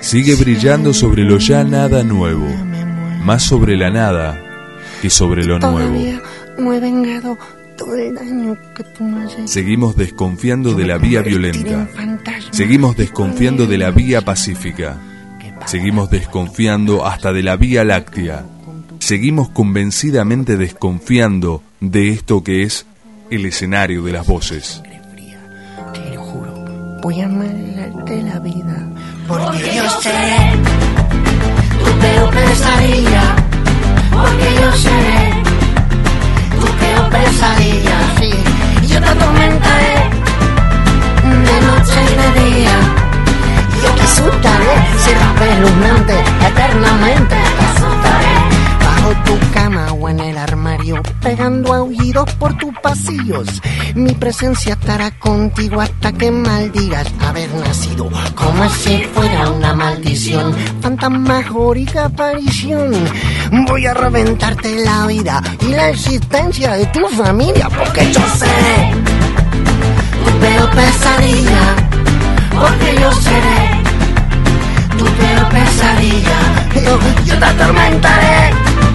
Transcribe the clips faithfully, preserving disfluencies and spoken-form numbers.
sigue brillando sobre lo ya nada nuevo, más sobre la nada que sobre lo nuevo. No he vengado todo el daño que tú me has hecho. Seguimos desconfiando de la vía violenta. Seguimos desconfiando de la vía pacífica. Seguimos desconfiando hasta de la Vía Láctea. Seguimos convencidamente desconfiando de esto que es el escenario de las voces. Te lo juro, voy a amargarte la vida. Porque yo seré tu peor pesadilla. Porque yo seré tu peor pesadilla. Sí, yo te atormentaré de noche y de día. Yo te asustaré, serás espeluznante, eternamente te asustaré. Bajo tu cama o en el armario, pegando aullidos por tus pasillos. Mi presencia estará contigo hasta que maldigas haber nacido. Como si fuera una maldición, fantasmagórica aparición. Voy a reventarte la vida y la existencia de tu familia, porque yo seré tu peor pesadilla. Porque yo seré tu peor pesadilla. Yo, yo te atormentaré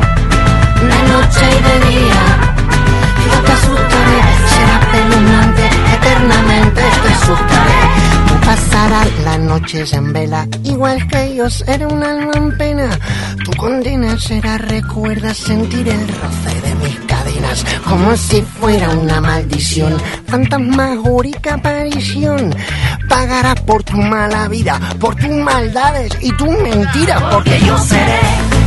de noche y de día. Yo te asustaré, será espeluznante, eternamente te asustaré. Tú pasarás las noches en vela, igual que ellos, seré un alma en pena. Tu condena será, recuerda sentir el roce de mis cadenas, como si fuera una maldición, fantasmagórica aparición. Pagarás por tu mala vida, por tus maldades y tus mentiras, porque yo seré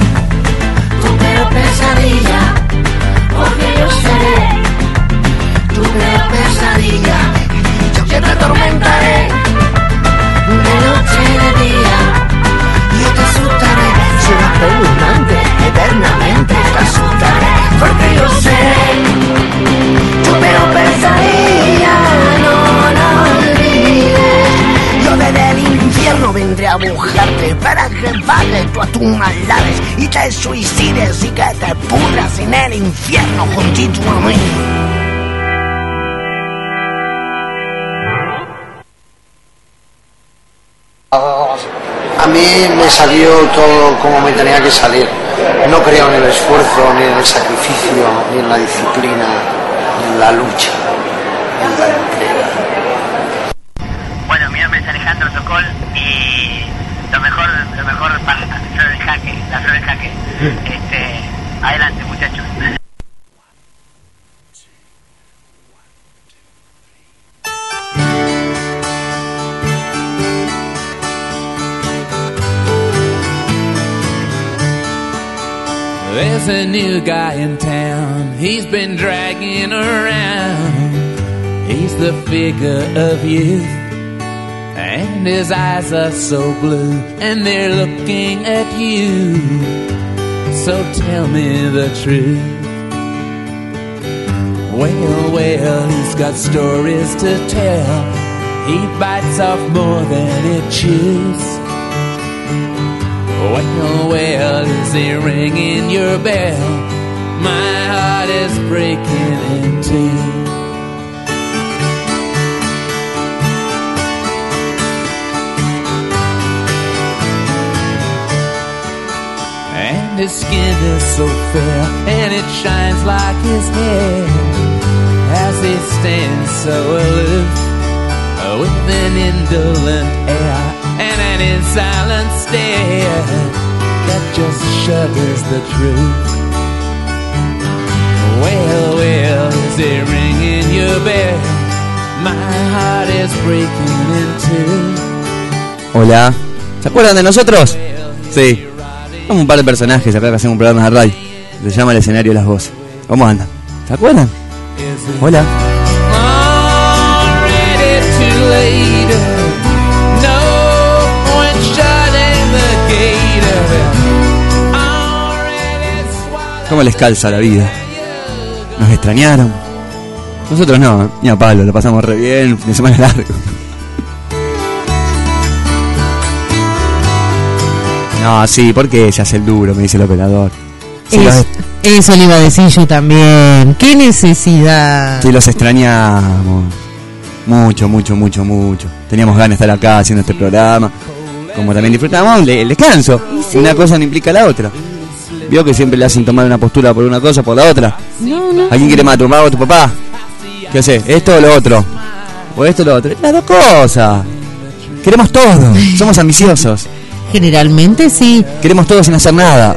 tu peor pesadilla. Porque yo seré tu peor pesadilla. Yo que te atormentaré de noche y de día. Yo te asustaré, será espeluznante, eternamente te asustaré. Porque yo seré tu peor pesadilla. No, no olvides. Yo desde el infierno vendré a buscarte para que pagues tú a tus maldades y te suicides y que te pudras en el infierno juntito a mí. A mí me salió todo como me tenía que salir. No creo en el esfuerzo, ni en el sacrificio, ni en la disciplina, ni en la lucha, ni en la entrega. Bueno, mi nombre es Alejandro Sokol y lo mejor, lo mejor para la flor en jaque, la flor en jaque. Este, adelante, muchachos. There's a new guy in town, he's been dragging around. He's the figure of youth, and his eyes are so blue, and they're looking at you. So tell me the truth. Well, well, he's got stories to tell. He bites off more than he chews. Well, well, is he ringing your bell? My heart is breaking in two. And his skin is so fair, and it shines like his hair, as he stands so aloof, with an indolent air and an insolent stare that just shudders the truth. Well, well, is it ringing your bell? My heart is breaking in two. Hola, ¿se acuerdan de nosotros? Sí, somos un par de personajes acá que hacemos un programa de radio. Se llama El Escenario de las Voces. ¿Cómo andan? ¿Se acuerdan? Hola. ¿Cómo les calza la vida? ¿Nos extrañaron? Nosotros no, ni a palo, lo pasamos re bien, un fin de semana largo. No, sí, porque se hace el duro, me dice el operador. Si es, los... Eso le iba a decir yo también. ¿Qué necesidad? Sí, los extrañamos. Mucho, mucho, mucho, mucho. Teníamos ganas de estar acá haciendo este programa. como también disfrutamos el descanso. Sí. Una cosa no implica la otra. Vio que siempre le hacen tomar una postura por una cosa, por la otra. No, no. ¿A quién quiere más, tu mamá o tu papá? ¿Qué hace? ¿Esto o lo otro? ¿O esto o lo otro? Las dos cosas. Queremos todo. Somos ambiciosos. Generalmente sí. Queremos todo sin hacer nada.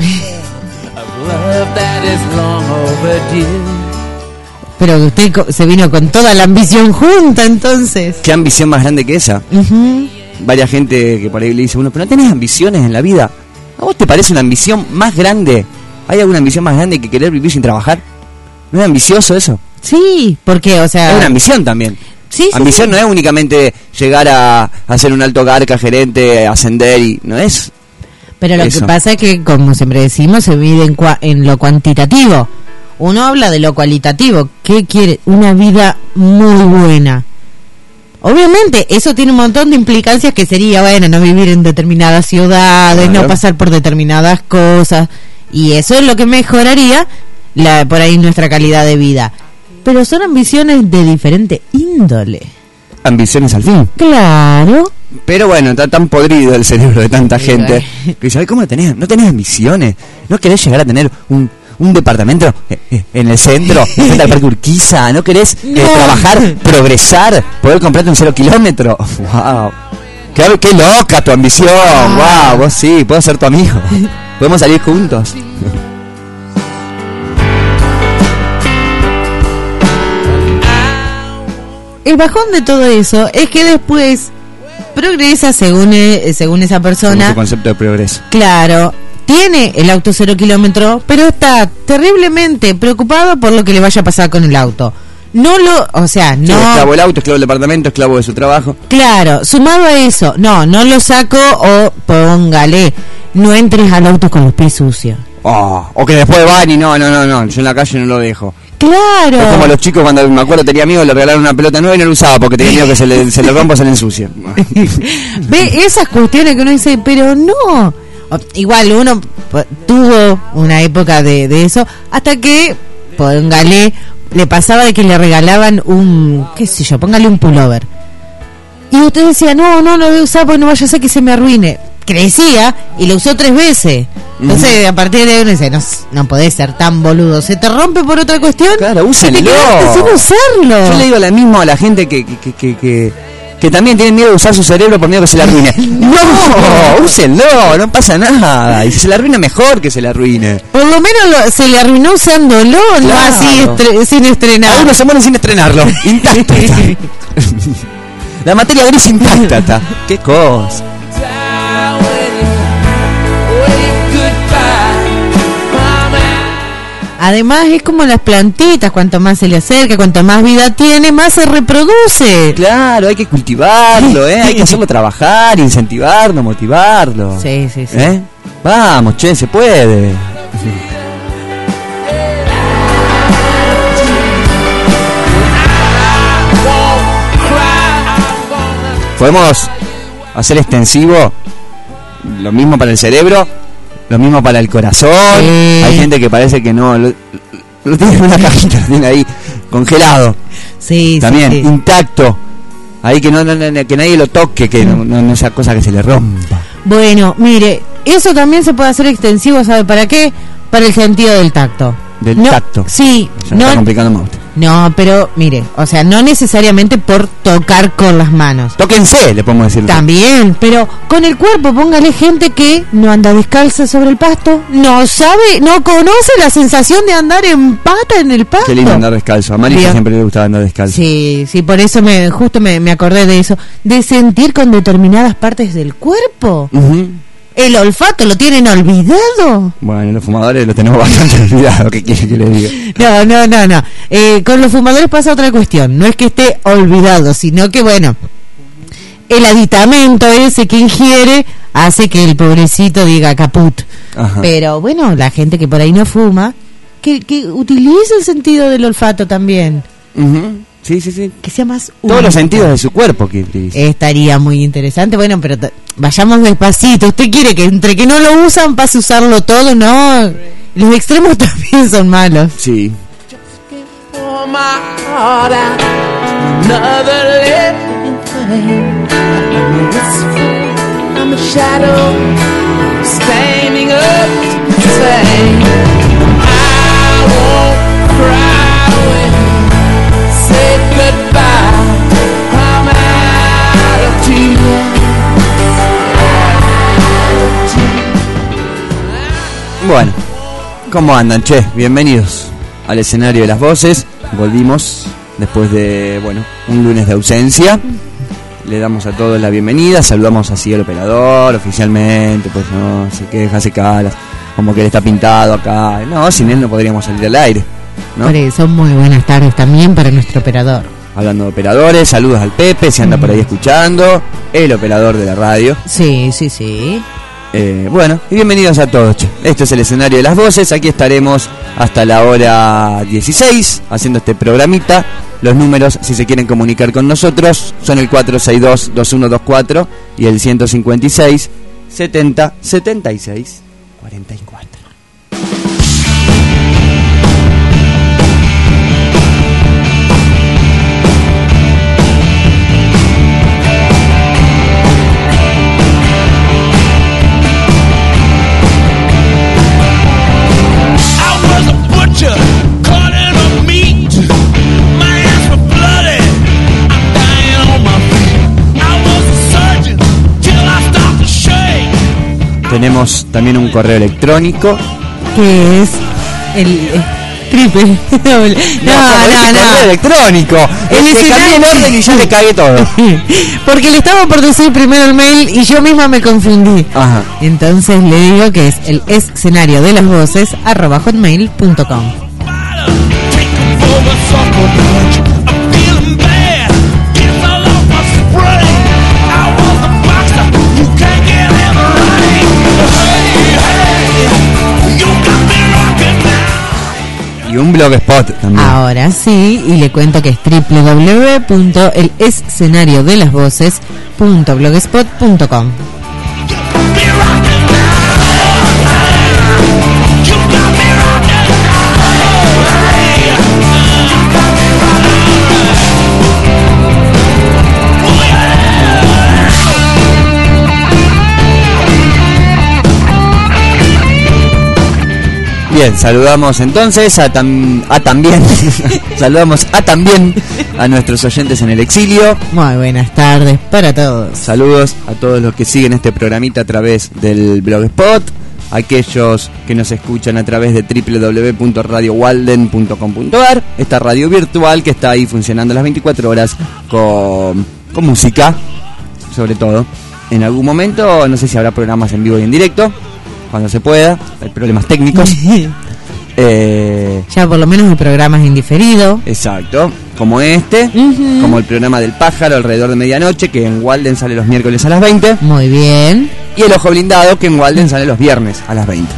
Pero usted co- se vino con toda la ambición junta, entonces. ¿Qué ambición más grande que esa? Uh-huh. Varias gente que por ahí le dice uno, pero no tenés ambiciones en la vida. ¿A vos te parece una ambición más grande? ¿Hay alguna ambición más grande que querer vivir sin trabajar? ¿No es ambicioso eso? Sí, porque, o sea... Es una ambición también. Sí, ambición sí, no sí. es únicamente llegar a, a ser un alto garca, gerente, ascender y... No es... Pero lo eso. que pasa es que, como siempre decimos, se mide en, cua- en lo cuantitativo. Uno habla de lo cualitativo. ¿Qué quiere? Una vida muy buena. Obviamente, eso tiene un montón de implicancias que sería, bueno, no vivir en determinadas ciudades, Claro. no pasar por determinadas cosas. Y eso es lo que mejoraría la, por ahí nuestra calidad de vida. Pero son ambiciones de diferente índole. Ambiciones al fin. Claro. Pero bueno, está tan podrido el cerebro de tanta Sí, gente bueno. que ¿sabes cómo lo tenés? ¿No tenés ambiciones? ¿No querés llegar a tener un, un departamento eh, eh, en el centro, frente al Parque Urquiza? ¿No querés eh, No. trabajar, progresar, poder comprarte un cero kilómetro? ¡Wow! ¡Qué, qué loca tu ambición! Ah. ¡Wow! Vos sí, puedo ser tu amigo. Podemos salir juntos. El bajón de todo eso es que después progresa según eh, según esa Según persona. su concepto de progreso. Claro, tiene el auto cero kilómetro, pero está terriblemente preocupado por lo que le vaya a pasar con el auto. No lo, o sea, Sí, no. esclavo del auto, esclavo del departamento, esclavo de su trabajo. Claro, sumado a eso, no, no lo saco o póngale, no entres al auto con los pies sucios. Oh, o que después van y no, no, no, no, yo en la calle no lo dejo. Claro. Es como los chicos cuando me acuerdo tenía amigos, le regalaron una pelota nueva y no la usaba porque tenía miedo que se le, se le rompa o se le ensucie. Ve esas cuestiones que uno dice, pero no. O- Igual uno p- tuvo una época de, de eso, hasta que, póngale, le pasaba de que le regalaban un, qué sé yo, póngale un pullover. Y usted decía, no, no lo voy a usar porque no vaya a ser que se me arruine. Crecía y lo usó tres veces. Entonces, a partir de ahí uno dice, no, no podés ser tan boludo. ¿Se te rompe por otra cuestión? Claro, Y úsenlo. te quedaste sin usarlo. Yo le digo lo mismo a la gente que, que, que, que, que, que también tiene miedo de usar su cerebro por miedo que se le arruine. No, úsenlo, no pasa nada. Y si se le arruina, mejor que se le arruine. Por lo menos lo- se le arruinó usándolo, no Claro. así estre- sin estrenar. A uno se muere sin estrenarlo. Intacto está. La materia gris intacta está. Qué cosa. Además es como las plantitas, cuanto más se le acerca, cuanto más vida tiene, más se reproduce. Claro, hay que cultivarlo, ¿eh? Hay que hacerlo trabajar, incentivarlo, motivarlo. Sí, sí, sí. ¿Eh? Vamos, che, se puede. Podemos hacer extensivo lo mismo para el cerebro, lo mismo para el corazón. Sí. Hay gente que parece que no, lo, lo tiene en una cajita, lo tiene ahí congelado, Sí, también sí, sí. intacto. Ahí que no, no, no, que nadie lo toque, que no, no, no sea cosa que se le rompa. Bueno, mire, eso también se puede hacer extensivo, ¿sabe para qué? Para el sentido del tacto. Del No, tacto. Sí, Ya me está no, complicando más. no, pero mire, o sea, no necesariamente por tocar con las manos. Tóquense, le podemos decir. También, pero con el cuerpo, póngale gente que no anda descalza sobre el pasto, no sabe, no conoce la sensación de andar en pata en el pasto. Qué lindo andar descalzo. A Marisa Bien. siempre le gustaba andar descalzo. Sí, sí, por eso me justo me, me acordé de eso, de sentir con determinadas partes del cuerpo. Ujú. El olfato lo tienen olvidado. Bueno, los fumadores lo tenemos bastante olvidado. ¿Qué quiere que le diga? No, no, no, no. Eh, con los fumadores pasa otra cuestión. No es que esté olvidado, sino que, bueno, el aditamento ese que ingiere hace que el pobrecito diga caput. Ajá. Pero, bueno, la gente que por ahí no fuma, que, que utilice el sentido del olfato también. Ujú. Sí, sí, sí. Que sea más Todos los único. sentidos de su cuerpo que utiliza. Estaría muy interesante. Bueno, pero t- vayamos despacito. ¿Usted quiere que entre que no lo usan pase a usarlo todo? No. Los extremos también son malos. Sí. For my heart out, another living flame. I'm a shadow standing up to say I won't cry when you say goodbye. I'm out of tears. Bueno, ¿cómo andan, che? Bienvenidos al escenario de las voces. Volvimos después de, bueno, un lunes de ausencia. Le damos a todos la bienvenida, saludamos así al operador oficialmente, pues no se queja, se calas, como que él está pintado acá. No, sin él no podríamos salir al aire, ¿no? Por eso, muy buenas tardes también para nuestro operador. Hablando de operadores, saludos al Pepe, si anda por ahí escuchando, el operador de la radio. Sí, sí, sí. Eh, bueno, y bienvenidos a todos, che. Este es el escenario de las voces, aquí estaremos hasta la hora dieciséis haciendo este programita. Los números, si se quieren comunicar con nosotros, son el cuatro seis dos, dos uno dos cuatro y el ciento cincuenta y seis, setenta, setenta y seis, cuarenta y cuatro. Tenemos también un correo electrónico que es el eh, triple doble. No, no, no, no. Correo electrónico. El El que cambié el orden y ya le cagué todo. Porque le estaba por decir primero el mail y yo misma me confundí. Ajá. Entonces le digo que es el escenario de las voces arroba hotmail punto com. Y un blogspot también. Ahora sí, y le cuento que es doble u doble u doble u punto el escenario de las voces punto blogspot punto com. Bien, saludamos entonces a, tam, a también saludamos a también a nuestros oyentes en el exilio. Muy buenas tardes para todos. Saludos a todos los que siguen este programita a través del Blogspot, aquellos que nos escuchan a través de doble u doble u doble u punto radio walden punto com punto a r, esta radio virtual que está ahí funcionando las veinticuatro horas con, con música, sobre todo. En algún momento, no sé si habrá programas en vivo y en directo, cuando se pueda, hay problemas técnicos. eh, ya por lo menos el programa es indiferido. Exacto, como este, uh-huh. Como el programa del pájaro alrededor de medianoche, que en Walden sale los miércoles a las veinte. Muy bien. Y el ojo blindado, que en Walden sale los viernes a las veinte.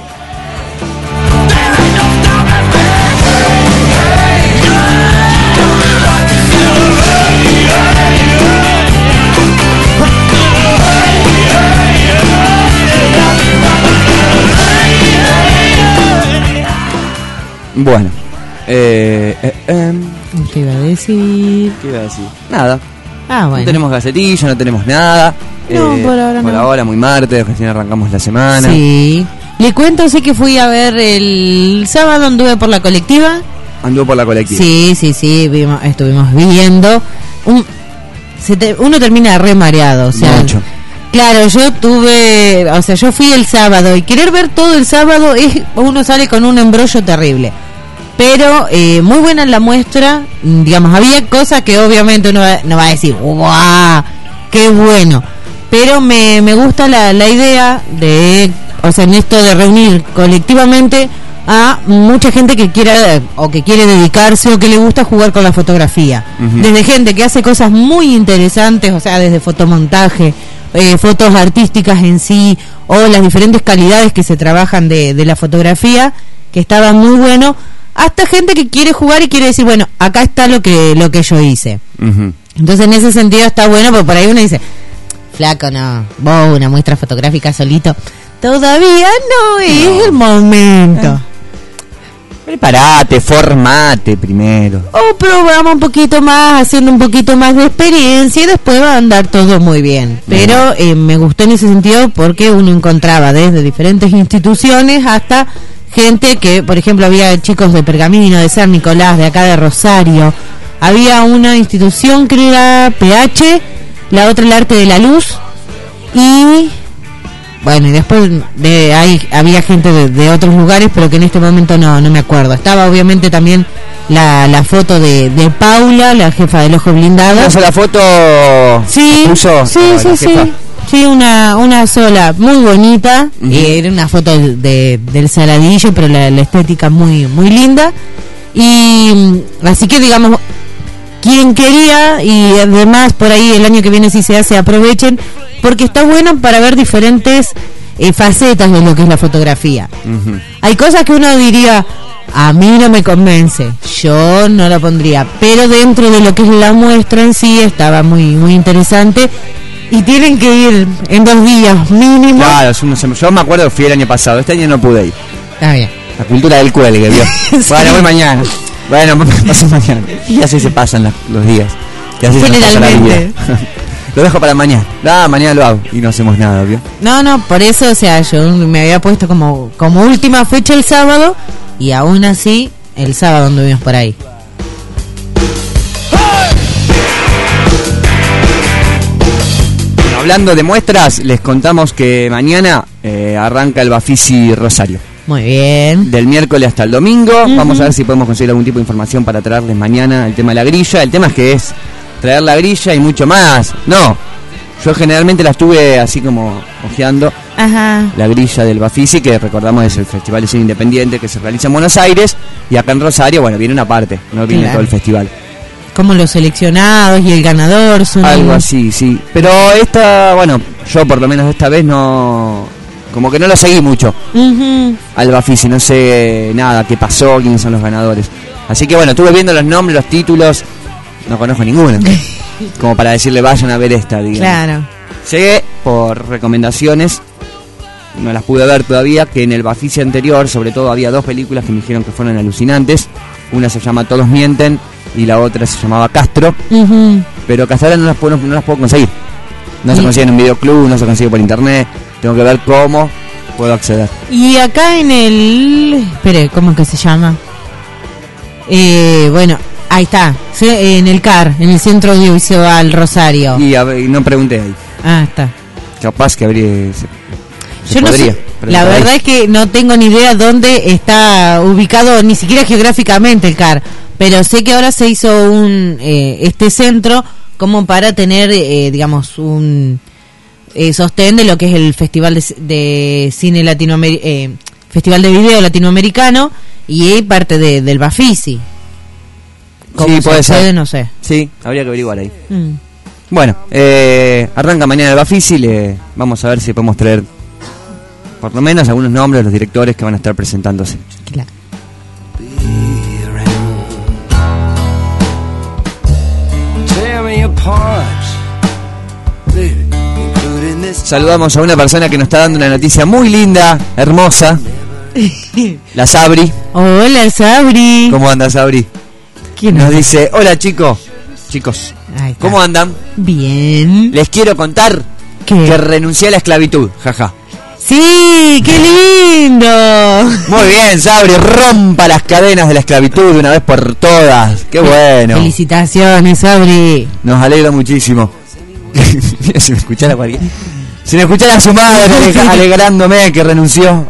Bueno, eh, eh, eh, ¿qué iba a decir? ¿Qué iba a decir? Nada. Ah, bueno. No tenemos gacetilla, no tenemos nada. No, eh, por ahora por no. ahora, muy martes, recién arrancamos la semana. Sí. Le cuento, sé que fui a ver el sábado, anduve por la colectiva. Anduvo por la colectiva. Sí, sí, sí, vimos, estuvimos viendo. Un, se te, uno termina re mareado, o sea. Mucho. Claro, yo tuve, o sea, yo fui el sábado y querer ver todo el sábado es, uno sale con un embrollo terrible. Pero eh, muy buena la muestra, digamos, había cosas que obviamente uno va, no va a decir, ¡guau! ¡Qué bueno! Pero me, me gusta la, la idea de, o sea, en esto de reunir colectivamente a mucha gente que quiera o que quiere dedicarse o que le gusta jugar con la fotografía. Uh-huh. Desde gente que hace cosas muy interesantes, o sea, desde fotomontaje, eh, fotos artísticas en sí, o las diferentes calidades que se trabajan de, de la fotografía, que estaba muy bueno, hasta gente que quiere jugar y quiere decir, bueno, acá está lo que lo que yo hice. Uh-huh. Entonces en ese sentido está bueno, porque por ahí uno dice, flaco, no, vos una muestra fotográfica solito, todavía no es no. el momento. Preparate, formate primero. O probamos un poquito más, haciendo un poquito más de experiencia y después va a andar todo muy bien. Pero eh, me gustó en ese sentido porque uno encontraba desde diferentes instituciones hasta gente que, por ejemplo, había chicos de Pergamino, de San Nicolás, de acá de Rosario. Había una institución que era P H, la otra el Arte de la Luz y... Bueno, y después de ahí había gente de, de otros lugares, pero que en este momento no, no me acuerdo. Estaba obviamente también la, la foto de, de Paula, la jefa del Ojo Blindado. ¿Una sola foto? Sí, puso? sí, Oh, sí, la sí. jefa. Sí, una, una sola, muy bonita. Uh-huh. Y era una foto de, de, del Saladillo, pero la, la estética muy, muy linda. Y así que digamos, quien quería, y además por ahí el año que viene si se hace, aprovechen, porque está bueno para ver diferentes eh, facetas de lo que es la fotografía. Uh-huh. Hay cosas que uno diría, a mí no me convence, yo no la pondría, pero dentro de lo que es la muestra en sí estaba muy muy interesante. Y tienen que ir en dos días mínimo. Claro, yo me acuerdo que fui el año pasado, este año no pude ir. Está bien. La cultura del cuelgue, ¿vio? Sí. Bueno, voy mañana. Bueno, paso mañana. Y así se pasan la, los días. Y así generalmente. Lo dejo para mañana. Ah, mañana lo hago. Y no hacemos nada, ¿vio? No, no, por eso, o sea, yo me había puesto como, como última fecha el sábado. Y aún así, el sábado anduvimos por ahí. Hablando de muestras, les contamos que mañana eh, arranca el Bafisi Rosario. Muy bien. Del miércoles hasta el domingo. Uh-huh. Vamos a ver si podemos conseguir algún tipo de información para traerles mañana el tema de la grilla. El tema es que es traer la grilla y mucho más. No, yo generalmente la estuve así como ojeando. Ajá. La grilla del Bafisi, que recordamos es el Festival de Cine Independiente que se realiza en Buenos Aires. Y acá en Rosario, bueno, viene una parte, no viene claro. todo el festival. Como los seleccionados y el ganador son algo así, sí. Pero esta, bueno, yo por lo menos esta vez no, como que no lo seguí mucho uh-huh. al Bafisi, no sé nada qué pasó, quiénes son los ganadores. Así que bueno, estuve viendo los nombres, los títulos, no conozco ninguno. Como para decirle vayan a ver esta, digamos. Claro. Llegué por recomendaciones, no las pude ver todavía, que en el Bafisi anterior, sobre todo, había dos películas que me dijeron que fueron alucinantes. Una se llama Todos Mienten y la otra se llamaba Castro, uh-huh. pero que hasta ahora no las puedo, no las puedo conseguir. No se consigue en un videoclub, no se consigue por internet. Tengo que ver cómo puedo acceder. Y acá en el... Espere, ¿cómo es que se llama? Eh, bueno, ahí está, en el C A R, en el Centro Audiovisual Rosario. Y, a, y no pregunté ahí. Ah, está. Capaz que habría... Se, se Yo podría, no sé, la verdad ahí. Es que no tengo ni idea dónde está ubicado, ni siquiera geográficamente el C A R. Pero sé que ahora se hizo un eh, este centro como para tener, eh, digamos, un eh, sostén de lo que es el Festival de, de Cine Latinoamericano, eh, Festival de Video Latinoamericano y parte de, del Bafisi. ¿Cómo sí, puede ser. No sé. Sí, habría que averiguar ahí. Mm. Bueno, eh, arranca mañana el Bafisi, le vamos a ver si podemos traer por lo menos algunos nombres de los directores que van a estar presentándose. Claro. Saludamos a una persona que nos está dando una noticia muy linda, hermosa. La Sabri. Hola, Sabri. ¿Cómo anda, Sabri? ¿Quién nos es? dice, hola chicos. Chicos, ¿cómo andan? Bien. Les quiero contar ¿Qué? Que renuncié a la esclavitud, jaja. Sí, qué lindo. Muy bien, Sabri, rompa las cadenas de la esclavitud de una vez por todas. Qué bueno. Felicitaciones, Sabri. Nos alegra muchísimo. Si me escuchara cualquier... Si me escuchara a su madre alegrándome que renunció.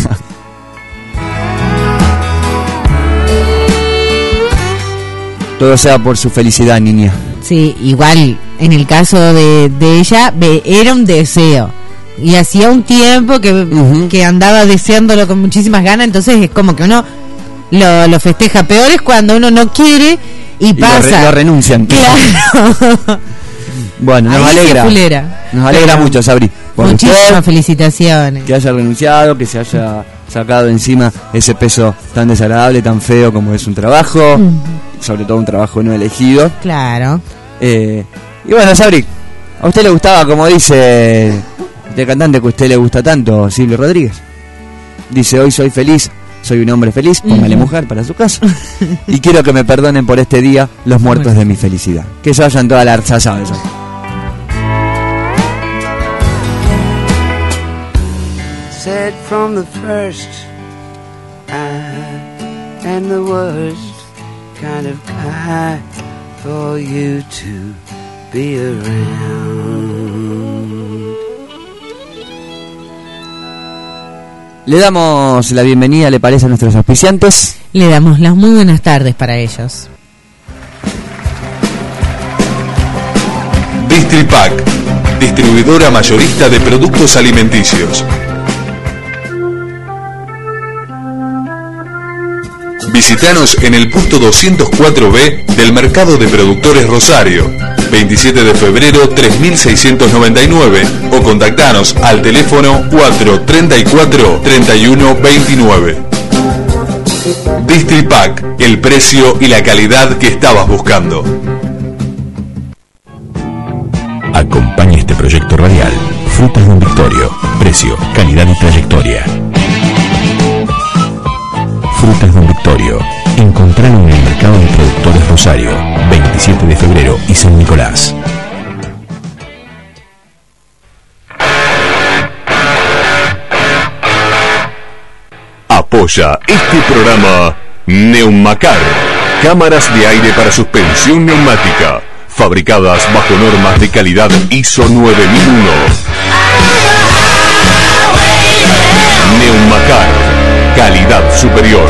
Todo sea por su felicidad, niña. Sí, igual en el caso de, de ella era un deseo. Y hacía un tiempo que, uh-huh. que andaba deseándolo con muchísimas ganas. Entonces es como que uno lo, lo festeja. Peor es cuando uno no quiere y, y pasa. Lo, re, lo renuncian. Claro. Bueno, nos Ahí alegra. Nos alegra Pero, mucho, Sabri. Por muchísimas usted, felicitaciones. Que haya renunciado, que se haya sacado encima ese peso tan desagradable, tan feo como es un trabajo. Uh-huh. Sobre todo un trabajo no elegido. Claro. Eh, y bueno, Sabri, ¿a usted le gustaba, como dice... de cantante que a usted le gusta tanto, Silvio Rodríguez? Dice, hoy soy feliz soy un hombre feliz, póngale mujer para su caso. Y quiero que me perdonen por este día los muertos de mi felicidad. Que se vayan toda la arzazada de eso. Said from the first I am the worst kind of guy for you to be around. Le damos la bienvenida, ¿le parece, a nuestros auspiciantes? Le damos las muy buenas tardes para ellos. Distripac, distribuidora mayorista de productos alimenticios. Visítanos en el punto doscientos cuatro B del Mercado de Productores Rosario, veintisiete de febrero tres mil seiscientos noventa y nueve, o contactanos al teléfono cuatro treinta y cuatro treinta y uno veintinueve. Distripac, el precio y la calidad que estabas buscando. Acompaña este proyecto radial. Frutas Don Victorio. Precio, calidad y trayectoria. Frutas Don Victorio. Encontralo en el Mercado de Productores Rosario, veintisiete de febrero y San Nicolás. Apoya este programa Neumacar, cámaras de aire para suspensión neumática, fabricadas bajo normas de calidad I S O nueve mil uno. Neumacar, calidad superior.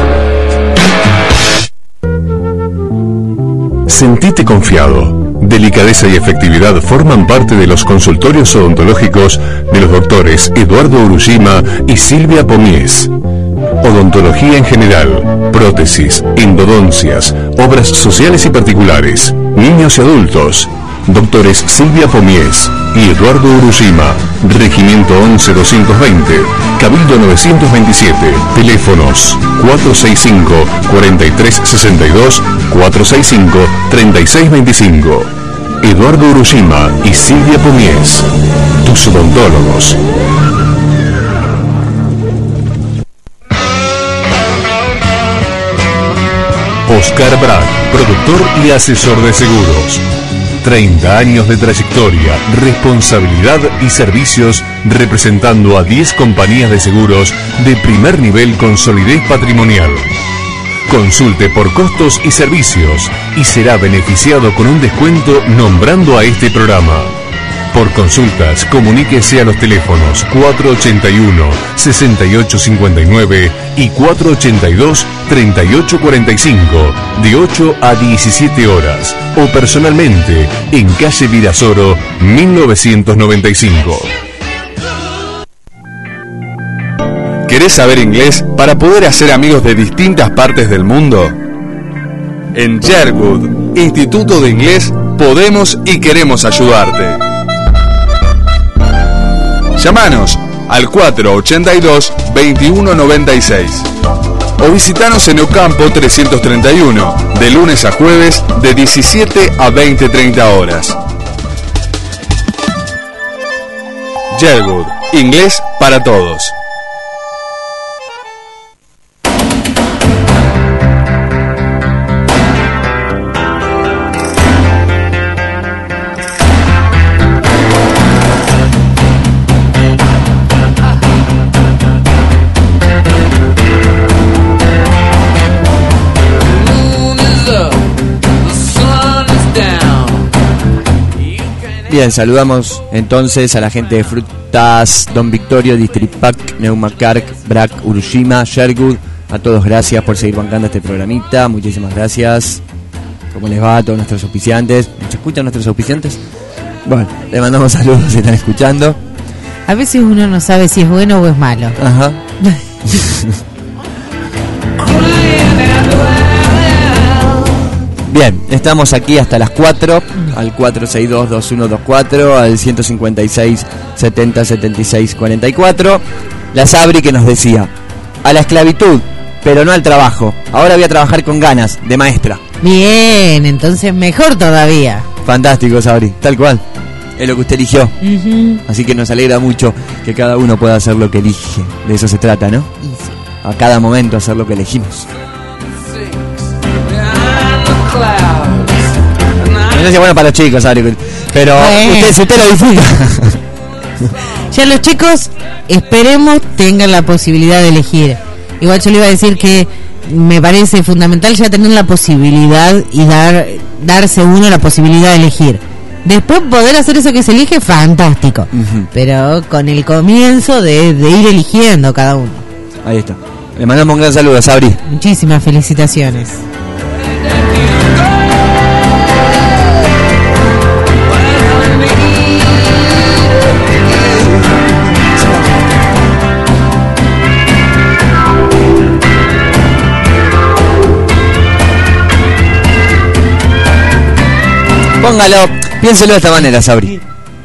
Sentite confiado. Delicadeza y efectividad forman parte de los consultorios odontológicos de los doctores Eduardo Urushima y Silvia Pomies. Odontología en general, prótesis, endodoncias, obras sociales y particulares, niños y adultos. Doctores Silvia Pomies y Eduardo Urushima. Regimiento once doscientos veinte, Cabildo novecientos veintisiete. Teléfonos cuatro seis cinco, cuatro tres seis dos, cuatro seis cinco, tres seis dos cinco. Eduardo Urushima y Silvia Pomies, tus odontólogos. Oscar Brack, productor y asesor de seguros. treinta años de trayectoria, responsabilidad y servicios representando a diez compañías de seguros de primer nivel con solidez patrimonial. Consulte por costos y servicios y será beneficiado con un descuento nombrando a este programa. Por consultas, comuníquese a los teléfonos cuatro ochenta y uno, sesenta y ocho cincuenta y nueve y cuatro ochenta y dos, treinta y ocho cuarenta y cinco, de ocho a diecisiete horas, o personalmente en calle Virasoro, mil novecientos noventa y cinco. ¿Querés saber inglés para poder hacer amigos de distintas partes del mundo? En Sherwood, Instituto de Inglés, podemos y queremos ayudarte. Llámanos al cuatro ochenta y dos, veintiuno noventa y seis o visitanos en Ocampo trescientos treinta y uno, de lunes a jueves de diecisiete a veinte treinta horas. Sherwood, inglés para todos. Bien, saludamos entonces a la gente de Frutas Don Victorio, Distripac, Neumacar, Brack, Urushima, Sherwood. A todos gracias por seguir bancando este programita. Muchísimas gracias. ¿Cómo les va a todos nuestros auspiciantes? ¿Nos escuchan nuestros auspiciantes? Bueno, le mandamos saludos si están escuchando. A veces uno no sabe si es bueno o es malo. Ajá. Bien, estamos aquí hasta las cuatro, al cuatro seis dos, dos uno dos cuatro, al ciento cincuenta y seis, setenta, setenta y seis, cuarenta y cuatro. La Sabri que nos decía, a la esclavitud, pero no al trabajo. Ahora voy a trabajar con ganas, de maestra. Bien, entonces mejor todavía. Fantástico, Sabri, tal cual. Es lo que usted eligió. Uh-huh. Así que nos alegra mucho que cada uno pueda hacer lo que elige. De eso se trata, ¿no? Y sí. a cada momento hacer lo que elegimos. No es bueno para los chicos, Ari, pero bueno. usted, si usted lo disfruta. Ya los chicos, esperemos, tengan la posibilidad de elegir. Igual yo le iba a decir que me parece fundamental ya tener la posibilidad y dar darse uno la posibilidad de elegir. Después poder hacer eso que se elige, fantástico. Uh-huh. Pero con el comienzo de, de ir eligiendo cada uno. Ahí está. Le mandamos un gran saludo a Sabri. Muchísimas felicitaciones. Póngalo, piénselo de esta manera, Sabri.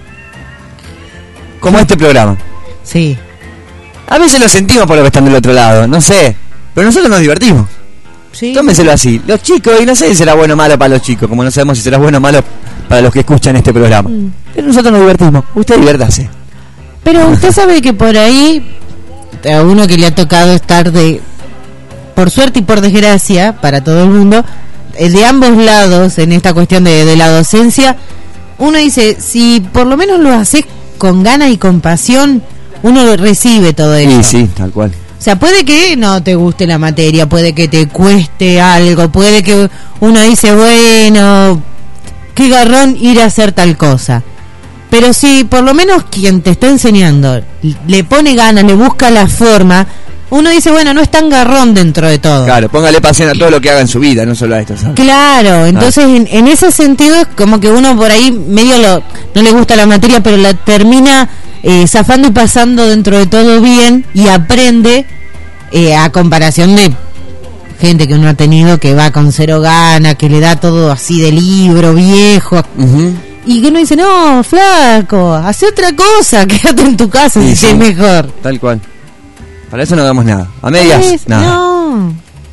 Como este programa. Sí. A veces lo sentimos por lo que están del otro lado, no sé. Pero nosotros nos divertimos. Sí. Tómenselo así. Los chicos, y no sé si será bueno o malo para los chicos, como no sabemos si será bueno o malo para los que escuchan este programa. Mm. Pero nosotros nos divertimos. Usted diviértase. Pero usted sabe que por ahí, a uno que le ha tocado estar de, por suerte y por desgracia, para todo el mundo, de ambos lados en esta cuestión de, de la docencia, uno dice, si por lo menos lo haces con ganas y con pasión, uno recibe todo eso. Sí, sí, tal cual. O sea, puede que no te guste la materia, puede que te cueste algo, puede que uno dice, bueno, qué garrón ir a hacer tal cosa. Pero si por lo menos quien te está enseñando le pone ganas, le busca la forma, uno dice, bueno, no es tan garrón dentro de todo. Claro, póngale pasión a todo lo que haga en su vida, no solo a esto, ¿sabes? Claro, entonces ah. en, en ese sentido es como que uno por ahí medio lo, no le gusta la materia, pero la termina eh, zafando y pasando dentro de todo bien y aprende eh, a comparación de gente que uno ha tenido que va con cero ganas, que le da todo así de libro viejo. Uh-huh. Y que uno dice, no, flaco, hace otra cosa, quédate en tu casa sí, si sí. es mejor. Tal cual. Para eso no damos nada. A medias, es, nada. No.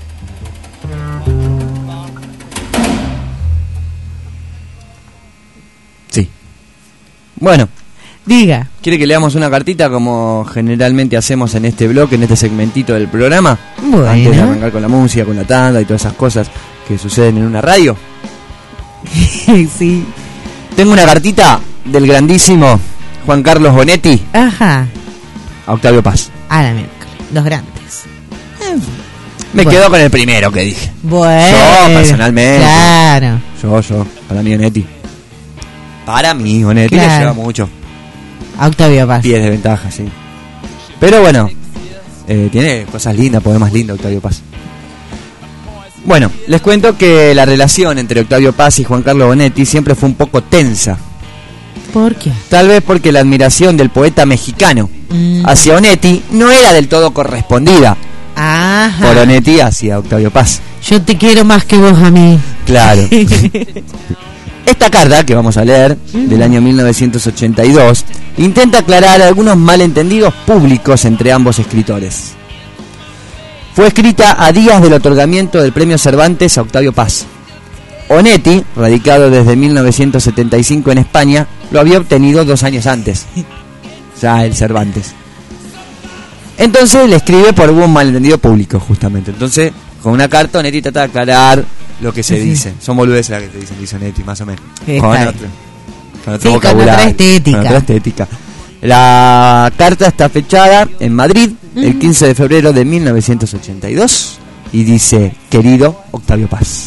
Sí. Bueno. Diga. ¿Quiere que leamos una cartita como generalmente hacemos en este bloque, en este segmentito del programa? Bueno. Antes de arrancar con la música, con la tanda y todas esas cosas que suceden en una radio. Sí. Tengo una cartita del grandísimo Juan Carlos Bonetti. Ajá. A Octavio Paz. A la miércoles. Los grandes. Eh, me bueno. quedo con el primero que dije. Bueno. Yo, personalmente. Claro. Yo, yo. Para mí, Bonetti. Para mí, Bonetti claro. le lleva mucho. A Octavio Paz. Pies de ventaja, sí. Pero bueno, eh, tiene cosas lindas, poemas lindos, Octavio Paz. Bueno, les cuento que la relación entre Octavio Paz y Juan Carlos Bonetti siempre fue un poco tensa. ¿Por qué? Tal vez porque la admiración del poeta mexicano mm. hacia Bonetti no era del todo correspondida. Ajá. Por Bonetti hacia Octavio Paz. Yo te quiero más que vos a mí. Claro. Esta carta que vamos a leer, mm. del año mil novecientos ochenta y dos, intenta aclarar algunos malentendidos públicos entre ambos escritores. Fue escrita a días del otorgamiento del premio Cervantes a Octavio Paz. Bonetti, radicado desde mil novecientos setenta y cinco en España, lo había obtenido dos años antes. Ya el Cervantes. Entonces le escribe por un malentendido público, justamente. Entonces, con una carta, Bonetti trata de aclarar lo que se sí. dice. Son boludeces las que te dicen, dice Bonetti, más o menos. Con otro, con otro sí, vocabulario. Con otra estética. Con otra estética. La carta está fechada en Madrid uh-huh. el quince de febrero de mil novecientos ochenta y dos y dice, querido Octavio Paz.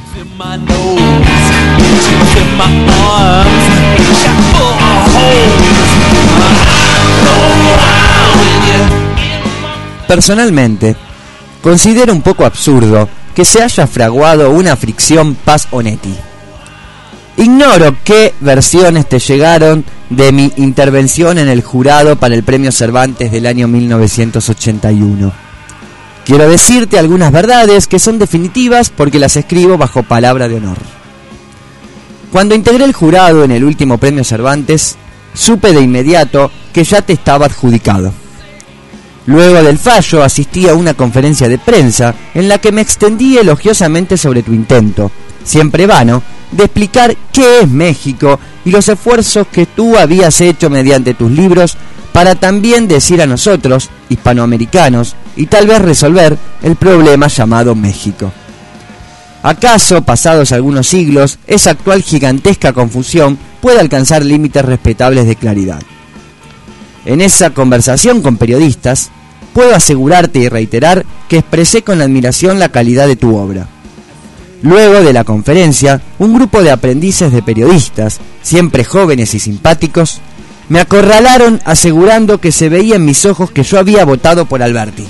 Personalmente, considero un poco absurdo que se haya fraguado una fricción Paz-Bonetti. Ignoro qué versiones te llegaron de mi intervención en el jurado para el premio Cervantes del año mil novecientos ochenta y uno. Quiero decirte algunas verdades que son definitivas porque las escribo bajo palabra de honor. Cuando integré el jurado en el último premio Cervantes, supe de inmediato que ya te estaba adjudicado. Luego del fallo asistí a una conferencia de prensa en la que me extendí elogiosamente sobre tu intento, siempre vano, de explicar qué es México y los esfuerzos que tú habías hecho mediante tus libros para también decir a nosotros, hispanoamericanos, y tal vez resolver el problema llamado México. ¿Acaso, pasados algunos siglos, esa actual gigantesca confusión puede alcanzar límites respetables de claridad? En esa conversación con periodistas, puedo asegurarte y reiterar que expresé con admiración la calidad de tu obra. Luego de la conferencia, un grupo de aprendices de periodistas, siempre jóvenes y simpáticos, me acorralaron asegurando que se veía en mis ojos que yo había votado por Alberti.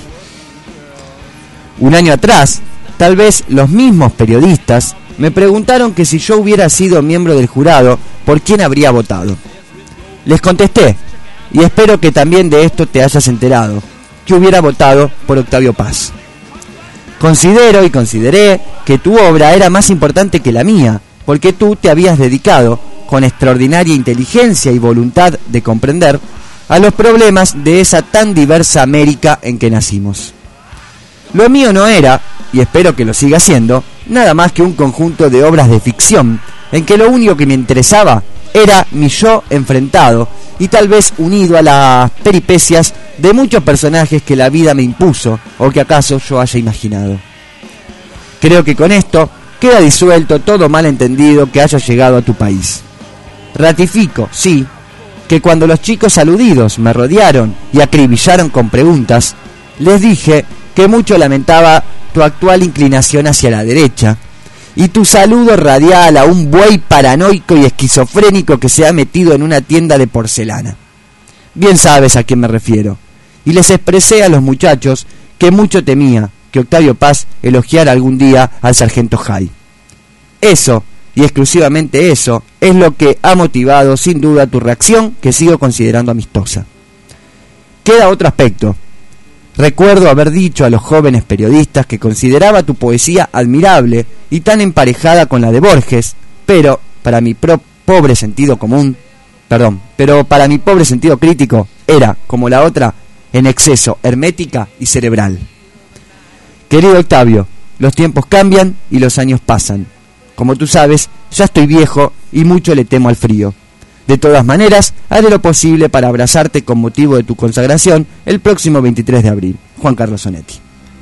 Un año atrás, tal vez los mismos periodistas me preguntaron que si yo hubiera sido miembro del jurado, ¿por quién habría votado? Les contesté, y espero que también de esto te hayas enterado, que hubiera votado por Octavio Paz. Considero y consideré que tu obra era más importante que la mía, porque tú te habías dedicado, con extraordinaria inteligencia y voluntad de comprender, a los problemas de esa tan diversa América en que nacimos. Lo mío no era, y espero que lo siga siendo, nada más que un conjunto de obras de ficción, en que lo único que me interesaba era mi yo enfrentado y tal vez unido a las peripecias de muchos personajes que la vida me impuso o que acaso yo haya imaginado. Creo que con esto queda disuelto todo malentendido que haya llegado a tu país. Ratifico, sí, que cuando los chicos aludidos me rodearon y acribillaron con preguntas, les dije que mucho lamentaba tu actual inclinación hacia la derecha y tu saludo radial a un buey paranoico y esquizofrénico que se ha metido en una tienda de porcelana. Bien sabes a quién me refiero, y les expresé a los muchachos que mucho temía que Octavio Paz elogiara algún día al sargento Jay. Eso, y exclusivamente eso, es lo que ha motivado sin duda tu reacción, que sigo considerando amistosa. Queda otro aspecto. Recuerdo haber dicho a los jóvenes periodistas que consideraba tu poesía admirable y tan emparejada con la de Borges, pero para mi pro pobre sentido común, perdón, pero para mi pobre sentido crítico, era, como la otra, en exceso hermética y cerebral. Querido Octavio, los tiempos cambian y los años pasan. Como tú sabes, ya estoy viejo y mucho le temo al frío. De todas maneras, haré lo posible para abrazarte con motivo de tu consagración el próximo veintitrés de abril. Juan Carlos Sonetti.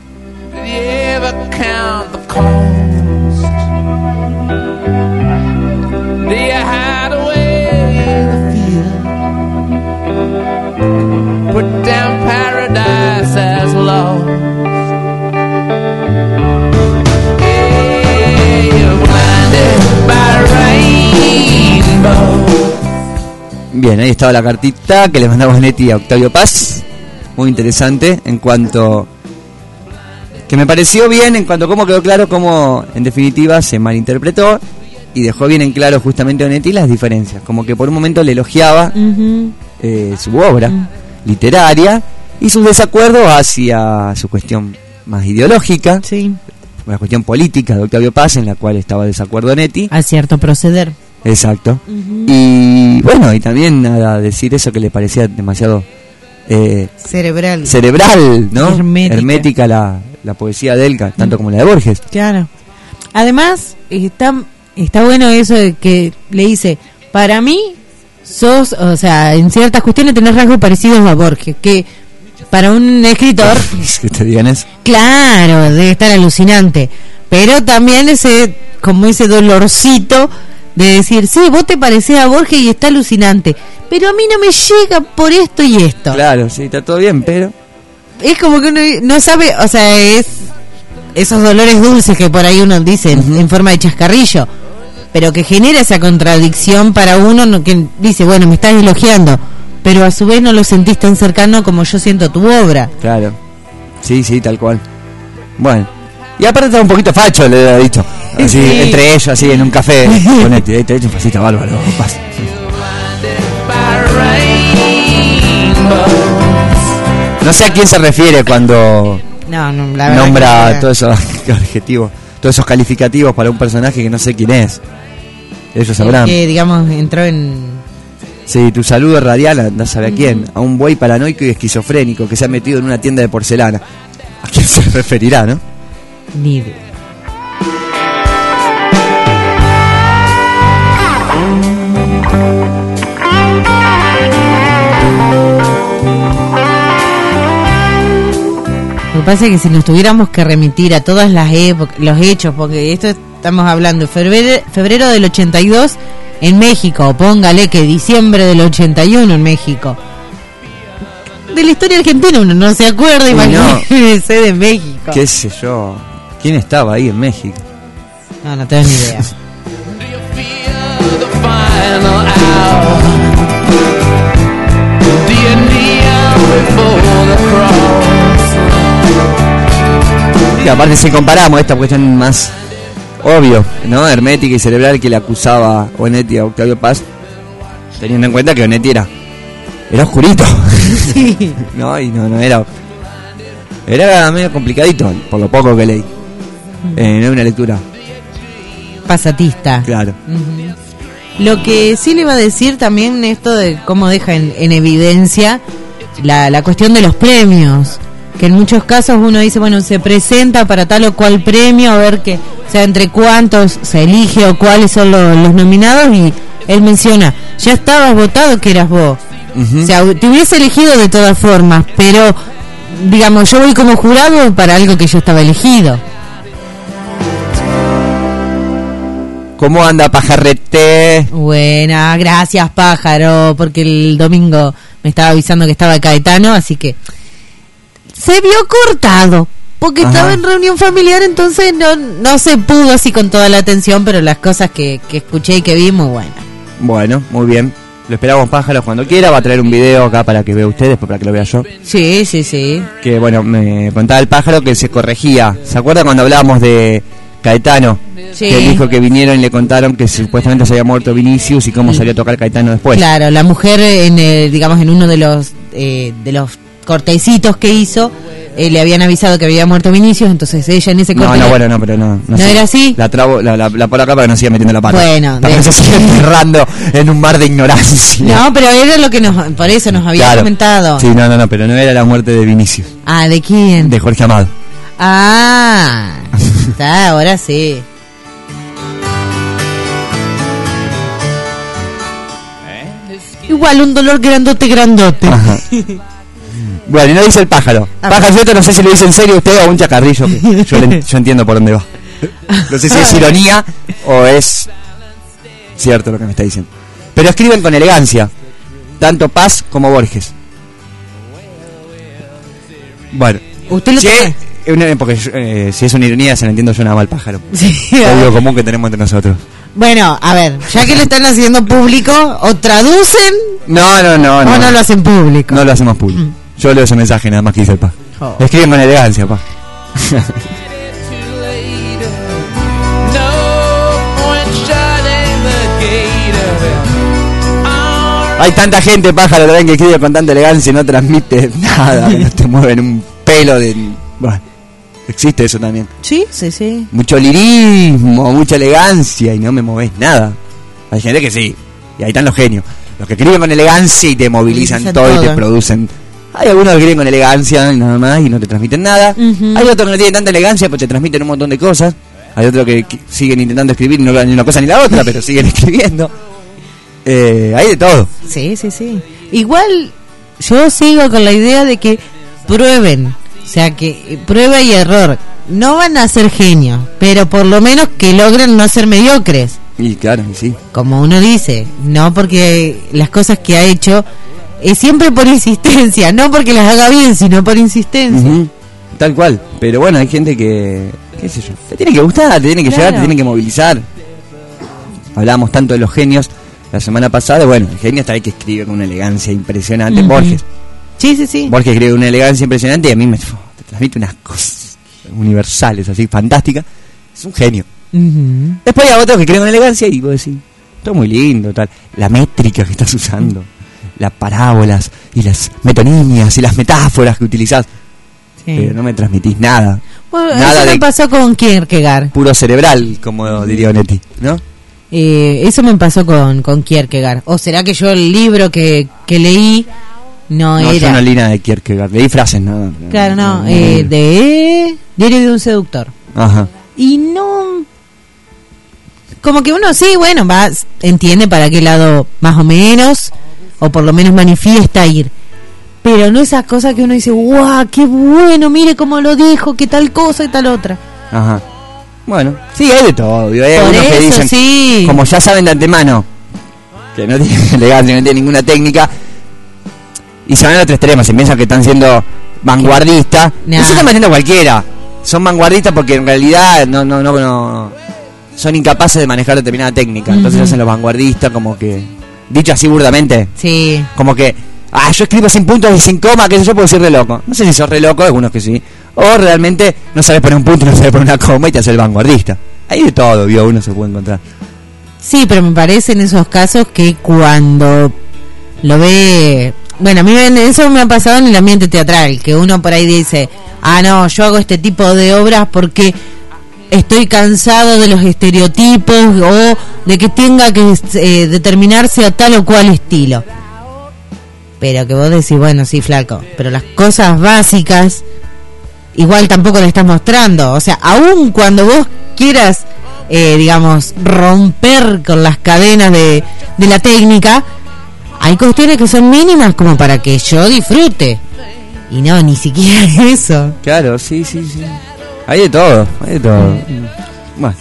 Bien, ahí estaba la cartita que le mandamos Neti a Octavio Paz. Muy interesante en cuanto... que me pareció bien en cuanto a cómo quedó claro cómo en definitiva se malinterpretó y dejó bien en claro justamente a Neti las diferencias. Como que por un momento le elogiaba uh-huh. eh, su obra uh-huh. literaria y sus desacuerdos hacia su cuestión más ideológica. Sí. La cuestión política de Octavio Paz, en la cual estaba de desacuerdo Neti. A cierto proceder. Exacto. Uh-huh. Y bueno, y también a decir eso que le parecía demasiado eh, cerebral, cerebral, ¿no? Hermética, Hermética la, la poesía de Elka, tanto uh-huh. como la de Borges. Claro. Además, está, está bueno eso de que le dice, para mí sos, o sea, en ciertas cuestiones tenés rasgos parecidos a Borges, que para un escritor... que te digan eso. Claro, debe estar alucinante. Pero también ese, como ese dolorcito de decir, sí, vos te parecés a Borges y está alucinante, pero a mí no me llega por esto y esto. Claro, sí, está todo bien, pero... Es como que uno no sabe, o sea, es esos dolores dulces que por ahí uno dice uh-huh. en forma de chascarrillo, pero que genera esa contradicción para uno que dice, bueno, me estás elogiando, pero a su vez no lo sentís tan cercano como yo siento tu obra. Claro, sí, sí, tal cual. Bueno, y aparte está un poquito facho, le he dicho. Así, sí. Entre ellos, así, en un café. Ponete, ahí te he hecho un pasito bárbaro. Pasa. No sé a quién se refiere cuando no, no, la nombra todos esos adjetivos, todos esos calificativos para un personaje que no sé quién es. Ellos sabrán. Que, digamos, entró en... Sí, tu saludo radial, andás a saber a quién. A un buey paranoico y esquizofrénico que se ha metido en una tienda de porcelana. ¿A quién se referirá, no? Ni idea. que pasa es que si nos tuviéramos que remitir a todas las épocas, los hechos, porque esto estamos hablando de febrero, febrero del ochenta y dos en México, póngale que diciembre del ochenta y uno en México. De la historia argentina uno no se acuerda, imagínese no. de México. ¿Qué sé yo? ¿Quién estaba ahí en México? No, no tengo ni idea. Y aparte si comparamos esta cuestión más obvio, ¿no? Hermética y cerebral que le acusaba Onetti a Octavio Paz, teniendo en cuenta que Onetti era era oscurito. Sí. No, y no, no era era medio complicadito, por lo poco que leí. Eh, no es una lectura pasatista. Claro. Uh-huh. Lo que sí le iba a decir también esto de cómo deja en, en evidencia la, la cuestión de los premios, que en muchos casos uno dice, bueno, se presenta para tal o cual premio, a ver que, o sea, entre cuántos se elige o cuáles son los, los nominados, y él menciona, ya estabas votado que eras vos. Uh-huh. O sea, te hubiese elegido de todas formas, pero digamos, yo voy como jurado para algo que yo estaba elegido. ¿Cómo anda, pajarrete? Buena, gracias, pájaro, porque el domingo me estaba avisando que estaba Caetano, así que se vio cortado, porque Ajá. estaba en reunión familiar, entonces no no se pudo así con toda la atención, pero las cosas que, que escuché y que vi, muy buenas. Bueno, muy bien. Lo esperamos, pájaros, cuando quiera. Va a traer un video acá para que vea usted, después para que lo vea yo. Sí, sí, sí. Que bueno, me contaba el pájaro que se corregía. ¿Se acuerda cuando hablábamos de Caetano? Sí. Que dijo que vinieron y le contaron que supuestamente se había muerto Vinicius y cómo sí. salió a tocar Caetano después. Claro, la mujer, en el, digamos, en uno de los eh, de los cortecitos que hizo, eh, le habían avisado que había muerto Vinicius, entonces ella en ese corte... No, no, bueno, no, pero no. ¿No, ¿No era así? La trabo, la, la, la por acá para que no siga metiendo la pata. Bueno. Para que no se siga enterrando en un mar de ignorancia. No, pero era lo que nos... Por eso nos había claro. comentado. Sí, no, no, no, pero no era la muerte de Vinicius. Ah, ¿de quién? De Jorge Amado. Ah, está, ahora sí. Igual un dolor grandote, grandote. Ajá. Bueno, y no dice el pájaro. Ah, pájaro, yo no sé si lo dice en serio usted o un chacarrillo. Que yo, le, yo entiendo por dónde va. No sé si es ironía o es cierto lo que me está diciendo. Pero escriben con elegancia, tanto Paz como Borges. Bueno, ¿usted lo si es, porque eh, si es una ironía se la entiendo yo nada más al pájaro. Sí, es algo común que tenemos entre nosotros. Bueno, a ver, ya que lo están haciendo público, o traducen no, no, no, o no, no lo hacen público. No lo hacemos público. Mm. Yo leo ese mensaje nada más que dice el pa. Oh. Escriben con elegancia, pa. Hay tanta gente, pájaro, también que escribe con tanta elegancia y no transmite nada, que no te mueven un pelo de... Bueno, existe eso también. Sí, sí, sí. Mucho lirismo, mucha elegancia y no me movés nada. Hay gente que sí, y ahí están los genios. Los que escriben con elegancia y te movilizan todo, todo y te producen. Hay algunos que escriben con elegancia y nada más y no te transmiten nada. Uh-huh. Hay otros que no tienen tanta elegancia pero te transmiten un montón de cosas. Hay otros que, que siguen intentando escribir y no ni una cosa ni la otra, pero siguen escribiendo. Eh, hay de todo. Sí, sí, sí. Igual yo sigo con la idea de que prueben, o sea, que prueba y error. No van a ser genios, pero por lo menos que logren no ser mediocres. Y claro, sí. Como uno dice, no porque las cosas que ha hecho es siempre por insistencia, no porque las haga bien, sino por insistencia. Uh-huh. Tal cual. Pero bueno, hay gente que, qué sé yo, te tiene que gustar, te tiene que claro. llegar, te tiene que movilizar. Hablábamos tanto de los genios la semana pasada. Bueno, el genio está ahí que escribe con una elegancia impresionante. Uh-huh. Borges. Sí, sí, sí. Borges escribe con una elegancia impresionante y a mí me te transmite unas cosas universales, así, fantásticas. Es un genio. Uh-huh. Después hay otros que escriben con elegancia y vos decís, todo muy lindo, tal. La métrica que estás usando, uh-huh. las parábolas y las metonimias y las metáforas que utilizás. Sí. Pero no me transmitís nada. Bueno, nada eso me pasó con Kierkegaard. Puro cerebral, como diría Onetti, ¿no? Eh, eso me pasó con, con Kierkegaard. ¿O será que yo el libro que, que leí no, no era? Yo no leí nada de Kierkegaard, leí frases, ¿no? Claro, no, no eh, de Diario de un seductor. Ajá. Y no... Como que uno sí, bueno, va, entiende para qué lado más o menos, o por lo menos manifiesta ir. pero no esas cosas que uno dice, guau, qué bueno, mire cómo lo dijo, qué tal cosa y tal otra. Ajá. Bueno, sí, hay de todo. Hay Por algunos eso, que dicen, sí. como ya saben de antemano, que no tienen elegancia, no tienen ninguna técnica, y se van al otro extremo, se piensan que están siendo vanguardistas. Nah. No se están metiendo cualquiera. Son vanguardistas porque en realidad no, no, no, no son incapaces de manejar determinada técnica. Uh-huh. Entonces hacen los vanguardistas como que, dicho así burdamente, sí, como que, ah, yo escribo sin puntos y sin coma, que eso yo puedo ser re loco. No sé si sos re loco, algunos que sí. O realmente no sabes poner un punto, no sabes poner una coma y te hace el vanguardista. Hay de todo, vio, uno se puede encontrar. Sí, pero me parece en esos casos que cuando lo ve... Bueno, a mí eso me ha pasado en el ambiente teatral, que uno por ahí dice, ah, no, yo hago este tipo de obras porque estoy cansado de los estereotipos o de que tenga que eh, determinarse a tal o cual estilo. Pero que vos decís, bueno, sí, flaco, pero las cosas básicas igual tampoco le estás mostrando. O sea, aun cuando vos quieras, eh, digamos, romper con las cadenas de, de la técnica, hay cuestiones que son mínimas como para que yo disfrute. Y no, ni siquiera eso. Claro, sí, sí, sí. Hay de todo, hay de todo. Bueno.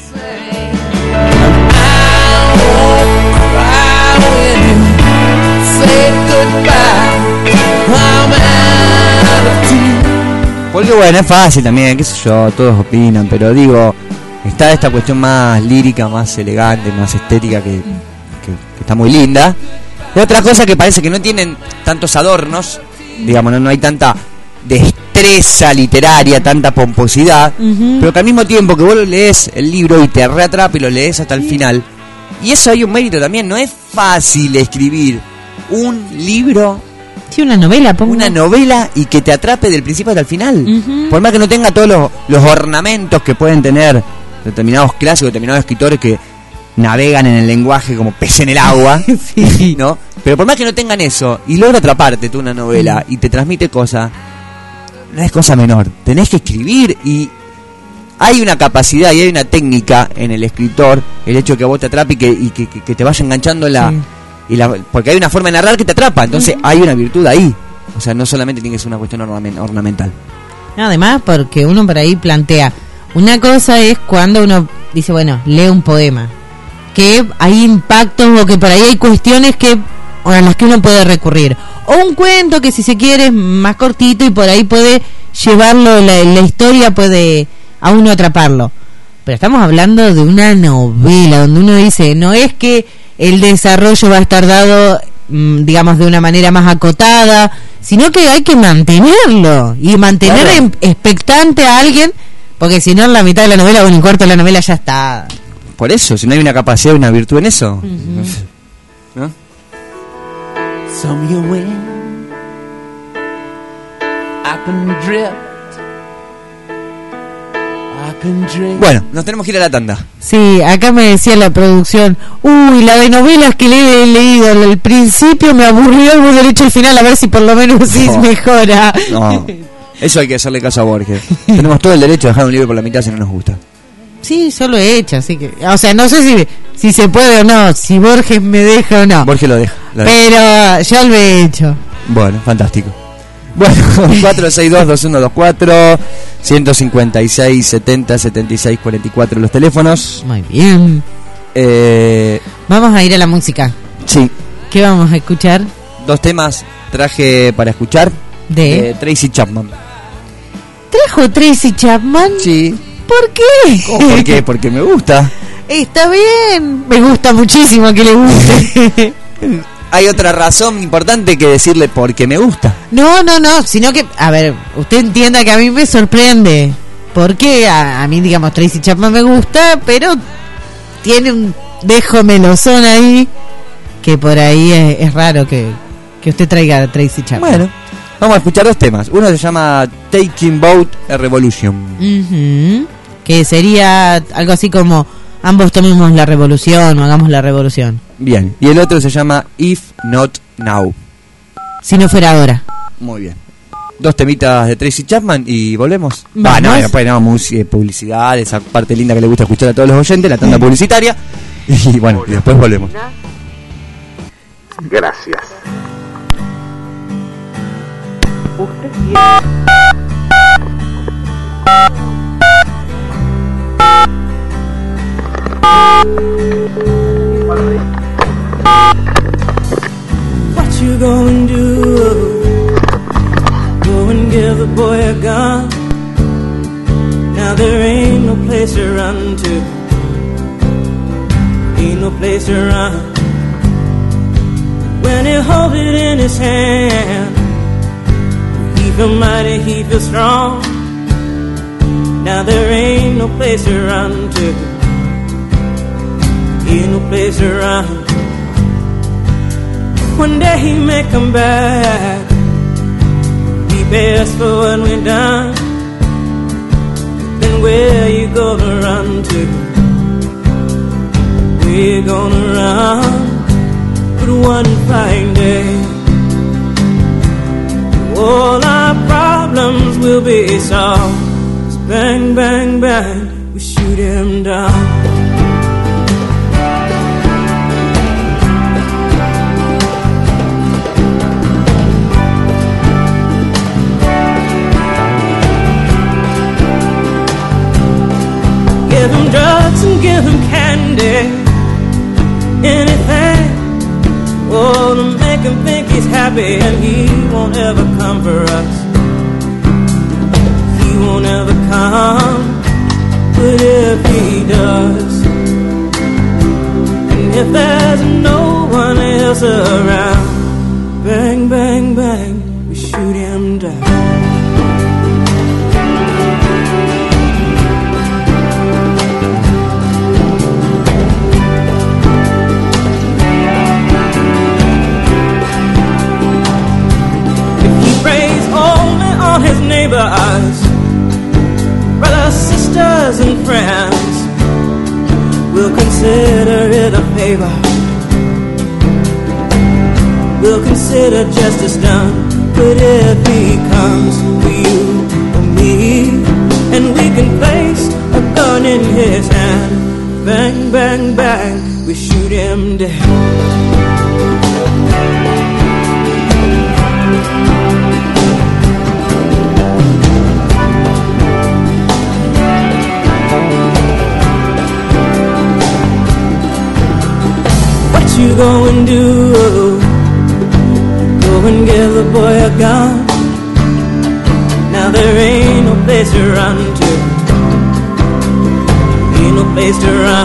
Porque bueno, es fácil también, qué sé yo, todos opinan, pero digo, está esta cuestión más lírica, más elegante, más estética que, que, que está muy linda. Y otra cosa que parece que no tienen tantos adornos, digamos, no, no hay tanta destreza literaria, tanta pomposidad, uh-huh. pero que al mismo tiempo que vos lees el libro y te reatrapa y lo lees hasta el final. Y eso hay un mérito también, no es fácil escribir un libro, sí, una novela, pongo. una novela y que te atrape del principio hasta el final. Uh-huh. Por más que no tenga todos los, los ornamentos que pueden tener determinados clásicos, determinados escritores que navegan en el lenguaje como pez en el agua, sí, ¿no? Pero por más que no tengan eso y logra atraparte tú una novela y te transmite cosas, no es cosa menor. Tenés que escribir y hay una capacidad y hay una técnica en el escritor, el hecho de que vos te atrape y que, y que, que, que te vaya enganchando la, sí. y la... Porque hay una forma de narrar que te atrapa, entonces uh-huh. hay una virtud ahí. O sea, no solamente tiene que ser una cuestión ornament, ornamental. No, además porque uno por ahí plantea, una cosa es cuando uno dice, bueno, lee un poema, que hay impactos o que por ahí hay cuestiones que a las que uno puede recurrir, o un cuento que si se quiere es más cortito y por ahí puede llevarlo, la, la historia puede a uno atraparlo. Pero estamos hablando de una novela donde uno dice, no es que el desarrollo va a estar dado, digamos, de una manera más acotada, sino que hay que mantenerlo y mantener claro. en, expectante a alguien, porque si no en la mitad de la novela o en el cuarto de la novela ya está. Por eso, si no hay una capacidad, una virtud en eso, uh-huh. ¿no? Some you win, I can drift, I can drink. Bueno, nos tenemos que ir a la tanda. Sí, acá me decía la producción, uy, la de novelas que le he leído al principio me aburrió, voy derecho al final a ver si por lo menos sí no, mejora. No, eso hay que hacerle caso a Borges. Tenemos todo el derecho a dejar un libro por la mitad si no nos gusta. Sí, yo lo he hecho, así que, o sea, no sé si si se puede o no, si Borges me deja o no. Borges lo deja. Lo deja. Pero ya lo he hecho. Bueno, fantástico. Bueno, cuatro seis dos, dos uno dos cuatro, ciento cincuenta y seis, setenta, setenta y seis, cuarenta y cuatro los teléfonos. Muy bien. Eh, vamos a ir a la música. Sí. ¿Qué vamos a escuchar? Dos temas traje para escuchar. De, de Tracy Chapman. ¿Trajo Tracy Chapman? Sí. ¿Por qué? ¿Cómo por qué? Porque me gusta. Está bien. Me gusta muchísimo que le guste. Hay otra razón importante que decirle porque me gusta. No, no, no. Sino que, a ver, usted entienda que a mí me sorprende. Porque a, a mí, digamos, Tracy Chapman me gusta, pero tiene un dejo melosón ahí que por ahí es, es raro que, que usted traiga a Tracy Chapman. Bueno. Vamos a escuchar dos temas. Uno se llama Taking Boat a Revolution. Uh-huh. Que sería algo así como ambos tomemos la revolución o hagamos la revolución. Bien. Y el otro se llama If Not Now. Si no fuera ahora. Muy bien. Dos temitas de Tracy Chapman y volvemos. Vamos. Ah, no, después no, música, publicidad, esa parte linda que le gusta escuchar a todos los oyentes, la tanda publicitaria. Y bueno, y después volvemos. Gracias. usted quiere. What you gonna do? Go and give the boy a gun. Now there ain't no place to run to. Ain't no place to run. When he holds it in his hand, he feel mighty, he feel strong. Now there ain't no place to run to. Ain't no place to run. One day he may come back. He pay us for what we done. Then where you gonna run to? We're gonna run. But one fine day, all our problems will be solved. Bang, bang, bang, we shoot him down. Give him drugs and give him candy, anything, oh, to make him think he's happy. And he won't ever come for us. He won't ever come. But if he does, and if there's no one else around, bang, bang, bang, we shoot him down. On his neighbors, brothers, sisters, and friends, we'll consider it a favor. We'll consider justice done. But if he comes for you or me, and we can place a gun in his hand, bang, bang, bang, we shoot him dead. You go and do, go and give the boy a gun. Now there ain't no place to run to. Ain't no place to run.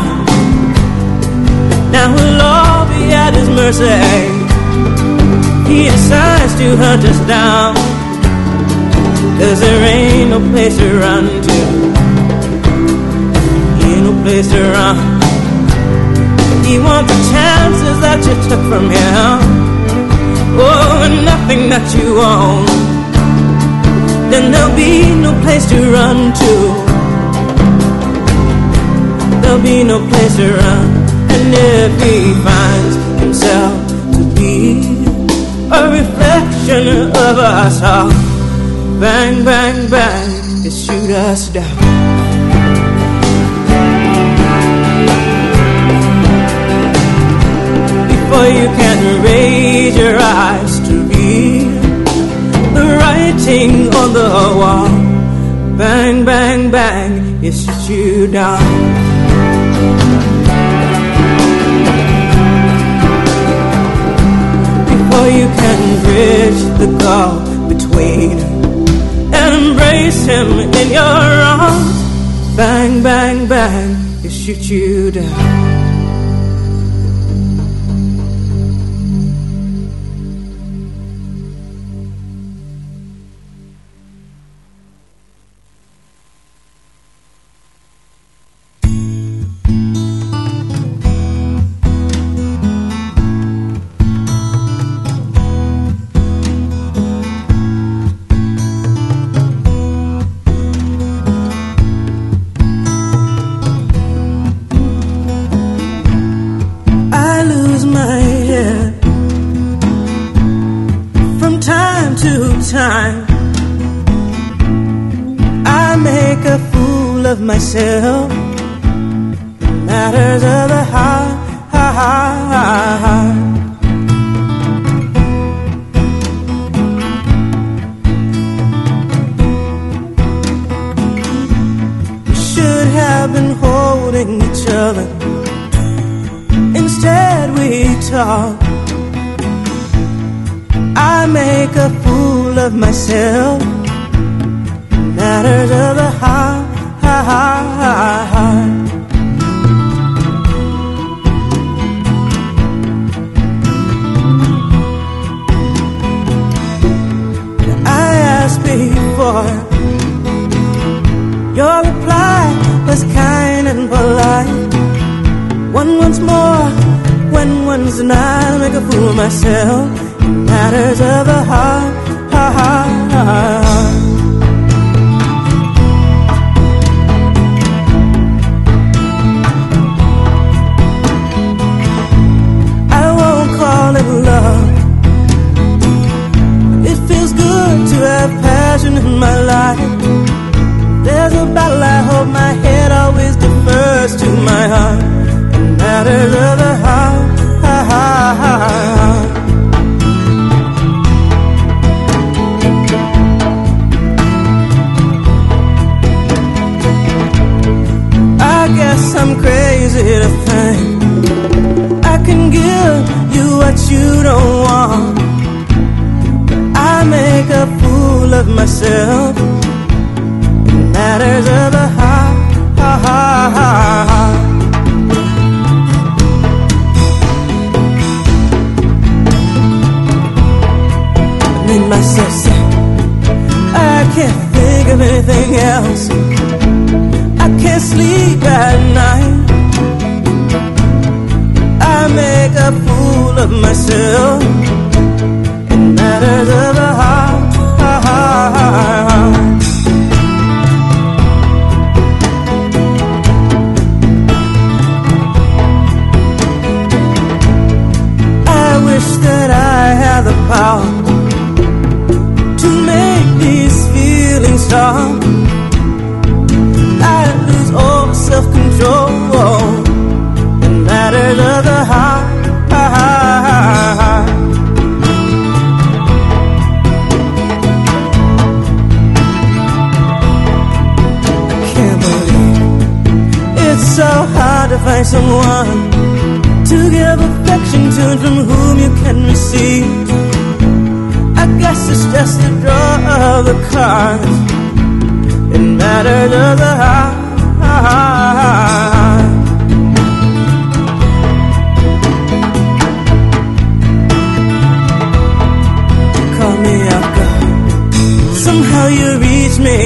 Now we'll all be at his mercy. He decides to hunt us down. Cause there ain't no place to run to. Ain't no place to run. He wants the chances that you took from him. Oh, and nothing that you own. Then there'll be no place to run to. There'll be no place to run. And if he finds himself to be a reflection of us all, bang, bang, bang, just shoot us down. For you can raise your eyes to read the writing on the wall. Bang, bang, bang, it shoots you down. Before you can bridge the gulf between and embrace him in your arms, bang, bang, bang, it shoots you down. Myself, matters of the heart, heart, heart. holding each other. Instead we talk. I make a fool of myself. Matters of the heart, heart. I asked before. Your reply was kind and polite. One once more, when one's denied, I make a fool of myself. Matters of the heart, heart, heart. I won't call it love. It feels good to have passion in my life. There's a battle I hope my head always defers to my heart. Matters of the heart, heart, heart. I guess I'm crazy to think I can give you what you don't want. I make a fool of myself. Matters of the heart, heart, heart. Made myself sick. I can't think of anything else. I can't sleep at night. I make a fool of myself. It matters of the heart, heart. I wish that I had the power to make these feelings stop. I lose all self-control. It matters of the heart, heart. I can't believe it's so hard to find someone to give affection to and from whom you can receive. I guess it's just the draw of the cards. It matters of the heart. Call me out, God. Somehow you reach me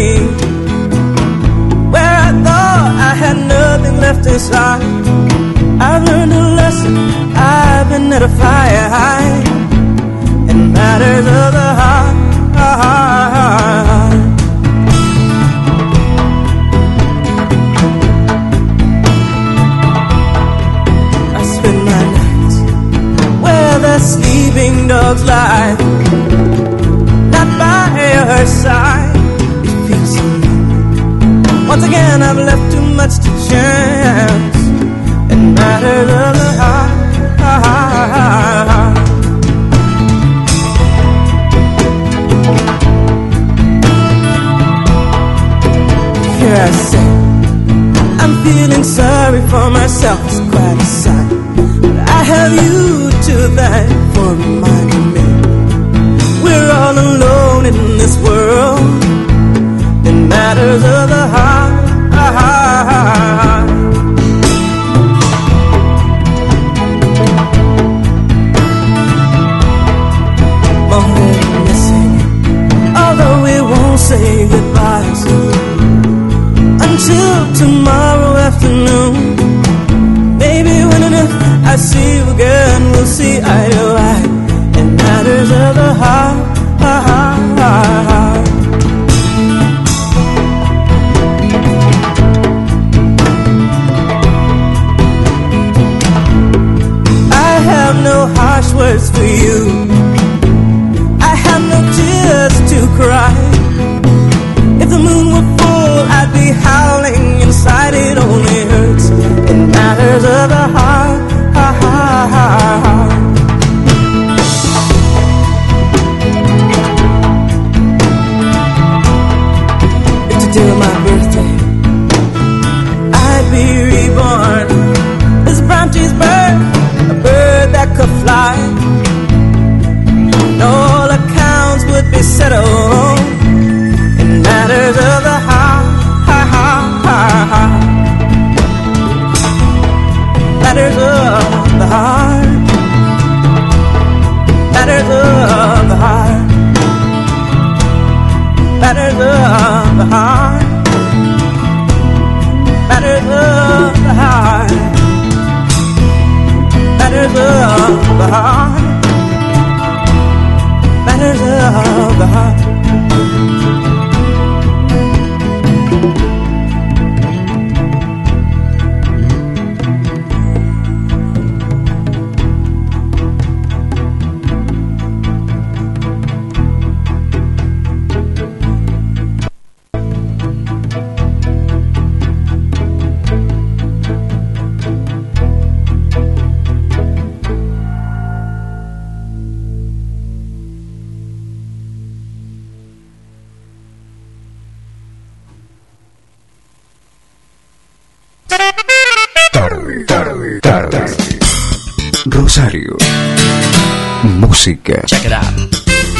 where I thought I had nothing left inside. I've learned a lesson. I've been at a fire high. It matters of the heart, heart. I spend my nights where the sleeping dogs lie, not by her side. It feels so lonely. Once again, I've left too much to chance. It matters of the heart, heart. Here I say, I'm feeling sorry for myself. It's quite a sight, but I have you to thank for reminding me we're all alone in this world. It matters of the heart, heart. Although we won't say goodbyes until tomorrow afternoon. Maybe when and if I see you again, we'll see eye to eye. It matters of the heart, heart. I have no harsh words for you. I have no tears to cry. If the moon were full, I'd be howling inside. It only hurts. It matters of the heart, heart. If today were my birthday, I'd be reborn. matters of the heart, matters of the heart, matters of the heart, matters of the heart. Rosario. Música. Check it out.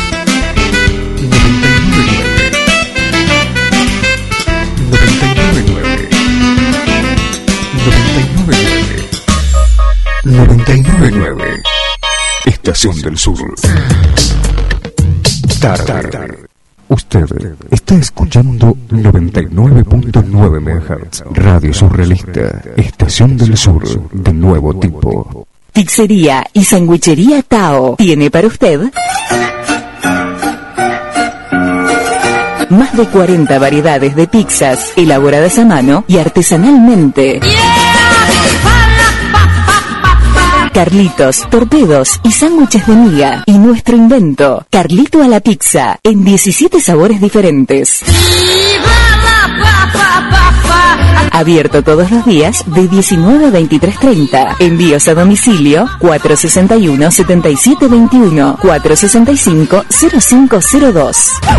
noventa y nueve nueve. noventa y nueve nueve. noventa y nueve nueve. Estación del Sur. Tarde. Usted está escuchando noventa y nueve punto nueve megahertz. Radio Surrealista. Estación del Sur. De nuevo tipo. Pizzería y sandwichería Tao tiene para usted más de cuarenta variedades de pizzas elaboradas a mano y artesanalmente. Carlitos, torpedos y sándwiches de miga. Y nuestro invento, Carlito a la pizza, en diecisiete sabores diferentes. Abierto todos los días de diecinueve a veintitrés treinta. Envíos a domicilio cuatro sesenta y uno, setenta y siete veintiuno, cuatro sesenta y cinco, cero cinco cero dos.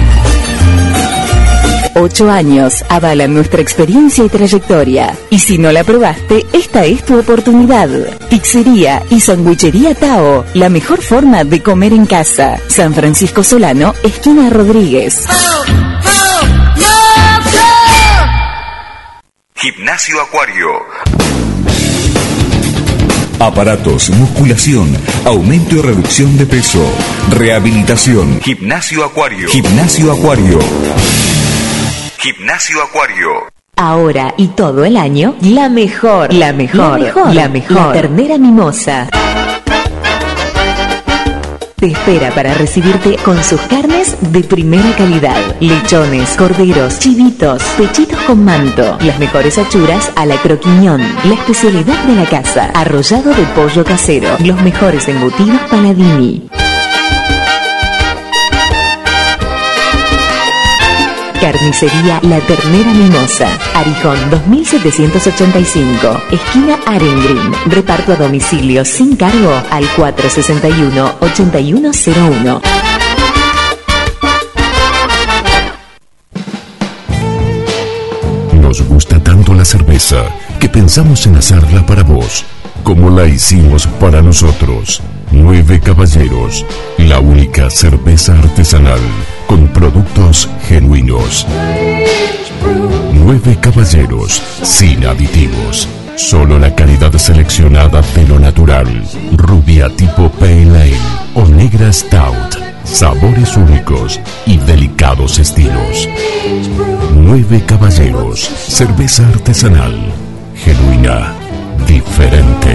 Ocho años avalan nuestra experiencia y trayectoria. Y si no la probaste, esta es tu oportunidad. Pizzería y sandwichería Tao, la mejor forma de comer en casa. San Francisco Solano, esquina Rodríguez. Gimnasio Acuario. Aparatos, musculación, aumento y reducción de peso, rehabilitación. Gimnasio Acuario. Gimnasio Acuario. Gimnasio Acuario. Ahora y todo el año, la mejor, la mejor, la mejor, la mejor, la ternera mimosa. Te espera para recibirte con sus carnes de primera calidad. Lechones, corderos, chivitos, pechitos con manto. Las mejores achuras a la croquiñón. La especialidad de la casa. Arrollado de pollo casero. Los mejores embutidos Paladini. Carnicería La Ternera Mimosa, Arijón dos mil setecientos ochenta y cinco, esquina Arengrin. Reparto a domicilio sin cargo al cuatro sesenta y uno, ochenta y uno cero uno. Nos gusta tanto la cerveza que pensamos en hacerla para vos, como la hicimos para nosotros. Nueve Caballeros, la única cerveza artesanal con productos genuinos. Nueve Caballeros, sin aditivos. Solo la calidad seleccionada de lo natural. Rubia tipo Pale Ale o negra Stout. Sabores únicos y delicados estilos. Nueve Caballeros, cerveza artesanal, genuina, diferente.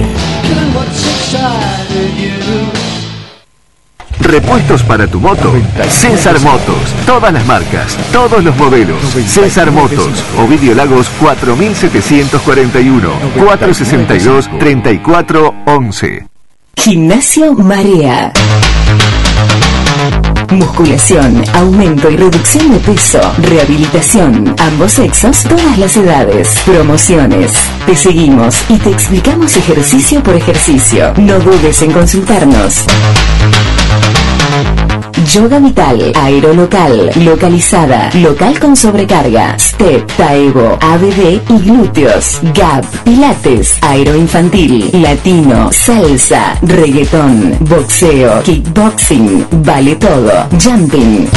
Repuestos para tu moto, César Motos, todas las marcas, todos los modelos, César Motos, Ovidio Lagos cuatro mil setecientos cuarenta y uno, cuatro sesenta y dos, treinta y cuatro once. Gimnasio Marea. Musculación, aumento y reducción de peso, rehabilitación, ambos sexos, todas las edades, promociones. Te seguimos y te explicamos ejercicio por ejercicio. No dudes en consultarnos. Yoga Vital, Aerolocal, Localizada, Local con sobrecarga, Step, Taevo, A B D y glúteos, Gap, Pilates, Aeroinfantil, Latino, Salsa, Reggaetón, Boxeo, Kickboxing, Vale Todo, Jumping.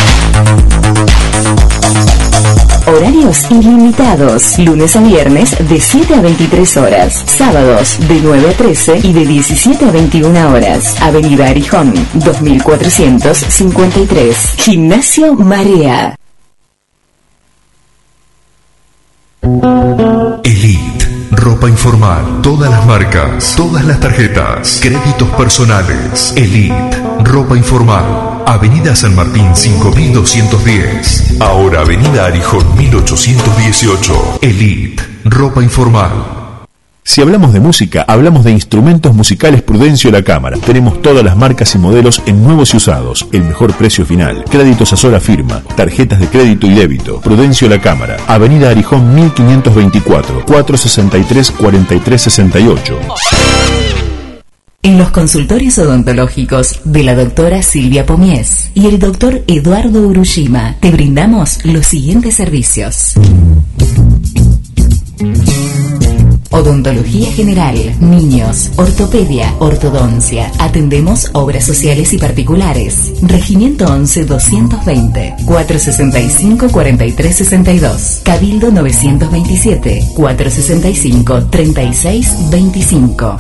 Horarios ilimitados, lunes a viernes de siete a veintitrés horas, sábados de nueve a trece y de diecisiete a veintiuna horas. Avenida Arijón, dos mil cuatrocientos cincuenta y tres. Gimnasio Marea. Elite, ropa informal, todas las marcas, todas las tarjetas, créditos personales. Elite, ropa informal, Avenida San Martín cinco mil doscientos diez, ahora Avenida Arijón mil ochocientos dieciocho. Elite, ropa informal. Si hablamos de música, hablamos de instrumentos musicales Prudencio La Cámara. Tenemos todas las marcas y modelos en nuevos y usados, el mejor precio final, créditos a sola firma, tarjetas de crédito y débito. Prudencio La Cámara, Avenida Arijón mil quinientos veinticuatro, cuatrocientos sesenta y tres, cuarenta y tres sesenta y ocho. En los consultorios odontológicos de la doctora Silvia Pomies y el doctor Eduardo Urushima te brindamos los siguientes servicios: odontología general, niños, ortopedia, ortodoncia. Atendemos obras sociales y particulares. Regimiento once doscientos veinte, cuatrocientos sesenta y cinco, cuarenta y tres sesenta y dos. Cabildo novecientos veintisiete, cuatrocientos sesenta y cinco, treinta y seis veinticinco.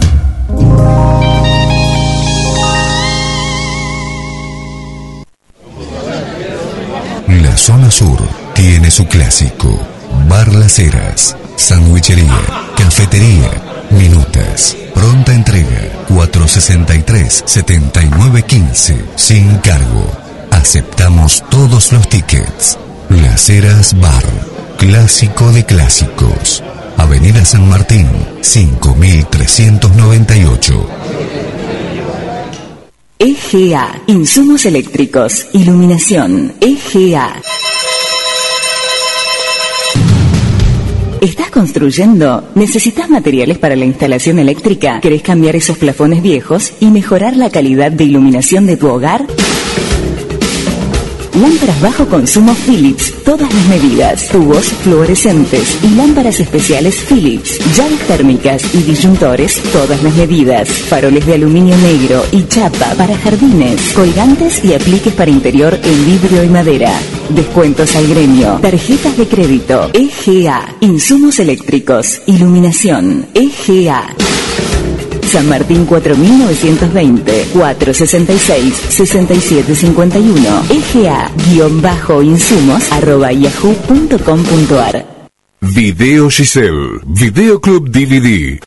La zona sur tiene su clásico: Bar Las Heras, sandwichería, cafetería, minutas, pronta entrega, cuatrocientos sesenta y tres, setenta y nueve quince, sin cargo. Aceptamos todos los tickets. Las Heras Bar, clásico de clásicos. Avenida San Martín, cinco mil trescientos noventa y ocho. E G A, insumos eléctricos, iluminación. E G A. ¿Estás construyendo? ¿Necesitas materiales para la instalación eléctrica? ¿Querés cambiar esos plafones viejos y mejorar la calidad de iluminación de tu hogar? Lámparas bajo consumo Philips, todas las medidas, tubos fluorescentes y lámparas especiales Philips, llaves térmicas y disyuntores, todas las medidas, faroles de aluminio negro y chapa para jardines, colgantes y apliques para interior en vidrio y madera. Descuentos al gremio, tarjetas de crédito. E G A, insumos eléctricos, iluminación. E G A. San Martín cuatro mil novecientos veinte, cuatrocientos sesenta y seis, sesenta y siete cincuenta y uno. E G A-insumos arroba yahoo punto com punto ar. Video Giselle, Videoclub D V D.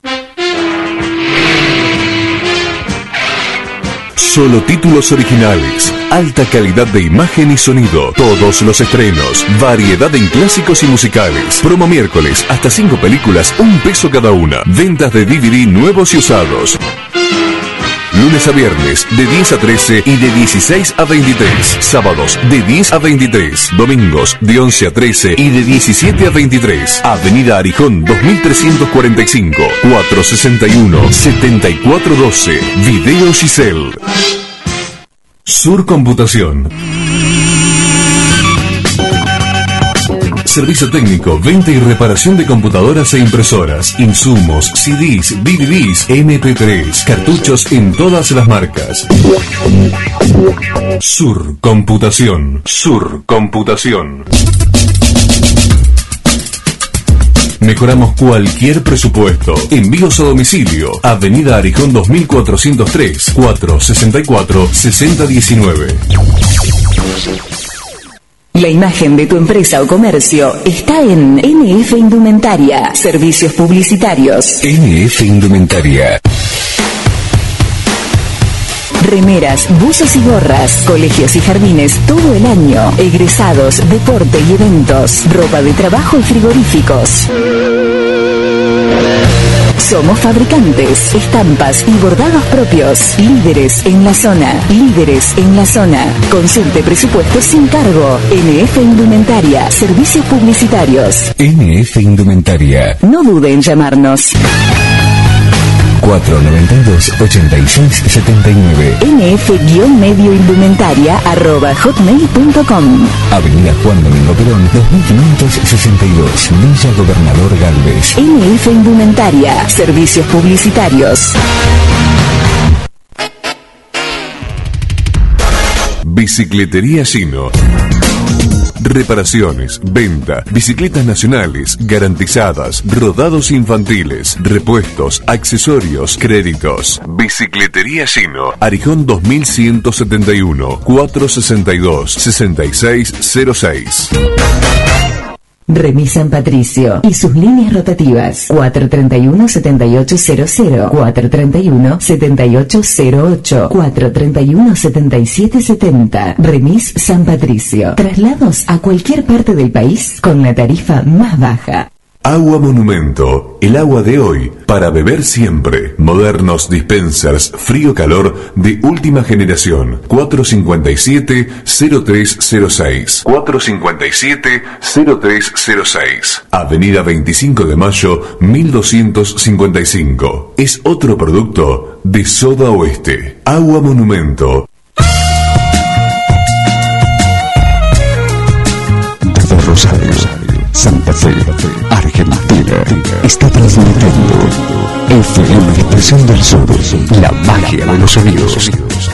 Solo títulos originales, alta calidad de imagen y sonido, todos los estrenos, variedad en clásicos y musicales. Promo miércoles, hasta cinco películas, un peso cada una. Ventas de D V D nuevos y usados. Lunes a viernes, de diez a trece y de dieciséis a veintitrés. Sábados, de diez a veintitrés. Domingos, de once a trece y de diecisiete a veintitrés. Avenida Arijón dos mil trescientos cuarenta y cinco, cuatrocientos sesenta y uno, setenta y cuatro doce. Video Giselle. Sur Computación. Servicio técnico, venta y reparación de computadoras e impresoras, insumos, C Ds, D V Ds, M P tres, cartuchos en todas las marcas. Sur Computación. Sur Computación. Mejoramos cualquier presupuesto. Envíos a domicilio. Avenida Arijón dos mil cuatrocientos tres, cuatrocientos sesenta y cuatro, sesenta diecinueve. La imagen de tu empresa o comercio está en N F Indumentaria. Servicios publicitarios. N F Indumentaria. Remeras, buzos y gorras, colegios y jardines todo el año, egresados, deporte y eventos, ropa de trabajo y frigoríficos. Somos fabricantes, estampas y bordados propios, líderes en la zona, líderes en la zona. Consulte presupuestos sin cargo. N F Indumentaria, servicios publicitarios. N F Indumentaria. No dude en llamarnos. cuatro noventa y dos, ochenta y seis setenta y nueve. N F-medio indumentaria arroba hotmail punto com. Avenida Juan Domingo Perón, dos mil quinientos sesenta y dos, Villa Gobernador Galvez. N F Indumentaria, servicios publicitarios. Bicicletería Gino. Reparaciones, venta, bicicletas nacionales, garantizadas, rodados infantiles, repuestos, accesorios, créditos. Bicicletería Gino. Arijón dos mil ciento setenta y uno, cuatrocientos sesenta y dos, sesenta y seis cero seis. Remis San Patricio y sus líneas rotativas cuatro treinta y uno, setenta y ocho cero cero, cuatro treinta y uno, setenta y ocho cero ocho, cuatro treinta y uno, setenta y siete setenta. Remis San Patricio. Traslados a cualquier parte del país con la tarifa más baja. Agua Monumento, el agua de hoy, para beber siempre. Modernos dispensers frío-calor de última generación. cuatro cincuenta y siete, cero tres cero seis. cuatro cincuenta y siete, cero tres cero seis. Avenida veinticinco de mayo, mil doscientos cincuenta y cinco. Es otro producto de Soda Oeste. Agua Monumento. Desde Rosario, Santa Fe, Argentina, está transmitiendo F M Expresión del Sur, la magia de los sonidos.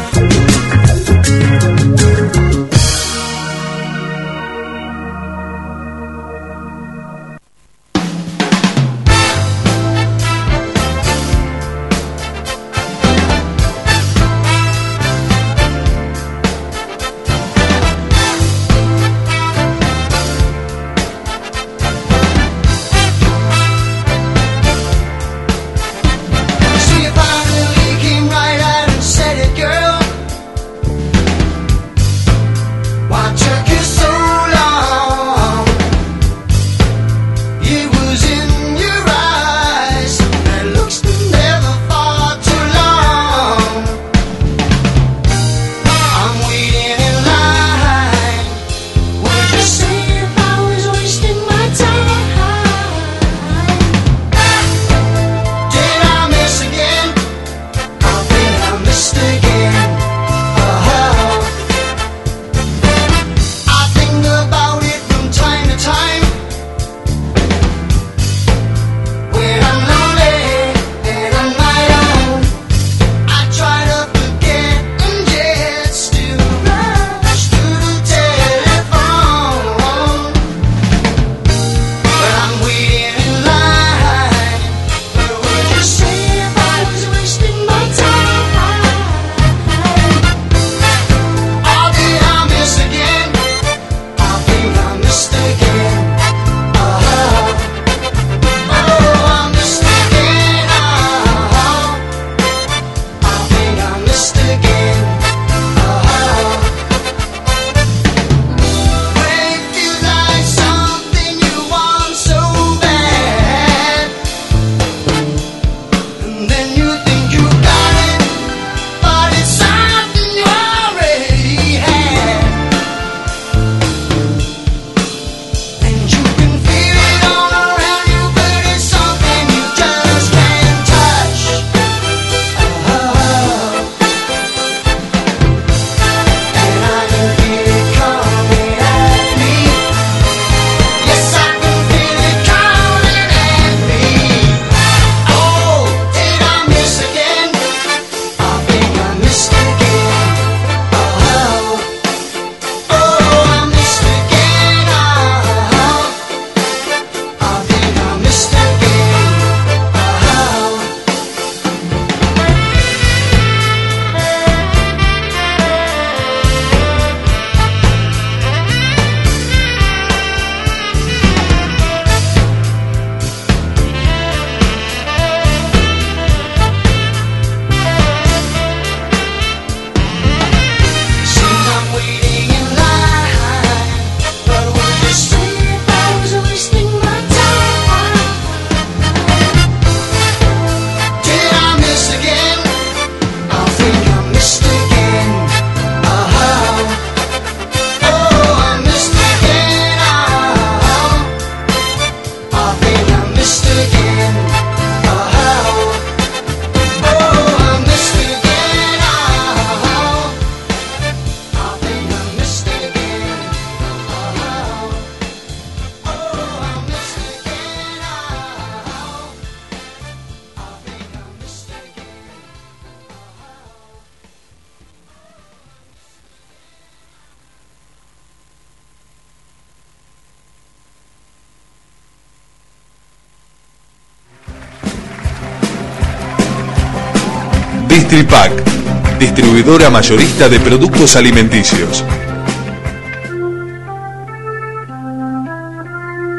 Distripac, distribuidora mayorista de productos alimenticios.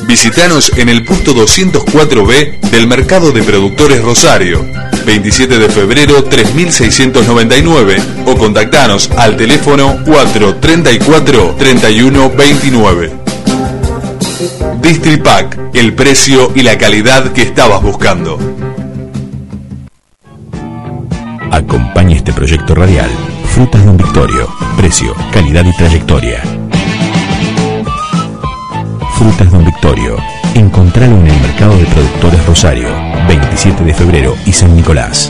Visítanos en el puesto doscientos cuatro B del Mercado de Productores Rosario, veintisiete de febrero tres mil seiscientos noventa y nueve, o contactanos al teléfono cuatro treinta y cuatro treinta y uno veintinueve. Distripac, el precio y la calidad que estabas buscando. Acompaña este proyecto radial. Frutas Don Victorio. Precio, calidad y trayectoria. Frutas Don Victorio. Encontralo en el Mercado de Productores Rosario, veintisiete de febrero y San Nicolás.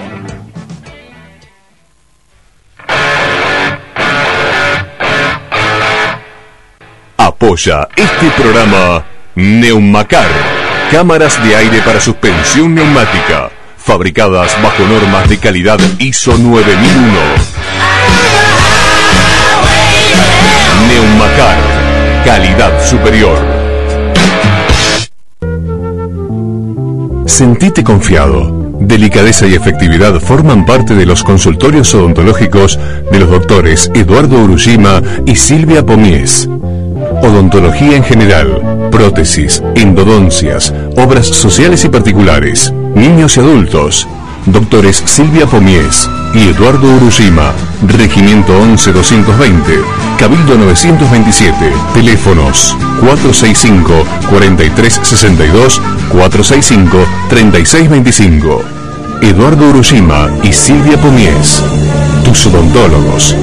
Apoya este programa Neumacar, cámaras de aire para suspensión neumática, fabricadas bajo normas de calidad I S O nueve mil uno. Neumacar, calidad superior. Sentite confiado. Delicadeza y efectividad forman parte de los consultorios odontológicos de los doctores Eduardo Urushima y Silvia Pomies. Odontología en general, prótesis, endodoncias, obras sociales y particulares, niños y adultos. Doctores Silvia Pomies y Eduardo Urushima, Regimiento once doscientos veinte, Cabildo novecientos veintisiete, teléfonos cuatro seis cinco, cuatro tres seis dos, cuatro seis cinco, tres seis dos cinco. Eduardo Urushima y Silvia Pomies, tus odontólogos.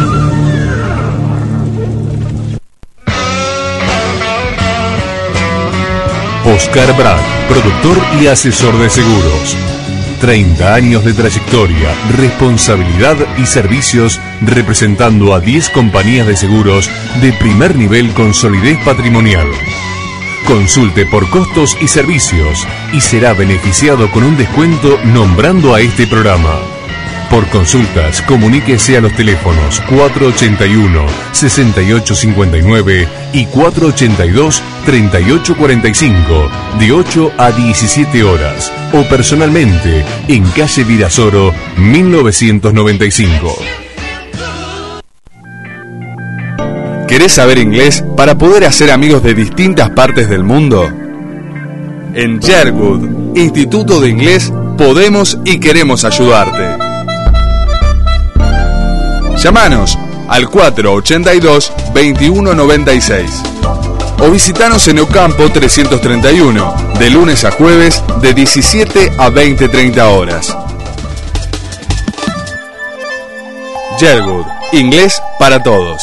Oscar Brad, productor y asesor de seguros. treinta años de trayectoria, responsabilidad y servicios representando a diez compañías de seguros de primer nivel con solidez patrimonial. Consulte por costos y servicios y será beneficiado con un descuento nombrando a este programa. Por consultas, comuníquese a los teléfonos cuatro ochenta y uno, sesenta y ocho cincuenta y nueve y cuatro ochenta y dos, treinta y ocho cuarenta y cinco, de ocho a diecisiete horas, o personalmente en calle Virasoro, mil novecientos noventa y cinco. ¿Querés saber inglés para poder hacer amigos de distintas partes del mundo? En Sherwood, Instituto de Inglés, podemos y queremos ayudarte. Llámanos al cuatro ochenta y dos, veintiuno noventa y seis o visitanos en Ocampo trescientos treinta y uno, de lunes a jueves de diecisiete a veinte treinta horas. Sherwood, inglés para todos.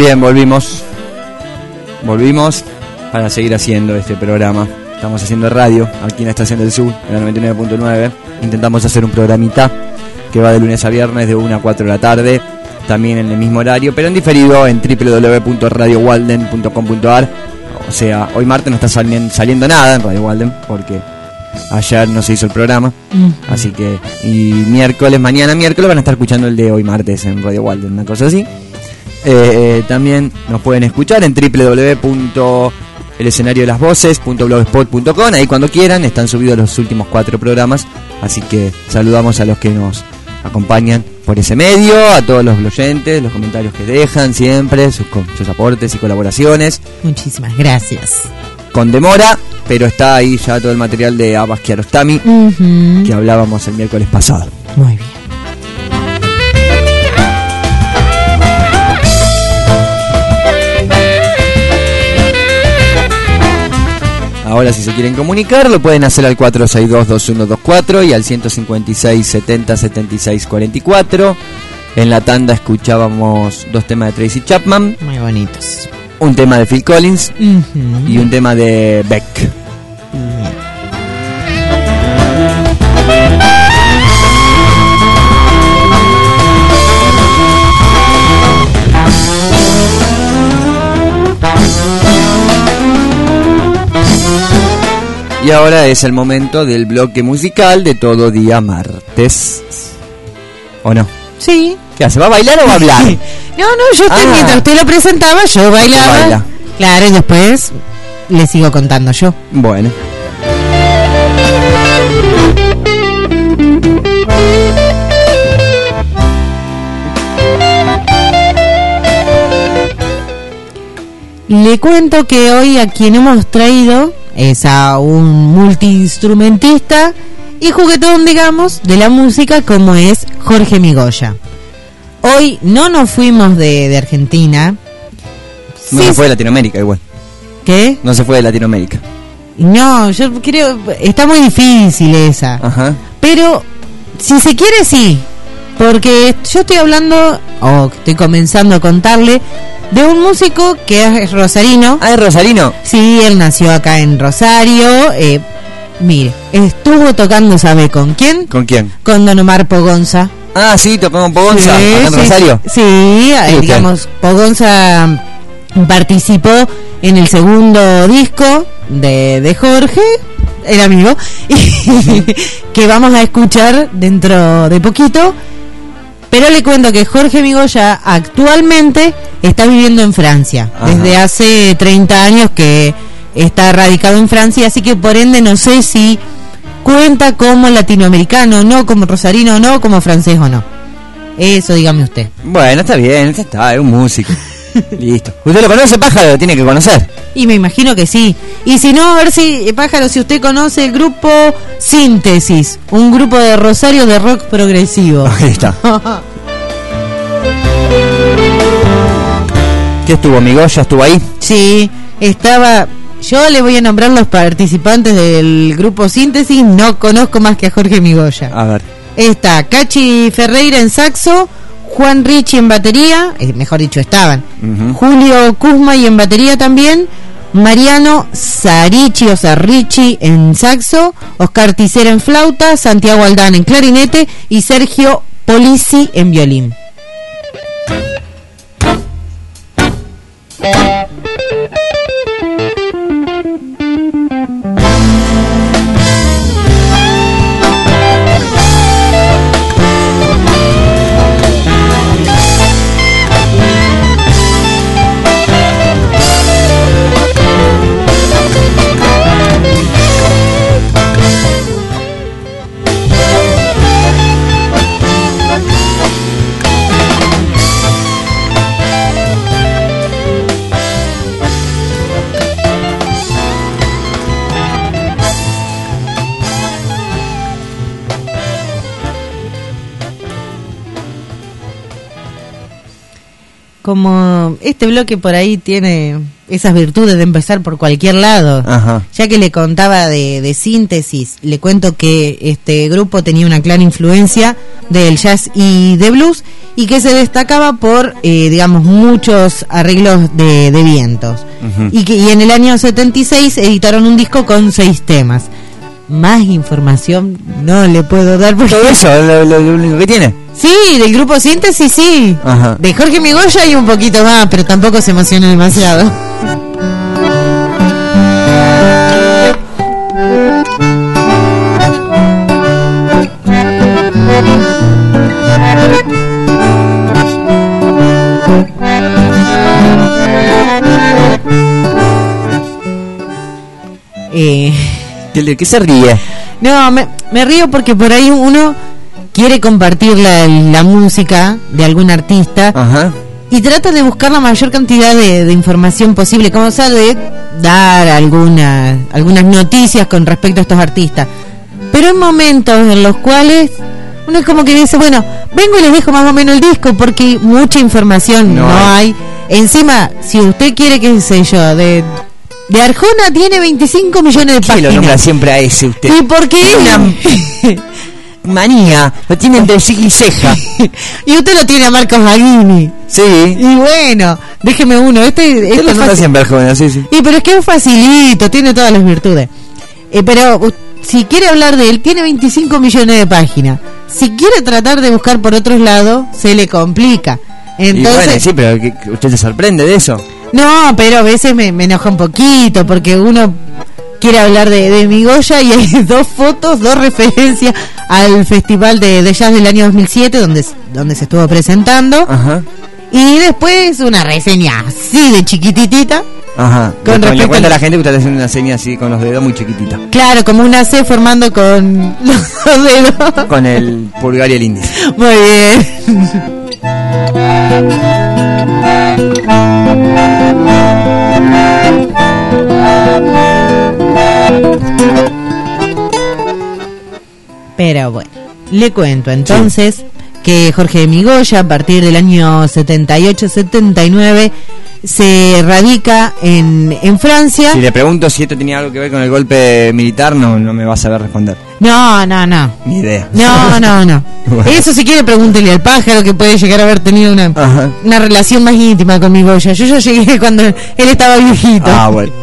Bien, volvimos. Volvimos para seguir haciendo este programa. Estamos haciendo radio aquí en la Estación del Sur, en la noventa y nueve punto nueve. Intentamos hacer un programita que va de lunes a viernes de una a cuatro de la tarde, también en el mismo horario, pero en diferido en doble u doble u doble u punto radio walden punto com punto a r. O sea, hoy martes no está saliendo, saliendo nada en Radio Walden porque ayer no se hizo el programa. Uh-huh. Así que, y miércoles, mañana miércoles van a estar escuchando el de hoy martes en Radio Walden, una cosa así. Eh, también nos pueden escuchar en doble u doble u doble u punto el escenario de las voces punto blogspot punto com. Ahí cuando quieran, están subidos los últimos cuatro programas. Así que saludamos a los que nos acompañan por ese medio, a todos los oyentes, los comentarios que dejan siempre, sus, sus aportes y colaboraciones. Muchísimas gracias. Con demora, pero está ahí ya todo el material de Abbas Kiarostami, uh-huh, que hablábamos el miércoles pasado. Muy bien. Ahora, si se quieren comunicar, lo pueden hacer al cuatro seis dos, dos uno dos cuatro y al ciento cincuenta y seis, setenta, setenta y seis, cuarenta y cuatro. En la tanda escuchábamos dos temas de Tracy Chapman. Muy bonitos. Un tema de Phil Collins, uh-huh, y un tema de Beck. Uh-huh. Y ahora es el momento del bloque musical de todo día martes. ¿O no? Sí. ¿Qué hace? ¿Va a bailar o va a hablar? No, no, yo estoy, ah, mientras usted lo presentaba, yo bailaba. Baila. Claro, y después le sigo contando yo. Bueno. Le cuento que hoy a quien hemos traído es a un multiinstrumentista y juguetón, digamos, de la música, como es Jorge Migoya. Hoy no nos fuimos de, de Argentina. No sí, se fue de Latinoamérica igual. ¿Qué? No se fue de Latinoamérica. No, yo creo, está muy difícil esa. Ajá. Pero, si se quiere, sí. Porque yo estoy hablando, o oh, estoy comenzando a contarle, de un músico que es rosarino. Ah, ¿es rosarino? Sí, él nació acá en Rosario. Eh, mire, estuvo tocando, ¿sabe con quién? ¿Con quién? Con Don Omar Pogonza. Ah, sí, tocó con Pogonza, sí, acá en sí, Rosario. Sí, sí, eh, digamos, Pogonza participó en el segundo disco de, de Jorge, el amigo, que vamos a escuchar dentro de poquito. Pero le cuento que Jorge Migoya actualmente está viviendo en Francia. Ajá. Desde hace treinta años que está radicado en Francia, así que por ende no sé si cuenta como latinoamericano o no, como rosarino o no, como francés o no. Eso dígame usted. Bueno, está bien, este está, es un músico. Listo. ¿Usted lo conoce, Pájaro? Lo tiene que conocer. Y me imagino que sí. Y si no, a ver si, Pájaro, si usted conoce el grupo Síntesis, un grupo de Rosario de rock progresivo. Ahí está. ¿Qué estuvo, Migoya? ¿Estuvo ahí? Sí, estaba... Yo le voy a nombrar los participantes del grupo Síntesis. No conozco más que a Jorge Migoya. A ver. Está Cachi Ferreira en saxo, Juan Ricci en batería, eh, mejor dicho estaban, uh-huh, Julio Kuzma y en batería también, Mariano Sarichi o Sarrichi en saxo, Oscar Ticera en flauta, Santiago Aldán en clarinete y Sergio Polisi en violín. como este bloque por ahí tiene esas virtudes de empezar por cualquier lado, Ajá. ya que le contaba de, de síntesis, le cuento que este grupo tenía una clara influencia del jazz y de blues y que se destacaba por, eh, digamos, muchos arreglos de, de vientos. Uh-huh. Y que y en el año setenta y seis editaron un disco con seis temas. Más información no le puedo dar porque... ¿Todo eso lo, lo, lo único que tiene? Sí, del grupo Síntesis, sí. Ajá. De Jorge Migoya hay un poquito más, pero tampoco se emociona demasiado. Eh... ¿De qué se ríe? No, me, me río porque por ahí uno quiere compartir la, la música de algún artista. Ajá. Y trata de buscar la mayor cantidad de, de información posible, como sea de dar alguna, algunas noticias con respecto a estos artistas. Pero hay momentos en los cuales uno es como que dice, bueno, vengo y les dejo más o menos el disco porque mucha información no, no hay. hay. Encima, si usted quiere, qué sé yo, de... De Arjona tiene veinticinco millones de páginas. ¿Qué lo nombra siempre a ese usted? ¿Y por qué? Una manía, lo tiene entre ceja y ceja. Y usted lo tiene a Marcos Maguini. Sí. Y bueno, déjeme uno. Este, este lo nombra siempre Arjona, sí, sí. Y pero es que es facilito, tiene todas las virtudes. Eh, pero uh, si quiere hablar de él, tiene veinticinco millones de páginas. Si quiere tratar de buscar por otros lados, se le complica. Entonces, y bueno, sí, pero que, que usted se sorprende de eso. No, pero a veces me, me enoja un poquito porque uno quiere hablar de, de Migoya y hay dos fotos, dos referencias al Festival de, de Jazz del año dos mil siete donde, donde se estuvo presentando. Ajá. Y después una reseña así de chiquititita. Ajá. Con le cuenta a la a... gente que usted está haciendo una seña así con los dedos muy chiquitita. Claro, como una C formando con los dedos. Con el pulgar y el índice. Muy bien. Pero bueno, le cuento entonces sí. que Jorge Migoya a partir del año setenta y ocho setenta y nueve se radica en, en Francia. Si le pregunto si esto tenía algo que ver con el golpe militar, no, no me va a saber responder. No, no, no. Ni idea. No, no, no. Bueno. Eso si quiere pregúntele al pájaro que puede llegar a haber tenido una, una relación más íntima con Migoya. Yo ya llegué cuando él estaba viejito. Ah, bueno.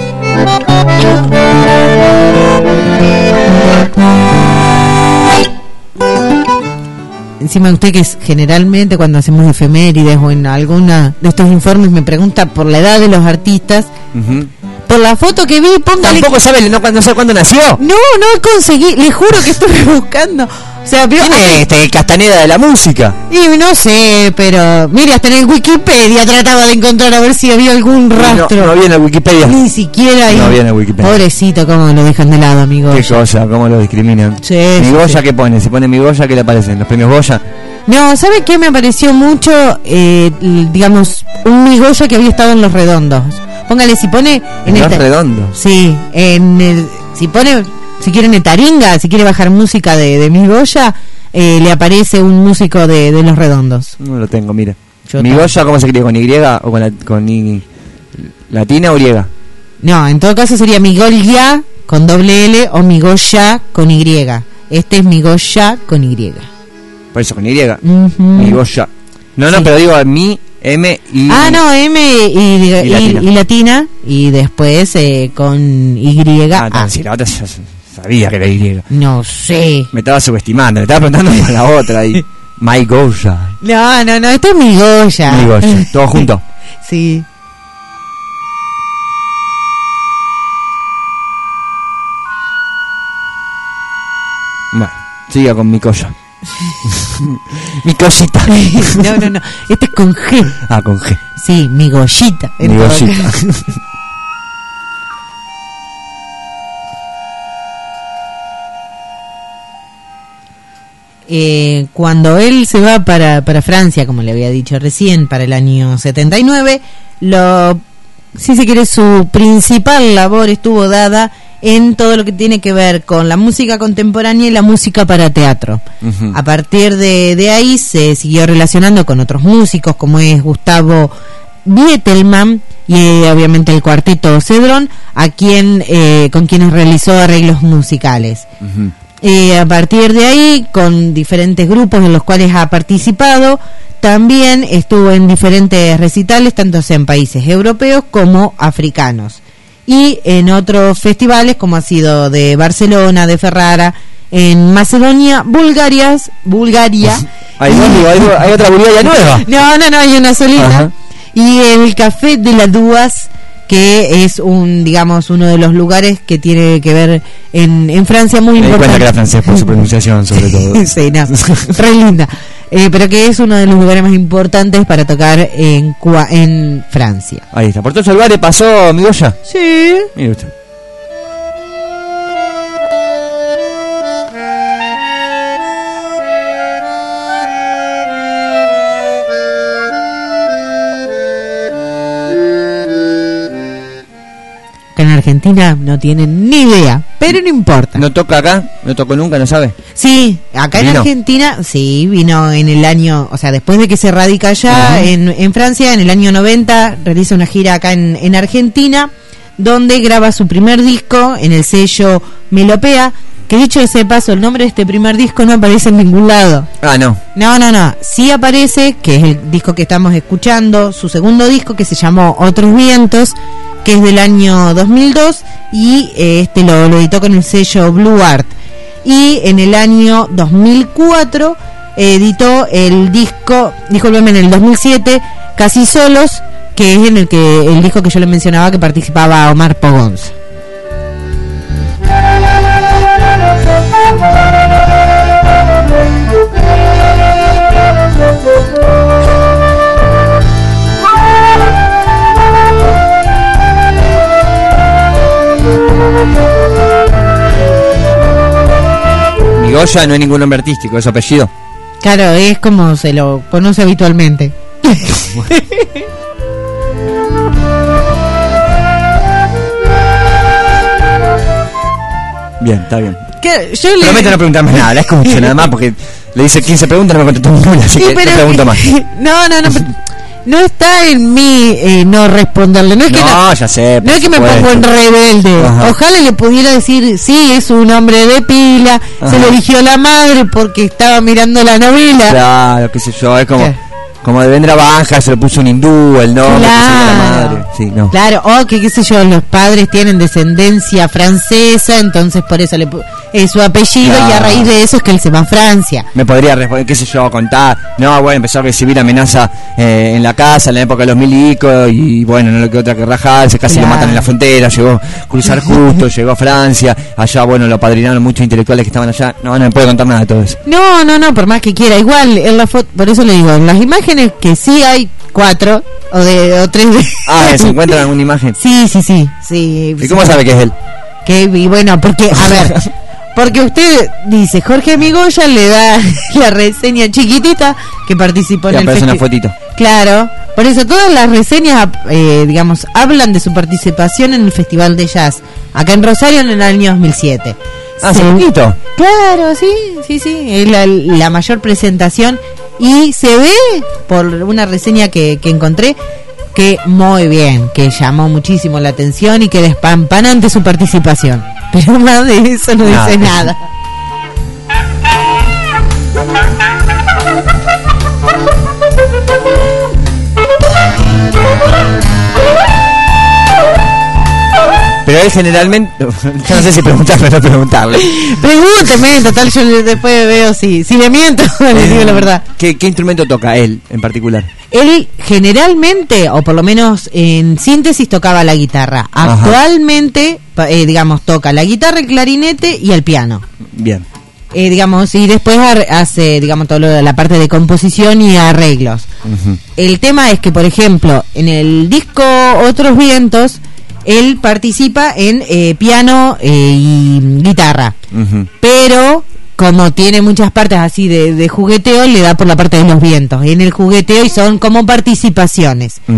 Encima usted que es generalmente cuando hacemos efemérides o en alguna de estos informes me pregunta por la edad de los artistas. Uh-huh. Por la foto que vi, póngale... ¿Tampoco sabe, no, no sé cuándo nació? No, no conseguí, le juro que estuve buscando. O sea, ¿quién es este, el Castaneda de la música? Y no sé, pero mire, hasta en el Wikipedia trataba de encontrar a ver si había algún rastro. No, no había en el Wikipedia. Ni siquiera ahí. No había en el Wikipedia. Pobrecito, cómo lo dejan de lado, amigo. Qué cosa, cómo lo discriminan. Sí, Migoya, sí. ¿qué pone? ¿Se pone Migoya? ¿Qué le aparecen? ¿Los premios Goya? No, ¿sabe qué? Me apareció mucho, eh, digamos, un Migoya que había estado en Los Redondos. Póngale, si pone... En, en Los el, Redondos. Sí, en el... Si pone... Si quiere en Taringa, si quiere bajar música de, de Migoya... Eh, le aparece un músico de, de Los Redondos. No lo tengo, mira. Migoya, ¿cómo se escribe? ¿Con Y o con, la, con I, latina o griega? No, en todo caso sería Migoya con doble L o Migoya con Y. Este es Migoya con Y. Por eso, con Y. Uh-huh. Migoya. No, no, sí. Pero digo mi, M y... Ah, no, M y, y, y, latina. y, y latina. Y después eh, con Y. Ah, no, sí, la otra ya sabía que era Y. No sé. Me estaba subestimando, me estaba preguntando por la otra ahí. My Goya. No, no, no, esto es Migoya. Migoya, todo junto. Sí. Bueno, siga con mi Migoya. Mi cosita. No, no, no. Este es con G. Ah, con G. Sí, mi Goyita. Mi Goyita. Eh, cuando él se va para, para Francia, como le había dicho recién, para el año setenta y nueve, lo, si se quiere, su principal labor estuvo dada en todo lo que tiene que ver con la música contemporánea y la música para teatro. Uh-huh. A partir de, de ahí se siguió relacionando con otros músicos, como es Gustavo Bietelman y eh, obviamente el cuarteto Cedrón, a quien eh, con quienes realizó arreglos musicales. Uh-huh. Eh, a partir de ahí, con diferentes grupos en los cuales ha participado, también estuvo en diferentes recitales, tanto sea en países europeos como africanos, y en otros festivales como ha sido de Barcelona, de Ferrara, en Macedonia, Bulgaria, Bulgaria. ¿Hay, y... ¿hay, ¿Hay otra Bulgaria nueva? No, no, no, hay una solita. Ajá. Y el Café de las Duas, que es un, digamos, uno de los lugares que tiene que ver en, en Francia, muy Me importante. Me di cuenta que era francés por su pronunciación, sobre todo. Sí, no, re linda. Eh, pero que es uno de los lugares más importantes para tocar en Cuba, en Francia. Ahí está. ¿Por todos los lugares pasó mi Goya? Sí. Mire usted. Que en Argentina no tienen ni idea, pero no importa. ¿No toca acá? ¿No tocó nunca? ¿No sabe? Sí, acá ¿Vino? En Argentina, sí, vino en el año, o sea, después de que se radica allá uh-huh. en, en Francia, en el año noventa, realiza una gira acá en, en Argentina, donde graba su primer disco en el sello Melopea, que dicho ese paso, el nombre de este primer disco no aparece en ningún lado. Ah, no. No, no, no. Sí aparece, que es el disco que estamos escuchando, su segundo disco, que se llamó Otros Vientos, que es del año dos mil dos, y eh, este lo, lo editó con el sello Blue Art. Y en el año dos mil cuatro eh, editó el disco, discúlpeme, en el dos mil siete, Casi Solos, que es en el que el disco que yo le mencionaba, que participaba Omar Pogons. Migoya no es ningún nombre artístico, es su apellido. Claro, es como se lo conoce habitualmente. Bien, está bien. ¿Qué? Yo le... Prometo no preguntarme nada, la escucho nada más porque le hice quince preguntas y no me contestó ninguna, así sí, que no pregunto más. No, no, no. No está en mí eh, no responderle. No es que, no, no, ya sé. No es que me pongo en rebelde. Ajá. Ojalá le pudiera decir, sí, es un hombre de pila, ajá, se lo eligió la madre porque estaba mirando la novela. Claro, qué sé yo, es como... ¿Qué? Como de Vendra Banja, se lo puso un hindú, el nombre, claro, la madre. Sí, no. Claro, o que qué sé yo, los padres tienen descendencia francesa, entonces por eso le es su apellido, claro, y a raíz de eso es que él se va a Francia. Me podría responder, qué sé yo, contar, no, bueno, empezó a recibir amenaza eh, en la casa en la época de los milicos y bueno, no le quedó otra que rajarse, casi claro, lo matan en la frontera, llegó a cruzar justo, llegó a Francia, allá, bueno, lo padrinaron muchos intelectuales que estaban allá, no, no me puede contar nada de todo eso. No, no, no, por más que quiera, igual, en la foto, por eso le digo, en las imágenes que sí hay cuatro o de o tres de... Ah, ¿se encuentra alguna imagen? Sí, sí, sí, sí. ¿Y cómo sabe que es él? Que y bueno, porque a ver, porque usted dice Jorge Migoya le da la reseña chiquitita que participó en el festival. Una fotito. Claro, por eso todas las reseñas, eh, digamos, hablan de su participación en el Festival de Jazz acá en Rosario en el año dos mil siete. Ah, ¿se poquito? Claro, sí, sí, sí, es la, la mayor presentación. Y se ve, por una reseña que, que encontré, que muy bien, que llamó muchísimo la atención y que despampanante su participación. Pero más de eso no nada. dice nada. Pero él generalmente, yo no sé si preguntarle o no preguntarle. Pregúnteme, en total yo después veo si, si le miento, eh, le digo la verdad. ¿Qué, ¿Qué instrumento toca él en particular? Él generalmente, o por lo menos en síntesis, tocaba la guitarra. Ajá. Actualmente, eh, digamos, toca la guitarra, el clarinete y el piano. Bien. Eh, digamos, y después hace, digamos, todo lo de la parte de composición y arreglos. Uh-huh. El tema es que, por ejemplo, en el disco Otros Vientos, él participa en eh, piano eh, y guitarra, uh-huh, pero como tiene muchas partes así de, de jugueteo, le da por la parte de los vientos. En el jugueteo y son como participaciones. Uh-huh.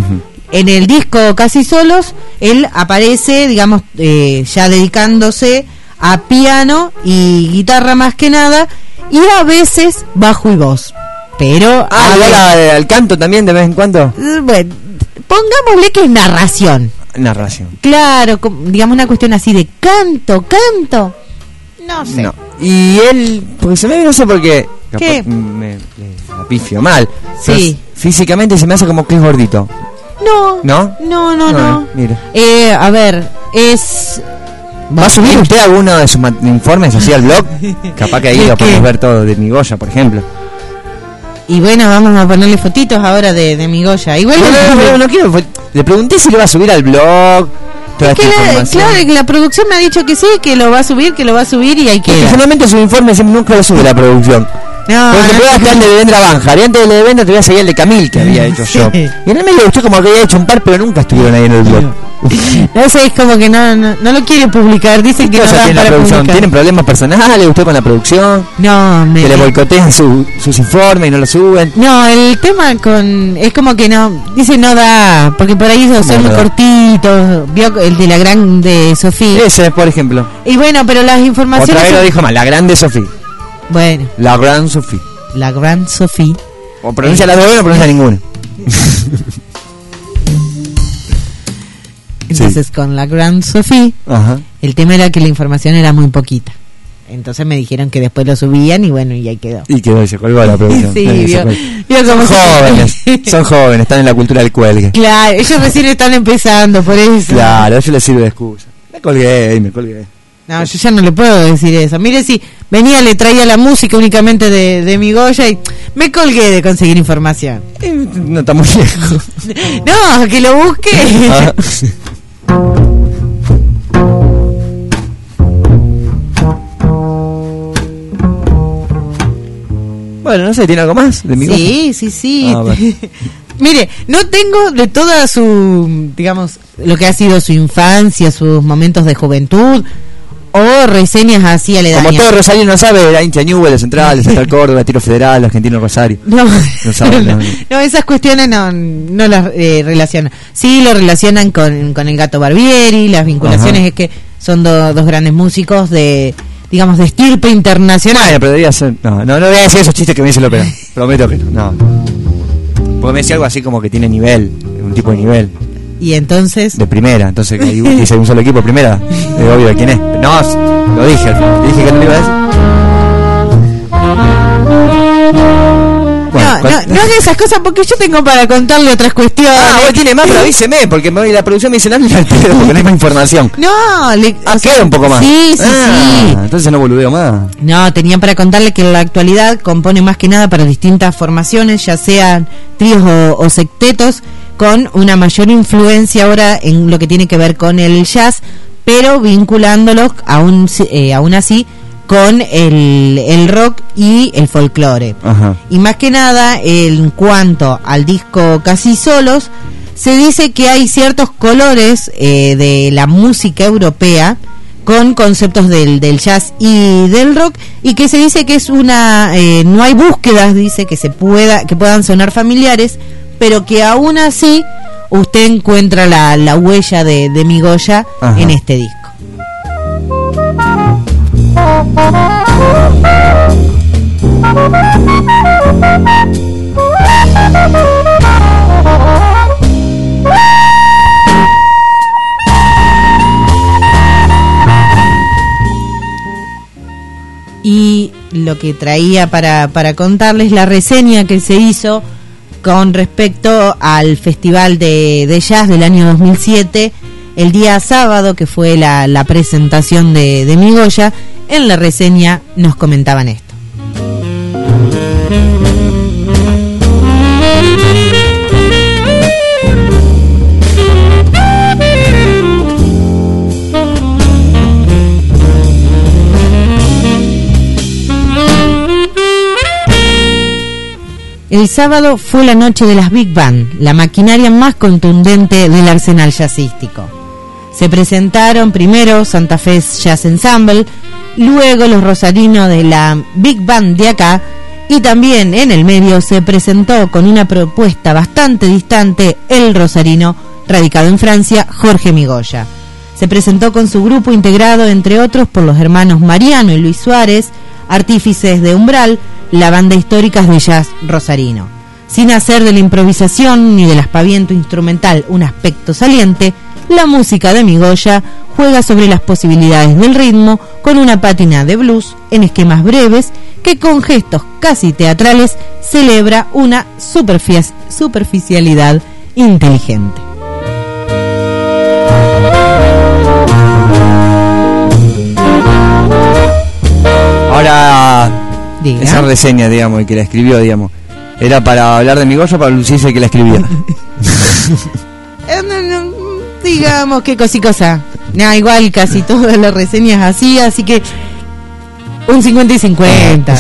en el disco Casi Solos, él aparece, digamos, eh, ya dedicándose a piano y guitarra más que nada, y a veces bajo y voz. Pero ah, ¿igual al canto también de vez en cuando? Bueno, pongámosle que es narración. Narración. Claro, digamos una cuestión así de canto, canto. No sé. No. Y él, porque se me ve, no sé por qué. ¿Qué? Me, me, me pifio mal. Sí. Físicamente se me hace como que es gordito. No. ¿No? No, no, no. no. Mira. Eh, a ver, es... ¿Va a subir usted alguno de sus informes así al blog? Capaz que ahí lo podemos ver todo, de Migoya, por ejemplo. Y bueno, vamos a ponerle fotitos ahora de, de Migoya. Igual no, no, no, no, no quiero. Le pregunté si lo va a subir al blog. Toda es que la, claro, la producción me ha dicho que sí, que lo va a subir, que lo va a subir y hay que... Generalmente su informe siempre nunca lo sube la producción. No, porque no, te voy a estar el de Devendra Banjar y antes del de Devendra te voy a seguir el de Camil que había hecho yo. Y en el medio usted como que había hecho un par, pero nunca estuvieron ahí en el blog. No sé, es como que no, no, no lo quiere publicar, dicen que no dan para publicar. ¿Tienen problemas personales usted con la producción? No, me... Que le boicotean su, sus informes y no lo suben. No, el tema con... es como que no, dice no da, porque por ahí son muy cortitos, vio el de la grande Sofía. Ese, por ejemplo. Y bueno, pero las informaciones... Otra vez lo dijo mal, la grande Sofía. Bueno. La Gran Sofía. La Gran Sofía. O pronuncia las dos o no pronuncia ninguna. Entonces sí. Con la Gran Sofía, ajá, el tema era que la información era muy poquita. Entonces me dijeron que después lo subían y bueno, y ahí quedó. Y quedó, se colgó la producción. Sí, sí, vio, vio son jóvenes, son jóvenes, están en la cultura del cuelgue. Claro, ellos recién están empezando, por eso. Claro, eso les sirve de excusa. Me colgué y me colgué. No, yo ya no le puedo decir eso. Mire, si venía, le traía la música únicamente de, de Migoya y me colgué de conseguir información. Eh, no está muy lejos. No, que lo busque. Ah. Bueno, no sé, ¿tiene algo más de Migoya? Sí, sí, sí. Ah, bueno. Mire, no tengo de toda su, digamos, lo que ha sido su infancia, sus momentos de juventud o reseñas así aledañas. Como todo Rosario no sabe, era hincha Newell, de Central, de Central Córdoba, Tiro Federal, Argentino Rosario. No, no, sabe, no, no. no esas cuestiones no, no las eh, relacionan. Sí lo relacionan con, con el Gato Barbieri, las vinculaciones. Ajá. Es que son do, dos grandes músicos de, digamos, de estirpe internacional. Bueno, pero debería ser, no, no, no voy a decir esos chistes que me dice López, prometo que no, no. Porque me decía algo así como que tiene nivel, un tipo de nivel. Y entonces... De primera, entonces ahí dice un solo equipo, primera, es obvio de quién es. No, lo dije al final, dije que no lo iba a decir. Bueno, no, no, no haga esas cosas porque yo tengo para contarle otras cuestiones. Ah, vos tiene más, pero avíseme, porque me, la producción me dice nada al pedo, porque no hay más información. No, le, ah, queda sea, un poco más. Sí, sí, ah, sí. Entonces no boludeo más. No, tenían para contarle que en la actualidad compone más que nada para distintas formaciones, ya sean tríos o, o sectetos, con una mayor influencia ahora en lo que tiene que ver con el jazz, pero vinculándolos aún, eh, aún así con el, el rock y el folclore. Ajá. Y más que nada, en cuanto al disco Casi Solos, se dice que hay ciertos colores eh, de la música europea con conceptos del, del jazz y del rock, y que se dice que es una eh, no hay búsquedas, dice, que se pueda que puedan sonar familiares, pero que aún así usted encuentra la, la huella de, de Migoya. Ajá. En este disco. Y lo que traía para, para contarles la reseña que se hizo con respecto al Festival de, de Jazz del año dos mil siete, el día sábado, que fue la, la presentación de, de Migoya. En la reseña nos comentaban esto. El sábado fue la noche de las Big Band, la maquinaria más contundente del arsenal jazzístico. Se presentaron primero Santa Fe Jazz Ensemble, luego los rosarinos de la Big Band de acá, Y también en el medio se presentó con una propuesta bastante distante el rosarino radicado en Francia, Jorge Migoya. Se presentó con su grupo integrado, entre otros, por los hermanos Mariano y Luis Suárez, artífices de Umbral, la banda histórica de jazz rosarino. Sin hacer de la improvisación ni del aspaviento instrumental un aspecto saliente, la música de Migoya juega sobre las posibilidades del ritmo con una pátina de blues en esquemas breves que con gestos casi teatrales celebra una superfic- superficialidad inteligente. Ahora, Diga. esa reseña, digamos, que la escribió, digamos, ¿era para hablar de Migoya o para lucirse que la escribía? Eh, no, no, digamos que cosa y cosa. No, igual casi todas las reseñas así, así que un cincuenta y cincuenta.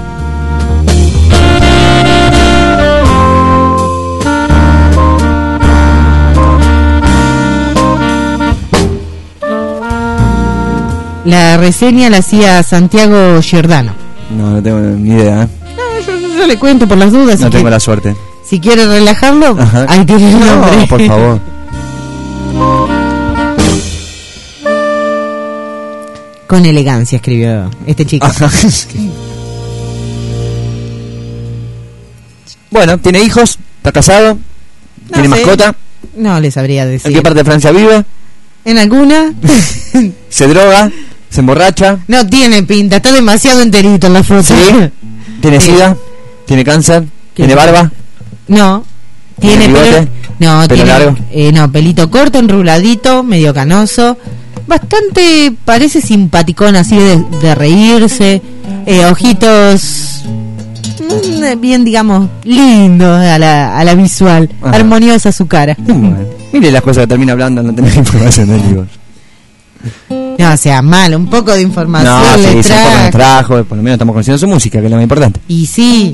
La reseña la hacía Santiago Giordano. No, no tengo ni idea, ¿eh? No, yo, yo, yo le cuento por las dudas. No si tengo que, la suerte. Si quiere relajarlo, Ajá. ahí tiene el nombre. No, por favor. Con elegancia escribió este chico. Bueno, ¿tiene hijos? ¿Está casado? No ¿Tiene sé. mascota? No le sabría decir. ¿En qué parte de Francia vive? ¿En alguna? ¿Se droga? ¿Se emborracha? No tiene pinta, está demasiado enterito en la foto. ¿Sí? ¿Tiene Sí. sida? ¿Tiene cáncer? ¿Tiene barba? No. Tiene ¿Tiene pelo, bigote? no, ¿Pelo tiene, largo? eh, no, pelito corto, enruladito, medio canoso. Bastante, parece simpaticón, así de, de reírse. Eh, ojitos mm, bien, digamos, lindos a la, a la visual. Ajá. Armoniosa su cara. Bueno, mire las cosas que termina hablando, no tener información de Migoya. No, o sea, mal, un poco de información No, sí, le sí, un poco trae. nos trajo, por lo menos estamos conociendo su música, que es lo más importante. Y sí.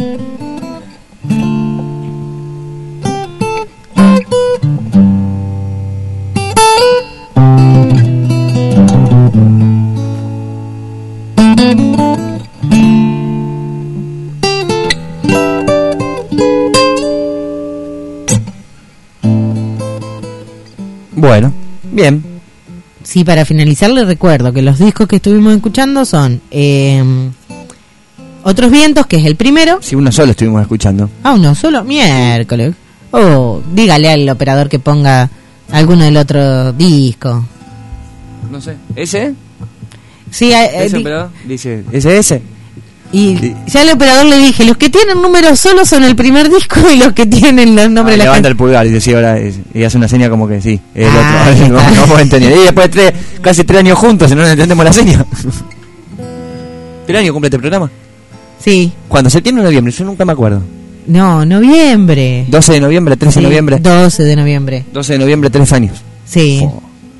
Bueno, bien. Sí, para finalizar les recuerdo que los discos que estuvimos escuchando son eh, Otros Vientos, que es el primero. Si uno solo estuvimos escuchando. Ah, uno solo, miércoles. Oh, dígale al operador que ponga alguno del otro disco. No sé. ¿Ese? Sí, eh, ¿Ese di- operador? Dice, ¿ese ese? y Sí. ya al operador le dije, los que tienen números solos son el primer disco y los que tienen los nombres Ah, de la levanta can- el pulgar y dice, sí, ahora es, y hace una seña como que sí, es el Ah, otro. ahí no, está. no puedo entender. Y después de tres, casi tres años juntos, si no nos entendemos la seña. ¿Tres años cumple este programa? Sí. ¿Cuándo? ¿Septiembre o noviembre? Yo nunca me acuerdo. No, noviembre. doce de noviembre, trece de Sí, noviembre. doce de noviembre. doce de noviembre, tres años. Sí. Oh.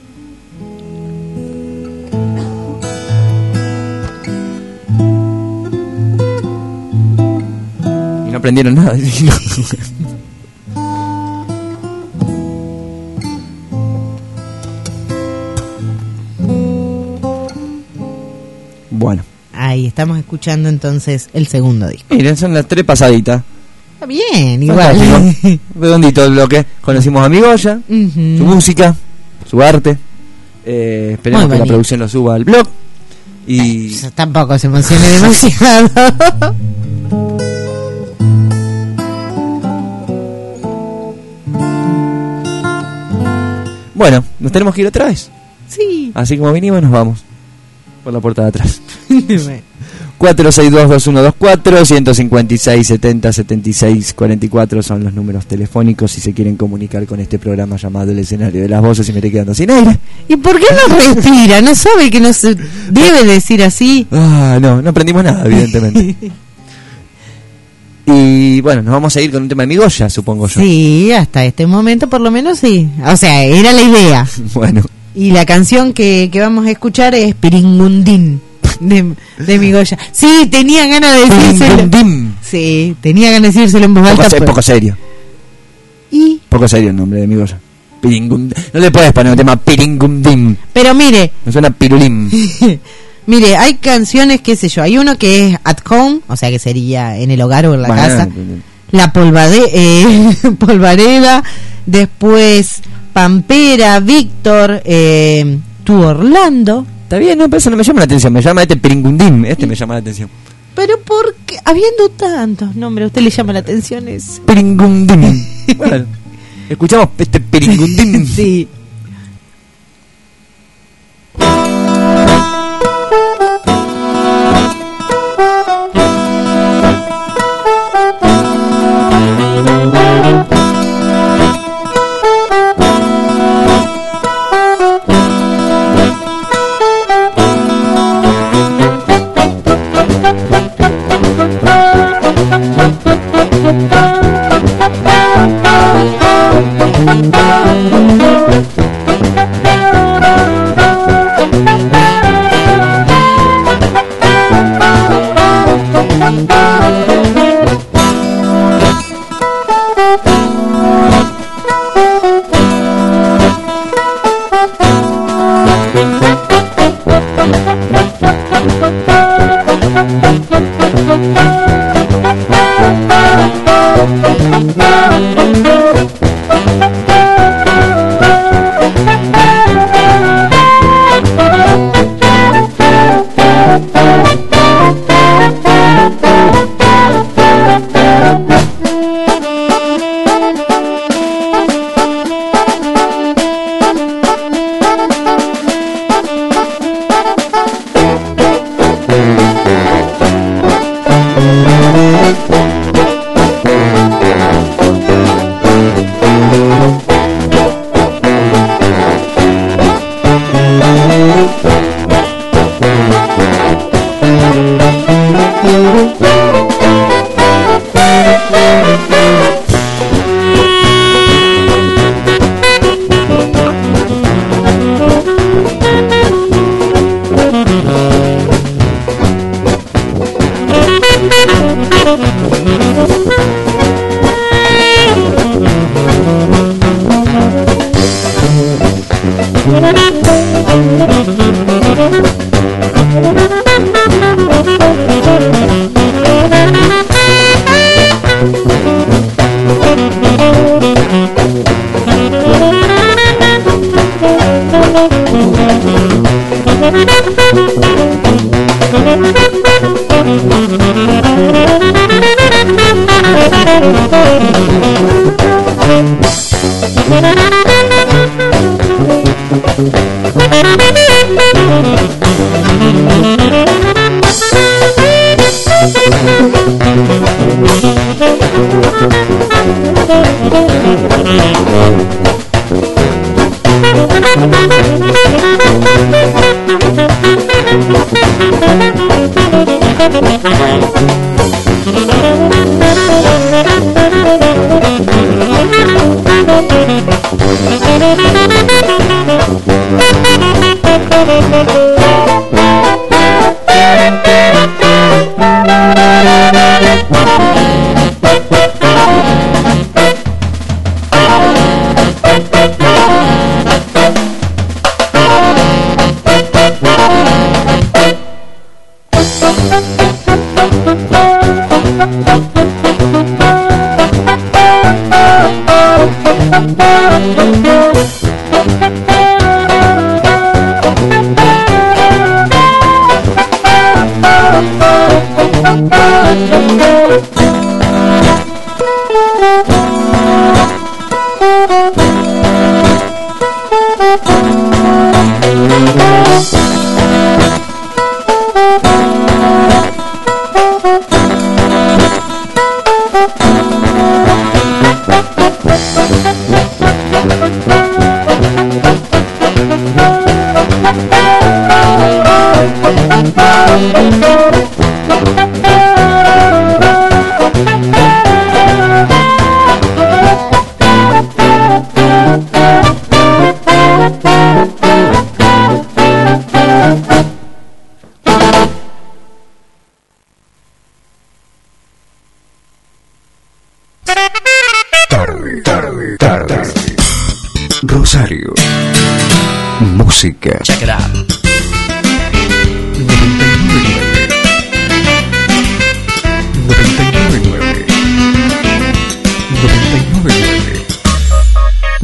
Y no aprendieron nada. Bueno, Ahí estamos escuchando entonces el segundo disco. miren, son las tres pasaditas. Está bien, igual. Fantástico. Redondito el bloque. Conocimos a Migoya, Ujú. su música, su arte. Eh, esperemos Muy que la bonito. producción lo suba al blog. Y Tampoco se emocione demasiado. bueno, nos tenemos que ir otra vez. Sí. Así como vinimos, nos vamos por la puerta de atrás. cuatro seis dos, dos uno dos cuatro, uno cinco seis, setenta, setenta y seis, cuarenta y cuatro son los números telefónicos si se quieren comunicar con este programa llamado El Escenario de las Voces y me estoy quedando sin aire. ¿Y por qué no respira? ¿No sabe que no se debe decir así? Ah, no, no aprendimos nada, evidentemente. Y bueno, nos vamos a ir con un tema de Migoya, supongo yo. Sí, hasta este momento por lo menos sí. O sea, era la idea. Bueno, Y la canción que, que vamos a escuchar es Piringundín de, de Migoya. Sí, tenía ganas de decírselo. Piringundín. Sí, tenía ganas de decírselo en voz poco, alta. se- pero- poco serio. Y, Poco serio el nombre de Migoya. Piringundín. No le puedes poner un tema Piringundín. pero mire, Me suena pirulín. Mire, hay canciones, qué sé yo, hay uno que es At Home, o sea que sería en el hogar o en la Bueno, casa. no, no, no. La polvade eh, polvareda, después Pampera, Víctor, eh, Tu Orlando. Está bien, no, pero eso no me llama la atención, me llama este Peringundín, este me llama la atención. Pero porque habiendo tantos nombres, ¿a usted le llama la atención ese? Peringundín. Bueno, escuchamos este Peringundín. Sí. Rosario. Música. Check it out.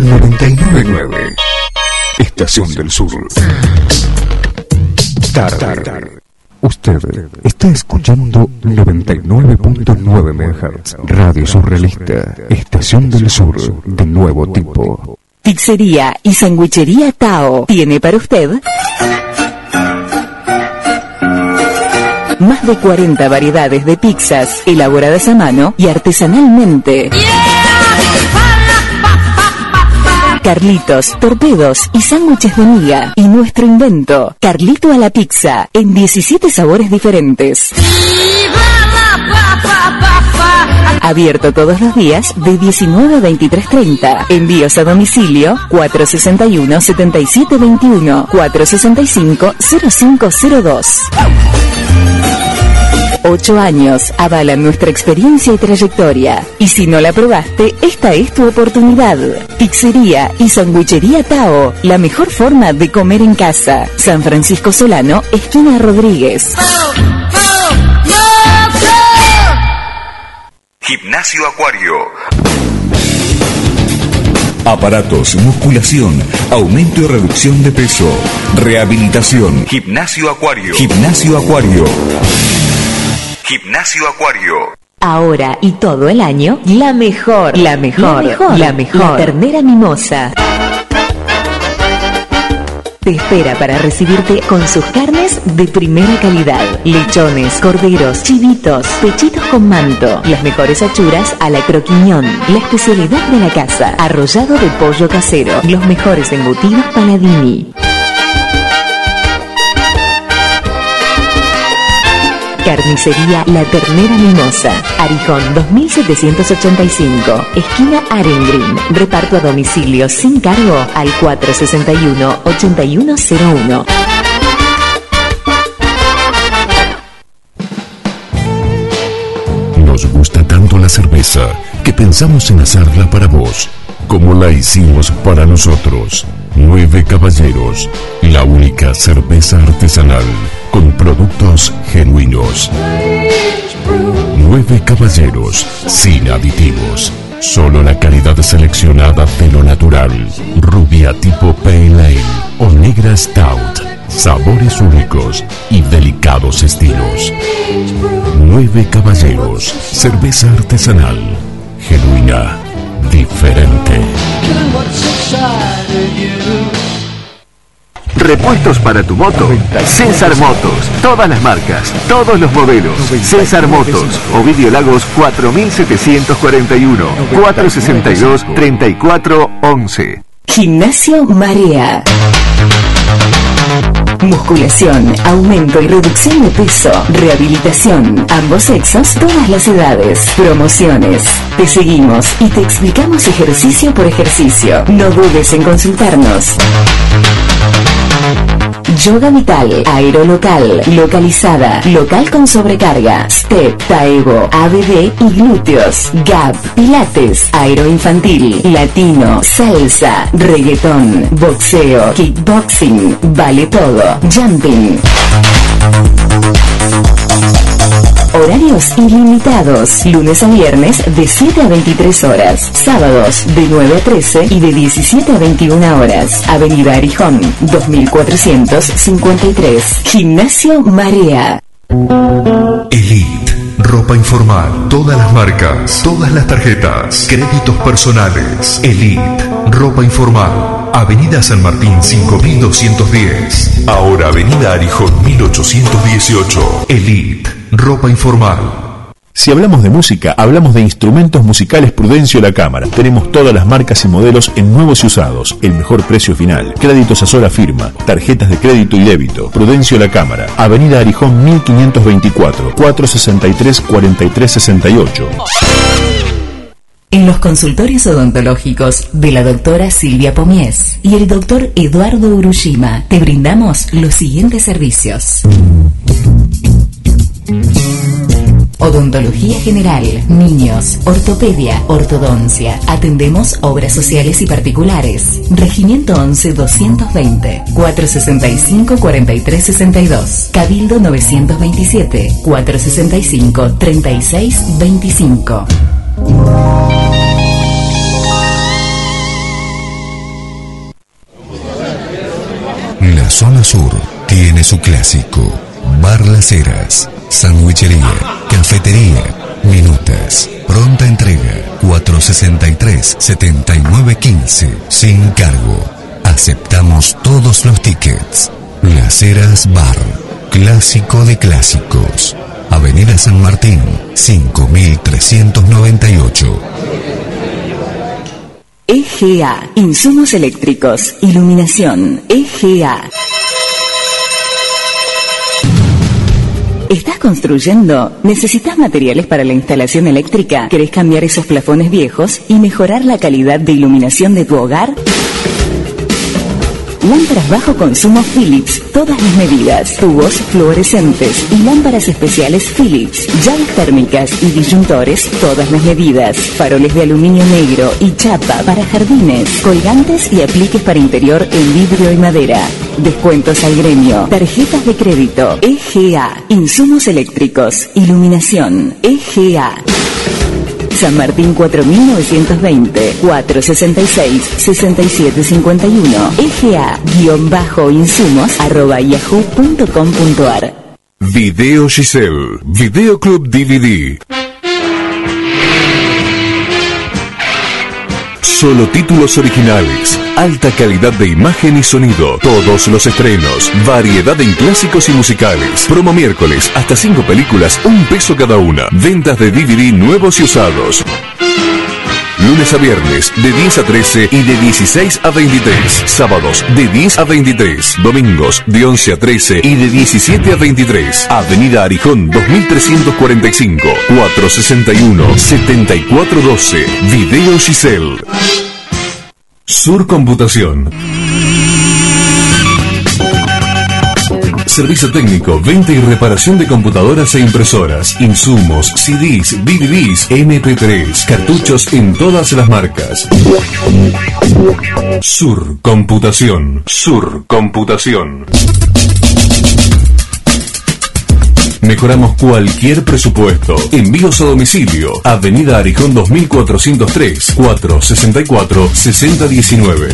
noventa y nueve punto nueve. Estación del Sur. Tarde. Usted está escuchando noventa y nueve punto nueve megahertz. Radio Surrealista. Estación del Sur de nuevo tipo. Pizzería y sandwichería Tao tiene para usted más de cuarenta variedades de pizzas elaboradas a mano y artesanalmente. Carlitos, torpedos y sándwiches de miga. Y nuestro invento, Carlito a la pizza, en diecisiete sabores diferentes. Abierto todos los días de diecinueve a veintitrés treinta. Envíos a domicilio cuatro sesenta y uno, setenta y siete veintiuno, cuatro sesenta y cinco, cero cinco cero dos. Ocho años avalan nuestra experiencia y trayectoria. Y si no la probaste, esta es tu oportunidad. Pizzería y sandwichería Tao, la mejor forma de comer en casa. San Francisco Solano, esquina Rodríguez. Gimnasio Acuario. Aparatos, musculación, aumento y reducción de peso, rehabilitación. Gimnasio Acuario. Gimnasio Acuario. Gimnasio Acuario. Ahora y todo el año, la mejor, la mejor, la mejor, la mejor. La ternera mimosa te espera para recibirte con sus carnes de primera calidad. Lechones, corderos, chivitos, pechitos con manto, las mejores achuras a la croquiñón, la especialidad de la casa, arrollado de pollo casero, los mejores embutidos Paladini. Carnicería La Ternera Mimosa, Arijón dos mil setecientos ochenta y cinco, esquina Arengrin. Reparto a domicilio sin cargo al cuatro sesenta y uno, ochenta y uno cero uno. Nos gusta tanto la cerveza que pensamos en hacerla para vos, como la hicimos para nosotros. Nueve Caballeros, la única cerveza artesanal con productos genuinos. Nueve Caballeros, sin aditivos. Solo la calidad seleccionada de lo natural. Rubia tipo Pale Ale o negra Stout. Sabores únicos y delicados estilos. Nueve Caballeros, cerveza artesanal, genuina, diferente. Repuestos para tu moto. César Motos. Todas las marcas, todos los modelos. César Motos. Ovidio Lagos cuatro mil setecientos cuarenta y uno. cuatro sesenta y dos, treinta y cuatro once. Gimnasio Marea. Musculación, aumento y reducción de peso, rehabilitación, ambos sexos, todas las edades, promociones. Te seguimos y te explicamos ejercicio por ejercicio. No dudes en consultarnos. Yoga Vital, Aerolocal, Localizada, Local con Sobrecarga, Step, Taego, A B D y Glúteos, Gap, Pilates, Aeroinfantil, Latino, Salsa, Reggaetón, Boxeo, Kickboxing, Vale Todo, Jumping. Horarios ilimitados, lunes a viernes de siete a veintitrés horas, sábados de nueve a trece y de diecisiete a veintiuna horas. Avenida Arijón, dos mil cuatrocientos cincuenta y tres. Gimnasio Marea. Elite, ropa informal, todas las marcas, todas las tarjetas, créditos personales. Elite, ropa informal, Avenida San Martín cinco mil doscientos diez, ahora Avenida Arijón mil ochocientos dieciocho. Elite, ropa informal. Si hablamos de música, hablamos de instrumentos musicales Prudencio La Cámara. Tenemos todas las marcas y modelos en nuevos y usados, el mejor precio final, créditos a sola firma, tarjetas de crédito y débito. Prudencio La Cámara, Avenida Arijón mil quinientos veinticuatro, cuatro sesenta y tres, cuarenta y tres sesenta y ocho. En los consultorios odontológicos de la doctora Silvia Pomies y el doctor Eduardo Urushima te brindamos los siguientes servicios. Odontología general, niños, ortopedia, ortodoncia. Atendemos obras sociales y particulares. Regimiento once doscientos veinte, cuatro sesenta y cinco, cuarenta y tres sesenta y dos. Cabildo novecientos veintisiete, cuatro sesenta y cinco, treinta y seis veinticinco. La zona sur tiene su clásico. Bar Las Heras, sandwichería, cafetería, minutas, pronta entrega, cuatro sesenta y tres, setenta y nueve quince, sin cargo. Aceptamos todos los tickets. Las Heras Bar, clásico de clásicos. Avenida San Martín, cinco mil trescientos noventa y ocho. E G A, insumos eléctricos, iluminación, E G A. ¿Estás construyendo? ¿Necesitas materiales para la instalación eléctrica? ¿Querés cambiar esos plafones viejos y mejorar la calidad de iluminación de tu hogar? Lámparas bajo consumo Philips, todas las medidas, tubos fluorescentes y lámparas especiales Philips, llaves térmicas y disyuntores, todas las medidas, faroles de aluminio negro y chapa para jardines, colgantes y apliques para interior en vidrio y madera. Descuentos al gremio, tarjetas de crédito, E G A, insumos eléctricos, iluminación, E G A. San Martín cuatro mil novecientos veinte, cuatrocientos sesenta y seis, sesenta y siete cincuenta y uno, E G A-insumos arroba yahoo punto com punto ar. Video Giselle, Videoclub D V D. Solo títulos originales, alta calidad de imagen y sonido, todos los estrenos, variedad en clásicos y musicales. Promo miércoles, hasta cinco películas, un peso cada una. Ventas de D V D nuevos y usados. Lunes a viernes, de diez a trece y de dieciséis a veintitrés. Sábados, de diez a veintitrés. Domingos, de once a trece y de diecisiete a veintitrés. Avenida Arijón dos mil trescientos cuarenta y cinco, cuatrocientos sesenta y uno, setenta y cuatro doce. Video Giselle. Sur Computación. Servicio técnico, venta y reparación de computadoras e impresoras, insumos, C Ds, D V Ds, M P tres, cartuchos en todas las marcas. Sur Computación. Sur Computación. Mejoramos cualquier presupuesto. Envíos a domicilio. Avenida Arijón dos mil cuatrocientos tres, cuatrocientos sesenta y cuatro, sesenta diecinueve.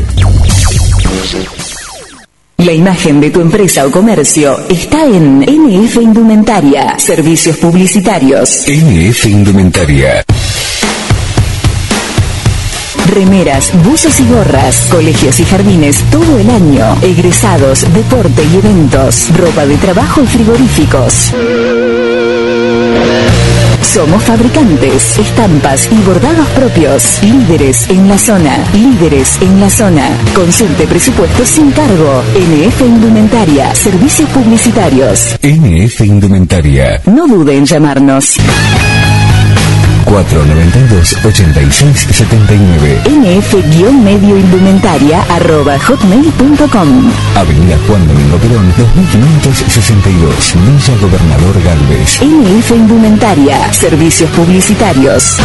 La imagen de tu empresa o comercio está en N F Indumentaria. Servicios publicitarios. N F Indumentaria. Remeras, buzos y gorras, colegios y jardines todo el año, egresados, deporte y eventos, ropa de trabajo y frigoríficos. Somos fabricantes, estampas y bordados propios, líderes en la zona, líderes en la zona. Consulte presupuestos sin cargo. N F Indumentaria, servicios publicitarios. N F Indumentaria. No dude en llamarnos. cuatro noventa y dos, ochenta y seis setenta y nueve. N F-medio indumentaria arroba hotmail punto com. Avenida Juan Domingo Perón, dos mil quinientos sesenta y dos, Villa Gobernador Galvez. N F Indumentaria, servicios publicitarios.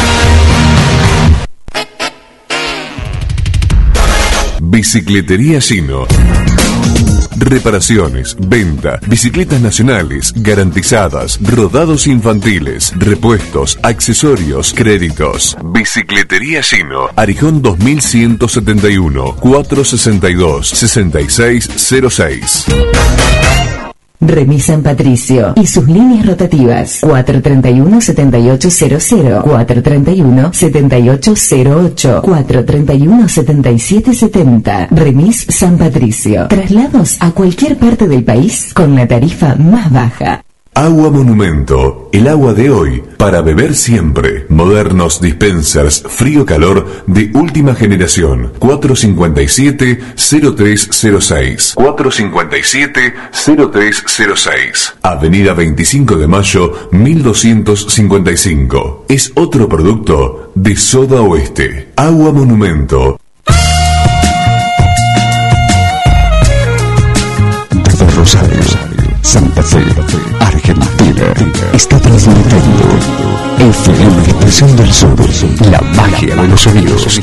Bicicletería Gino. Reparaciones, venta, bicicletas nacionales, garantizadas, rodados infantiles, repuestos, accesorios, créditos. Bicicletería Gino. Arijón dos mil ciento setenta y uno, cuatrocientos sesenta y dos, sesenta y seis cero seis. Remis San Patricio y sus líneas rotativas cuatro treinta y uno, setenta y ocho cero cero, cuatro treinta y uno, setenta y ocho cero ocho, cuatro treinta y uno, setenta y siete setenta. Remis San Patricio. Traslados a cualquier parte del país con la tarifa más baja. Agua Monumento, el agua de hoy, para beber siempre. Modernos dispensers frío-calor de última generación. cuatro cincuenta y siete, cero tres cero seis. cuatro cincuenta y siete, cero tres cero seis. Avenida veinticinco de mayo, mil doscientos cincuenta y cinco. Es otro producto de Soda Oeste. Agua Monumento. Desde Rosario, Santa Fe, Argentina, está transmitiendo F M Expresión del Sur, la magia de los sonidos.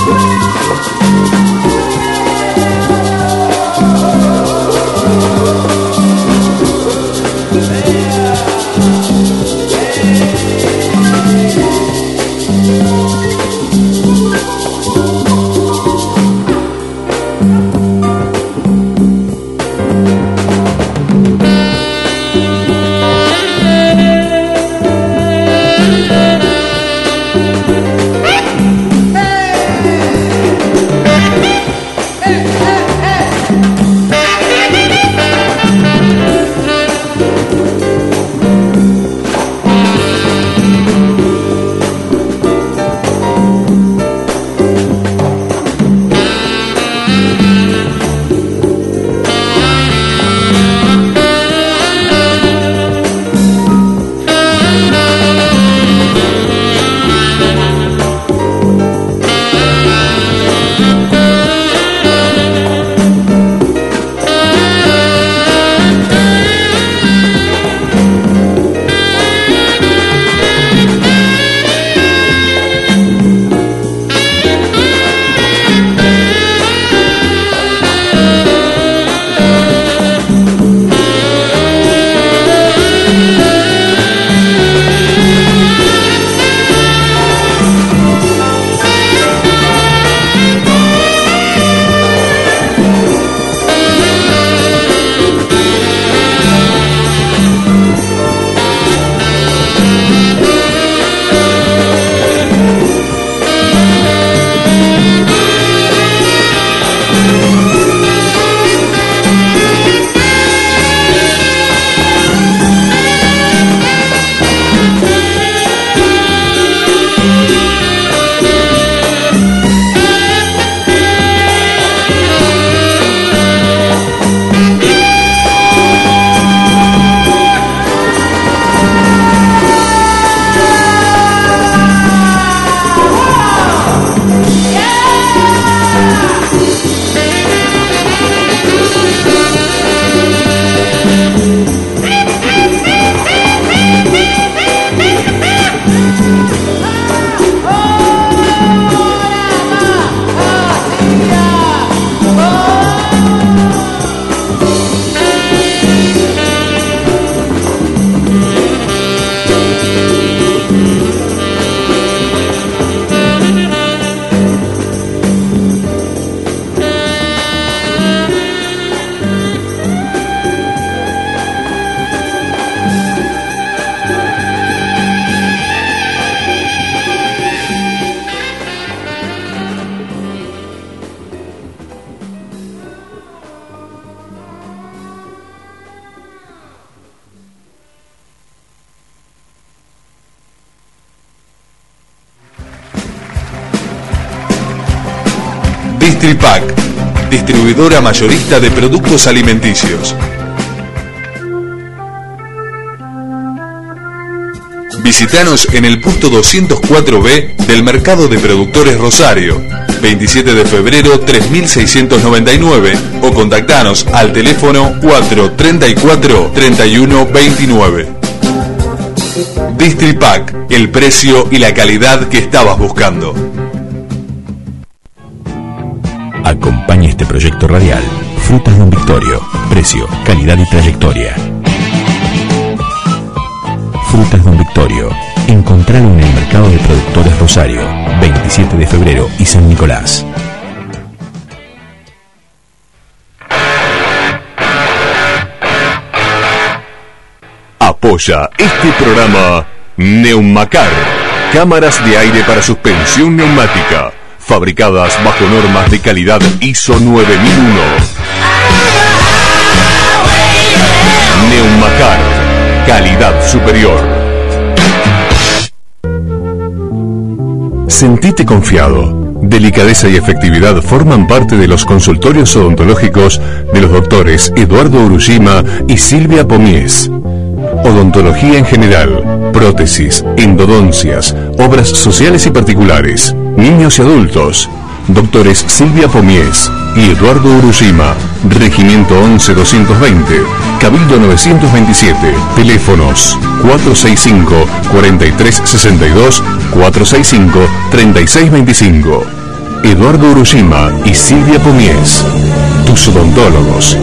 Distripac, distribuidora mayorista de productos alimenticios. Visítanos en el puesto doscientos cuatro B del Mercado de Productores Rosario, veintisiete de febrero tres mil seiscientos noventa y nueve, o contactanos al teléfono cuatro treinta y cuatro treinta y uno veintinueve. Distripac, el precio y la calidad que estabas buscando. Acompaña este proyecto radial. Frutas Don Victorio. Precio, calidad y trayectoria. Frutas Don Victorio. Encontralo en el Mercado de Productores Rosario, veintisiete de febrero y San Nicolás. Apoya este programa Neumacar, cámaras de aire para suspensión neumática, fabricadas bajo normas de calidad I S O nueve mil uno. Neumacar, calidad superior. Sentite confiado. Delicadeza y efectividad forman parte de los consultorios odontológicos de los doctores Eduardo Urushima y Silvia Pomies. Odontología en general, prótesis, endodoncias, obras sociales y particulares, niños y adultos. Doctores Silvia Pomies y Eduardo Urushima, Regimiento once doscientos veinte, Cabildo novecientos veintisiete, teléfonos cuatro seis cinco, cuatro tres seis dos, cuatro seis cinco, tres seis dos cinco. Eduardo Urushima y Silvia Pomies, tus odontólogos.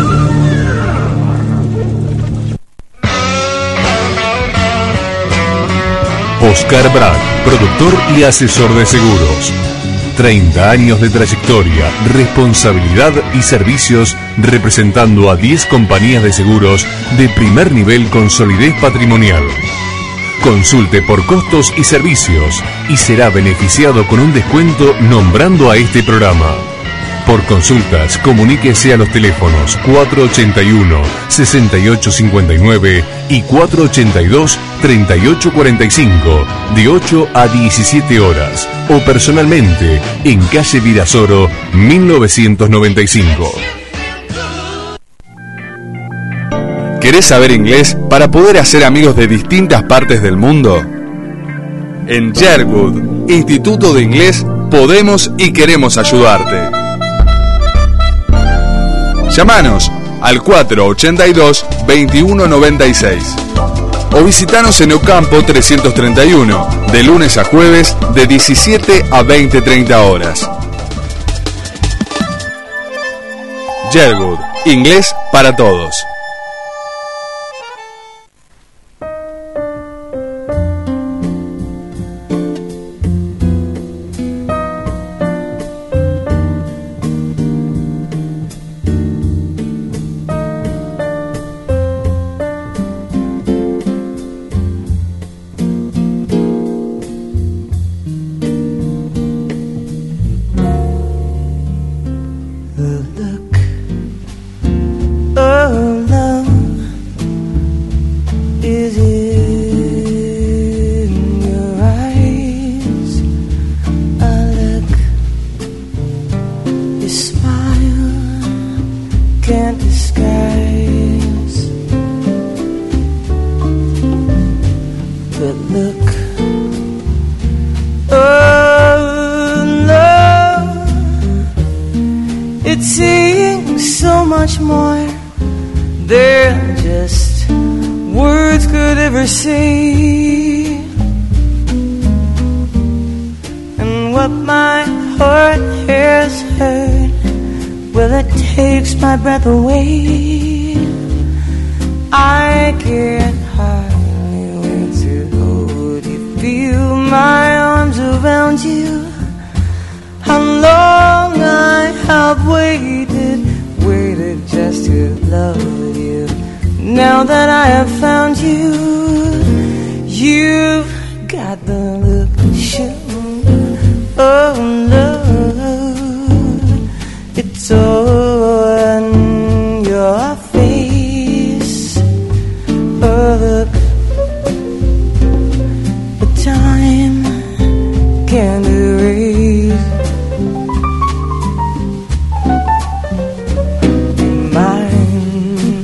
Oscar Brad, productor y asesor de seguros. treinta años de trayectoria, responsabilidad y servicios representando a diez compañías de seguros de primer nivel con solidez patrimonial. Consulte por costos y servicios y será beneficiado con un descuento nombrando a este programa. Por consultas, comuníquese a los teléfonos cuatro ochenta y uno, sesenta y ocho cincuenta y nueve y cuatro ochenta y dos, treinta y ocho cuarenta y cinco, de ocho a diecisiete horas, o personalmente en calle Virasoro, mil novecientos noventa y cinco. ¿Querés saber inglés para poder hacer amigos de distintas partes del mundo? En Sherwood, Instituto de Inglés, podemos y queremos ayudarte. Llámanos al cuatro ochenta y dos, veintiuno noventa y seis o visitanos en Ocampo trescientos treinta y uno, de lunes a jueves de diecisiete a veinte treinta horas. Sherwood, inglés para todos. Breath away, I can't hardly wait to hold you, feel my arms around you. How long I have waited, waited just to love you. Now that I have found you, you've got the look to show. Oh no, it's all your face. Oh look, the time can't erase mine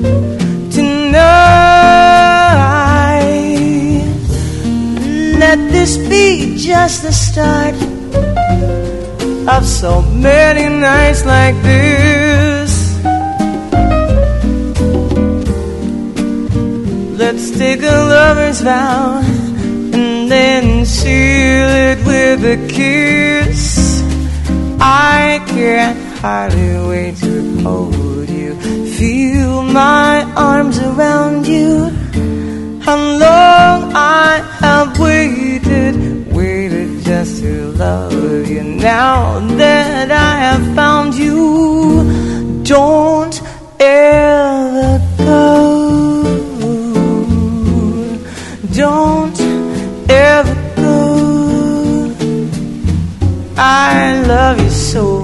tonight. Let this be just the start of so many nights like this. Let's take a lover's vow and then seal it with a kiss. I can't hardly wait to hold you, feel my arms around you. How long I have waited, waited just to love you. Now that I have found you, don't ever go. Don't ever go. I love you so.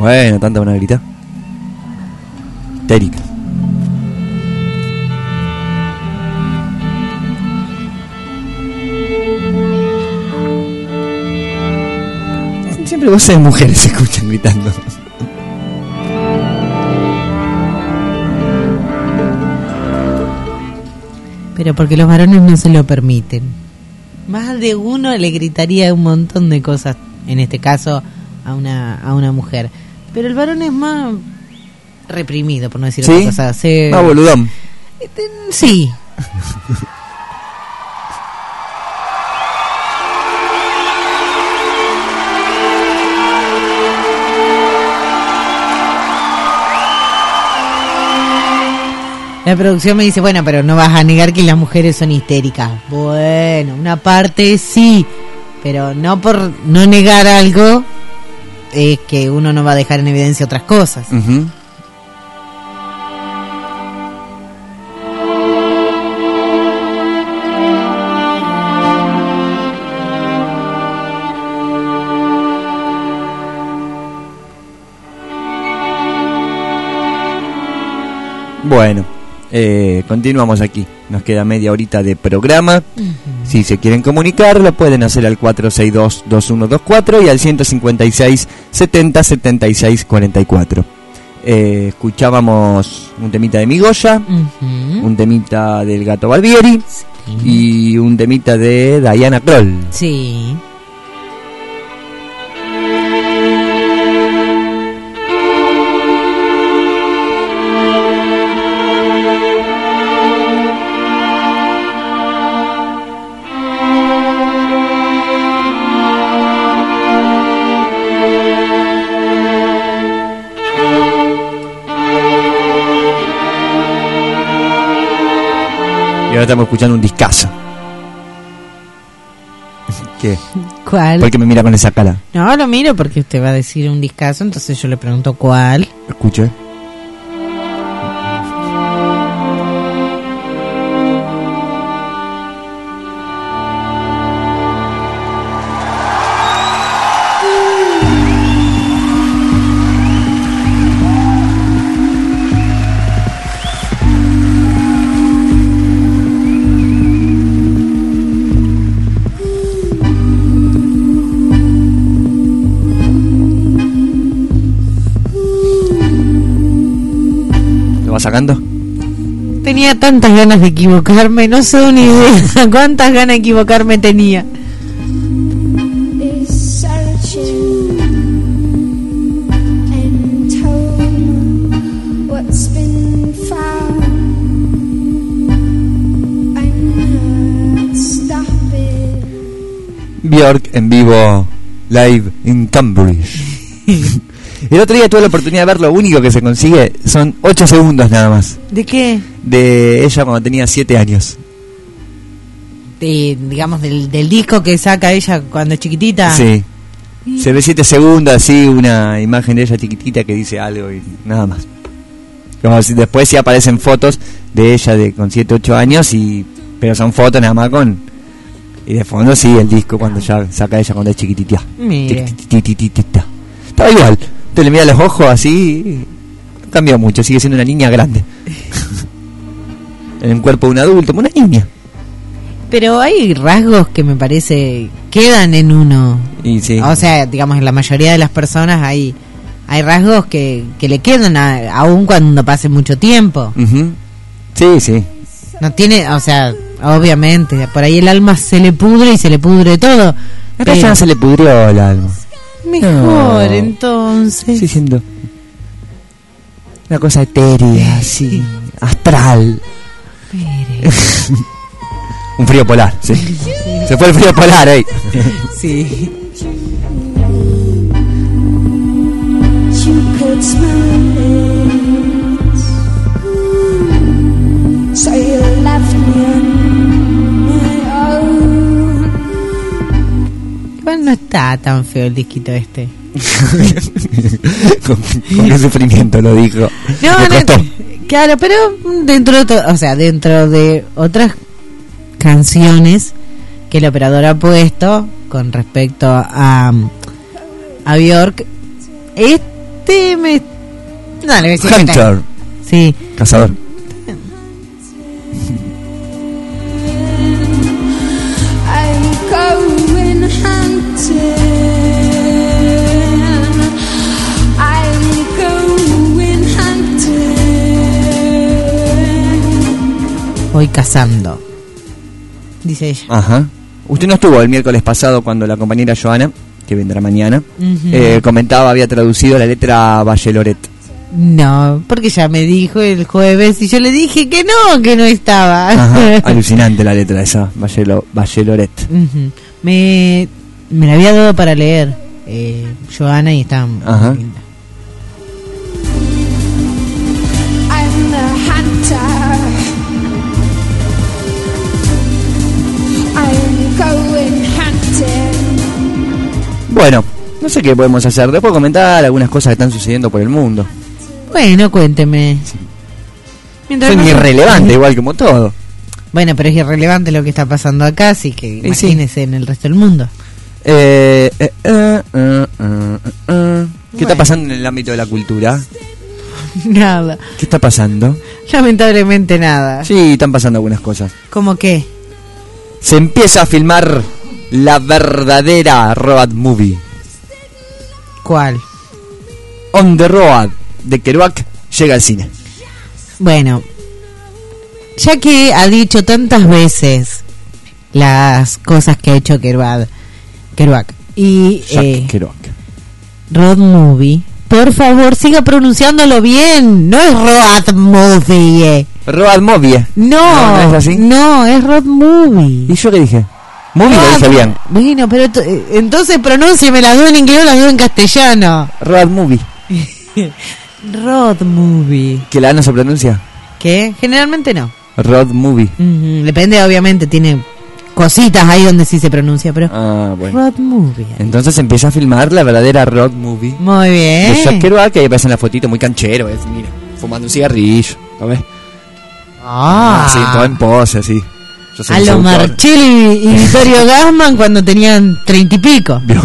Bueno, tanta van a gritar. Histérica. Siempre voces de mujeres se escuchan gritando. Pero porque los varones no se lo permiten. Más de uno le gritaría un montón de cosas, en este caso a una a una mujer. Pero el varón es más reprimido, por no decir ¿Sí? otra cosa. Se... Más boludón. Sí. La producción me dice, bueno, pero no vas a negar que las mujeres son histéricas. Bueno, una parte sí, pero no por no negar algo es que uno no va a dejar en evidencia otras cosas. Uh-huh. Bueno, eh, continuamos aquí. Nos queda media horita de programa. Uh-huh. Si se quieren comunicar, lo pueden hacer al cuatro seis dos, dos uno dos cuatro y al ciento cincuenta y seis, setenta, setenta y seis, cuarenta y cuatro. Eh, escuchábamos un temita de Migoya, uh-huh. un temita del Gato Barbieri, sí. y un temita de Diana Kroll. Sí. Ahora estamos escuchando un discazo. ¿Qué? ¿Cuál? ¿Por qué me mira con esa cara? No, lo miro porque usted va a decir un discazo, entonces yo le pregunto cuál. Escuche. Sacando. Tenía tantas ganas de equivocarme, no sé una idea cuántas ganas de equivocarme tenía. Björk en vivo live en Cambridge. El otro día tuve la oportunidad de ver, lo único que se consigue son ocho segundos nada más. ¿De qué? De ella cuando tenía siete años. De, digamos, del, del disco que saca ella cuando es chiquitita. Sí. ¿Y? Se ve siete segundos, así, una imagen de ella chiquitita que dice algo y nada más. Como si después sí aparecen fotos de ella de con siete, ocho años, y pero son fotos nada más con... Y de fondo sí, el disco cuando ya saca ella cuando es chiquitita. Mire. Estaba igual. Te le mira los ojos así, no cambió mucho, sigue siendo una niña grande. En el cuerpo de un adulto, una niña. Pero hay rasgos que me parece quedan en uno. Y sí. O sea, digamos, en la mayoría de las personas hay hay rasgos que, que le quedan a, aún cuando pase mucho tiempo. Uh-huh. Sí, sí. No tiene, o sea, obviamente, por ahí el alma se le pudre y se le pudre todo. Acá ya se le pudrió el alma. Mejor, no. Entonces. Sí, siendo una cosa etérea, así, astral. Un frío polar, sí. Se fue el frío polar ahí. Sí. Igual no está tan feo el disquito este. con, con qué sufrimiento lo dijo. No, no, claro, pero dentro de, o sea, dentro de otras canciones que el operador ha puesto con respecto a a Björk, este usted me... No, le voy a decir Hunter. Sí. Cazador. I'm going hunting. I'm going hunting. Voy cazando, dice ella. Ajá. Usted no estuvo el miércoles pasado cuando la compañera Joana, que vendrá mañana, Uh-huh. eh, comentaba, había traducido la letra Bacheloret. No, porque ya me dijo el jueves y yo le dije que no, que no estaba. Ajá. Alucinante la letra esa, Bachelo, Bacheloret. Uh-huh. Me, me la había dado para leer, eh, Joana, y estaba muy Ajá. linda. I'm the hunter. I'm going hunting. Bueno, no sé qué podemos hacer. Después comentar algunas cosas que están sucediendo por el mundo. Bueno, cuénteme. Mientras Son no- irrelevantes, igual como todo. Bueno, pero es irrelevante lo que está pasando acá, así que sí. imagínese en el resto del mundo. Eh, eh, eh, eh, eh, eh. ¿Qué Bueno. está pasando en el ámbito de la cultura? Nada, ¿Qué está pasando? lamentablemente nada. Sí, están pasando algunas cosas. ¿Cómo qué? Se empieza a filmar la verdadera road movie. ¿Cuál? On the Road de Kerouac llega al cine. Bueno, ya que ha dicho tantas veces las cosas que ha hecho Kerouac, Kerouac y Jack eh, Kerouac. road movie, por favor siga pronunciándolo bien. No es road movie. Road movie. No, No, ¿no es así? no, es road movie. ¿Y yo qué dije? Movie lo dije bien. Bueno, pero t- eh, entonces pronúncieme las dos en inglés o las dos en castellano. Road movie. Road movie. ¿Que la A no se pronuncia? ¿Qué? Generalmente no. Road movie. Ujú, depende, obviamente, tiene cositas ahí donde sí se pronuncia, pero... Ah, bueno. Road movie. Entonces se empieza a filmar la verdadera road movie. Muy bien. De Jack Kerouac, que ahí aparece en la fotito, muy canchero, es, mira, fumando un cigarrillo, ¿lo ves? Ah, Sí, todo en pose, así. Yo soy a un lo seductor. Marcelli y Vittorio Gassman cuando tenían treinta y pico. Vio.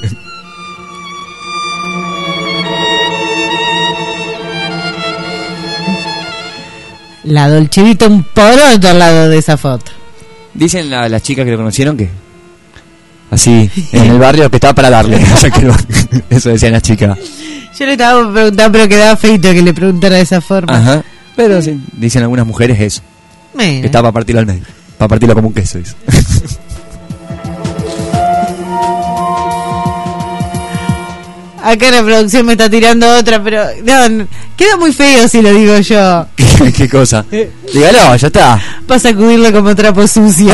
La Dolce Vita un poroto al lado de esa foto. Dicen la- las chicas que lo conocieron que así, en el barrio, que estaba para darle a Jack Kerouac. Eso decían las chicas. Yo le estaba preguntando, pero quedaba feito que le preguntara de esa forma. Ajá. Pero sí, dicen algunas mujeres eso. Mira. Que estaba para partirlo al medio. Para partirlo como un queso, dice. Acá la producción me está tirando otra, pero no, no, queda muy feo si lo digo yo. ¿Qué, qué cosa? Dígalo, ya está. Para sacudirlo como trapo sucio.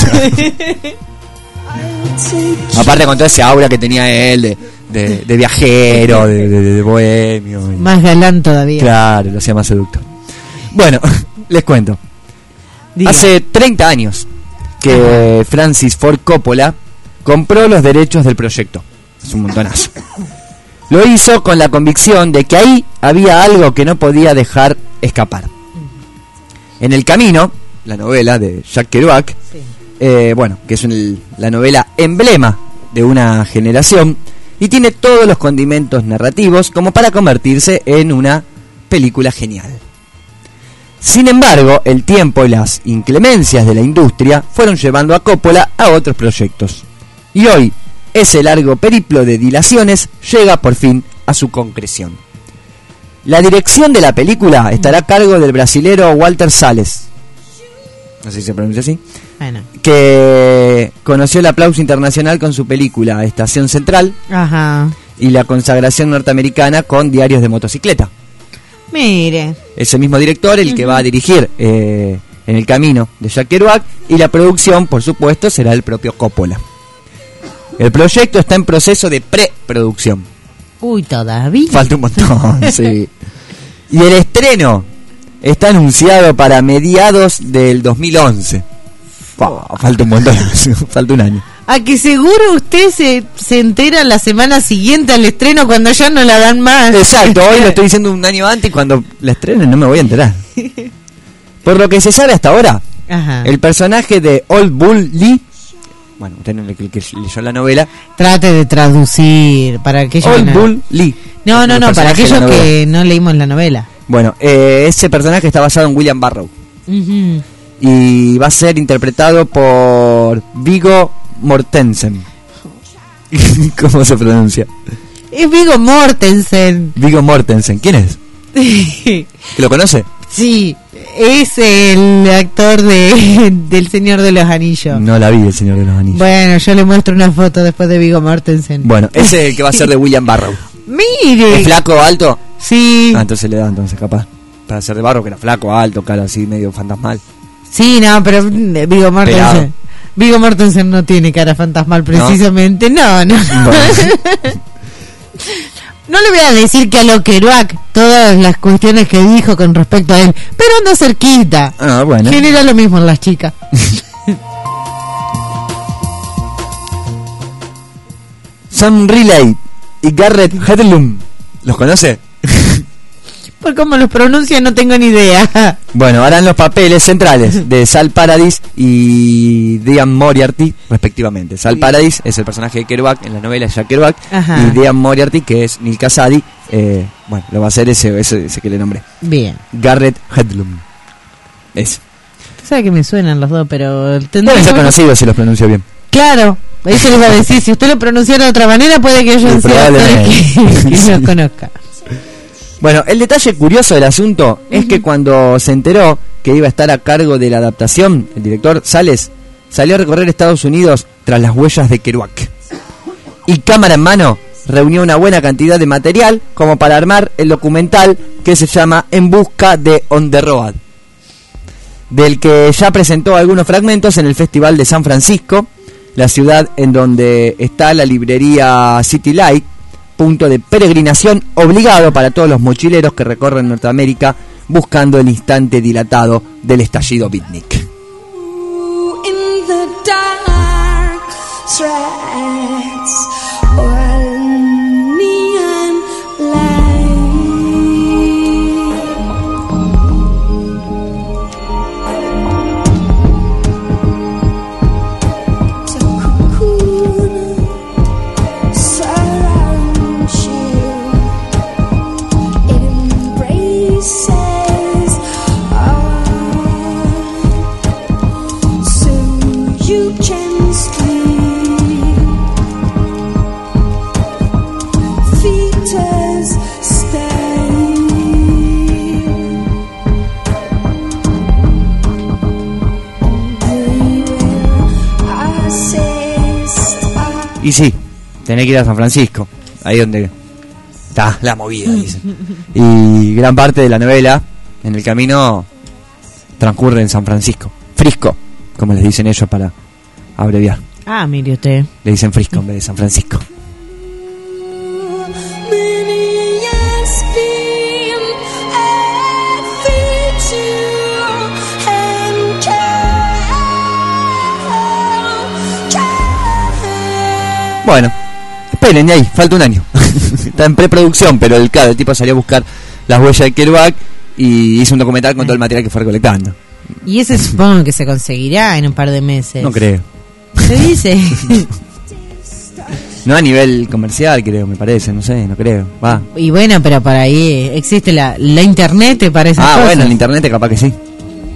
Aparte con toda ese aura que tenía él de, de, de viajero, de, de, de bohemio. y- Más galán todavía. Claro, lo hacía más seductor. Bueno, les cuento. Diga. Hace treinta años que Francis Ford Coppola compró los derechos del proyecto. Es un montonazo. Lo hizo con la convicción de que ahí había algo que no podía dejar escapar. En el camino, la novela de Jack Kerouac, eh, bueno, que es un- la novela emblema de una generación y tiene todos los condimentos narrativos como para convertirse en una película genial. Sin embargo, el tiempo y las inclemencias de la industria fueron llevando a Coppola a otros proyectos. Y hoy, ese largo periplo de dilaciones llega por fin a su concreción. La dirección de la película estará a cargo del brasilero Walter Salles, no sé si se pronuncia así, Bueno. que conoció el aplauso internacional con su película Estación Central Ajá. y la consagración norteamericana con Diarios de Motocicleta. Mire. Ese mismo director el que va a dirigir eh, En el camino de Jack Kerouac, y la producción, por supuesto, será el propio Coppola. El proyecto está en proceso de preproducción. Uy, todavía. Falta un montón, sí. Y el estreno está anunciado para mediados del dos mil once. Fa, falta un montón, falta un año. A que seguro usted se, se entera la semana siguiente al estreno cuando ya no la dan más. Exacto, hoy lo estoy diciendo un año antes y cuando la estrenen no me voy a enterar. Por lo que se sabe hasta ahora, Ajá. el personaje de Old Bull Lee bueno, usted el que, el que leyó la novela. Trate de traducir para aquellos Old que no... Bull Lee. No, no, El no, para personaje de la aquellos novela. que no leímos la novela. Bueno, eh, ese personaje está basado en William Barrow. Ujú. Y va a ser interpretado por Viggo Mortensen. ¿Cómo se pronuncia? Es Viggo Mortensen. Viggo Mortensen, ¿quién es? ¿Lo conoce? Sí, es el actor de del Señor de los Anillos. No la vi, el Señor de los Anillos. Bueno, yo le muestro una foto después de Viggo Mortensen. Bueno, ese es el que va a ser de William Barrow. Mire. ¿Es flaco, alto? Sí. Ah, entonces le da, entonces capaz. Para ser de Barrow, que era flaco, alto, cara así, medio fantasmal. Sí, no, pero mm, Viggo Mortensen. Viggo Mortensen no tiene cara fantasmal precisamente. No, no. No, Bueno. no le voy a decir que a lo Kerouac todas las cuestiones que dijo con respecto a él, pero anda cerquita. Ah, bueno. Genera lo mismo en las chicas. Sam Riley y Garrett Hedlund. ¿Los conoce? Por cómo los pronuncia no tengo ni idea. Bueno, harán los papeles centrales de Sal Paradis y Diane Moriarty, respectivamente. Sal Paradis es el personaje de Kerouac en la novela Jack Kerouac. Ajá. Y Diane Moriarty, que es Neil Cassady, eh, bueno, lo va a hacer ese, ese, ese que le nombré. Bien. Garrett Hedlund. Ese. Sabe que me suenan los dos, pero Deben ser conocidos si los pronuncio bien. Claro, eso le iba a decir. Si usted lo pronunciara de otra manera, puede que yo Sí, sea probablemente. que, que los conozca. Bueno, el detalle curioso del asunto es que cuando se enteró que iba a estar a cargo de la adaptación, el director Sales salió a recorrer Estados Unidos tras las huellas de Kerouac. Y cámara en mano, reunió una buena cantidad de material como para armar el documental que se llama En busca de On the Road, del que ya presentó algunos fragmentos en el Festival de San Francisco, la ciudad en donde está la librería City Light, punto de peregrinación obligado para todos los mochileros que recorren Norteamérica buscando el instante dilatado del estallido beatnik. In the dark threads or neon light, the cocoon surrounds you. It embraces all, so you can sleep. Fetus stay. We will assist. Y sí, tenés que ir a San Francisco, ahí donde está la movida, dicen. Y gran parte de la novela, en el camino, transcurre en San Francisco. Frisco, como les dicen ellos para abreviar. Ah, mire usted. Le dicen Frisco en vez de San Francisco. Many has been a feature and care. Bueno, esperen, ahí, falta un año. Está en preproducción, pero el, claro, el tipo salió a buscar las huellas de Kerouac y hizo un documental con todo el material que fue recolectando. Y ese supongo que se conseguirá en un par de meses. No creo. Se dice. No a nivel comercial, creo, me parece, no sé, no creo. Va. Y bueno, pero por ahí existe la, la internet para esas Ah, cosas. bueno, en internet capaz que sí.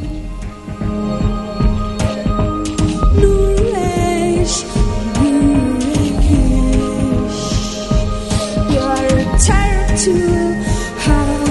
Knowledge, you're tired to have.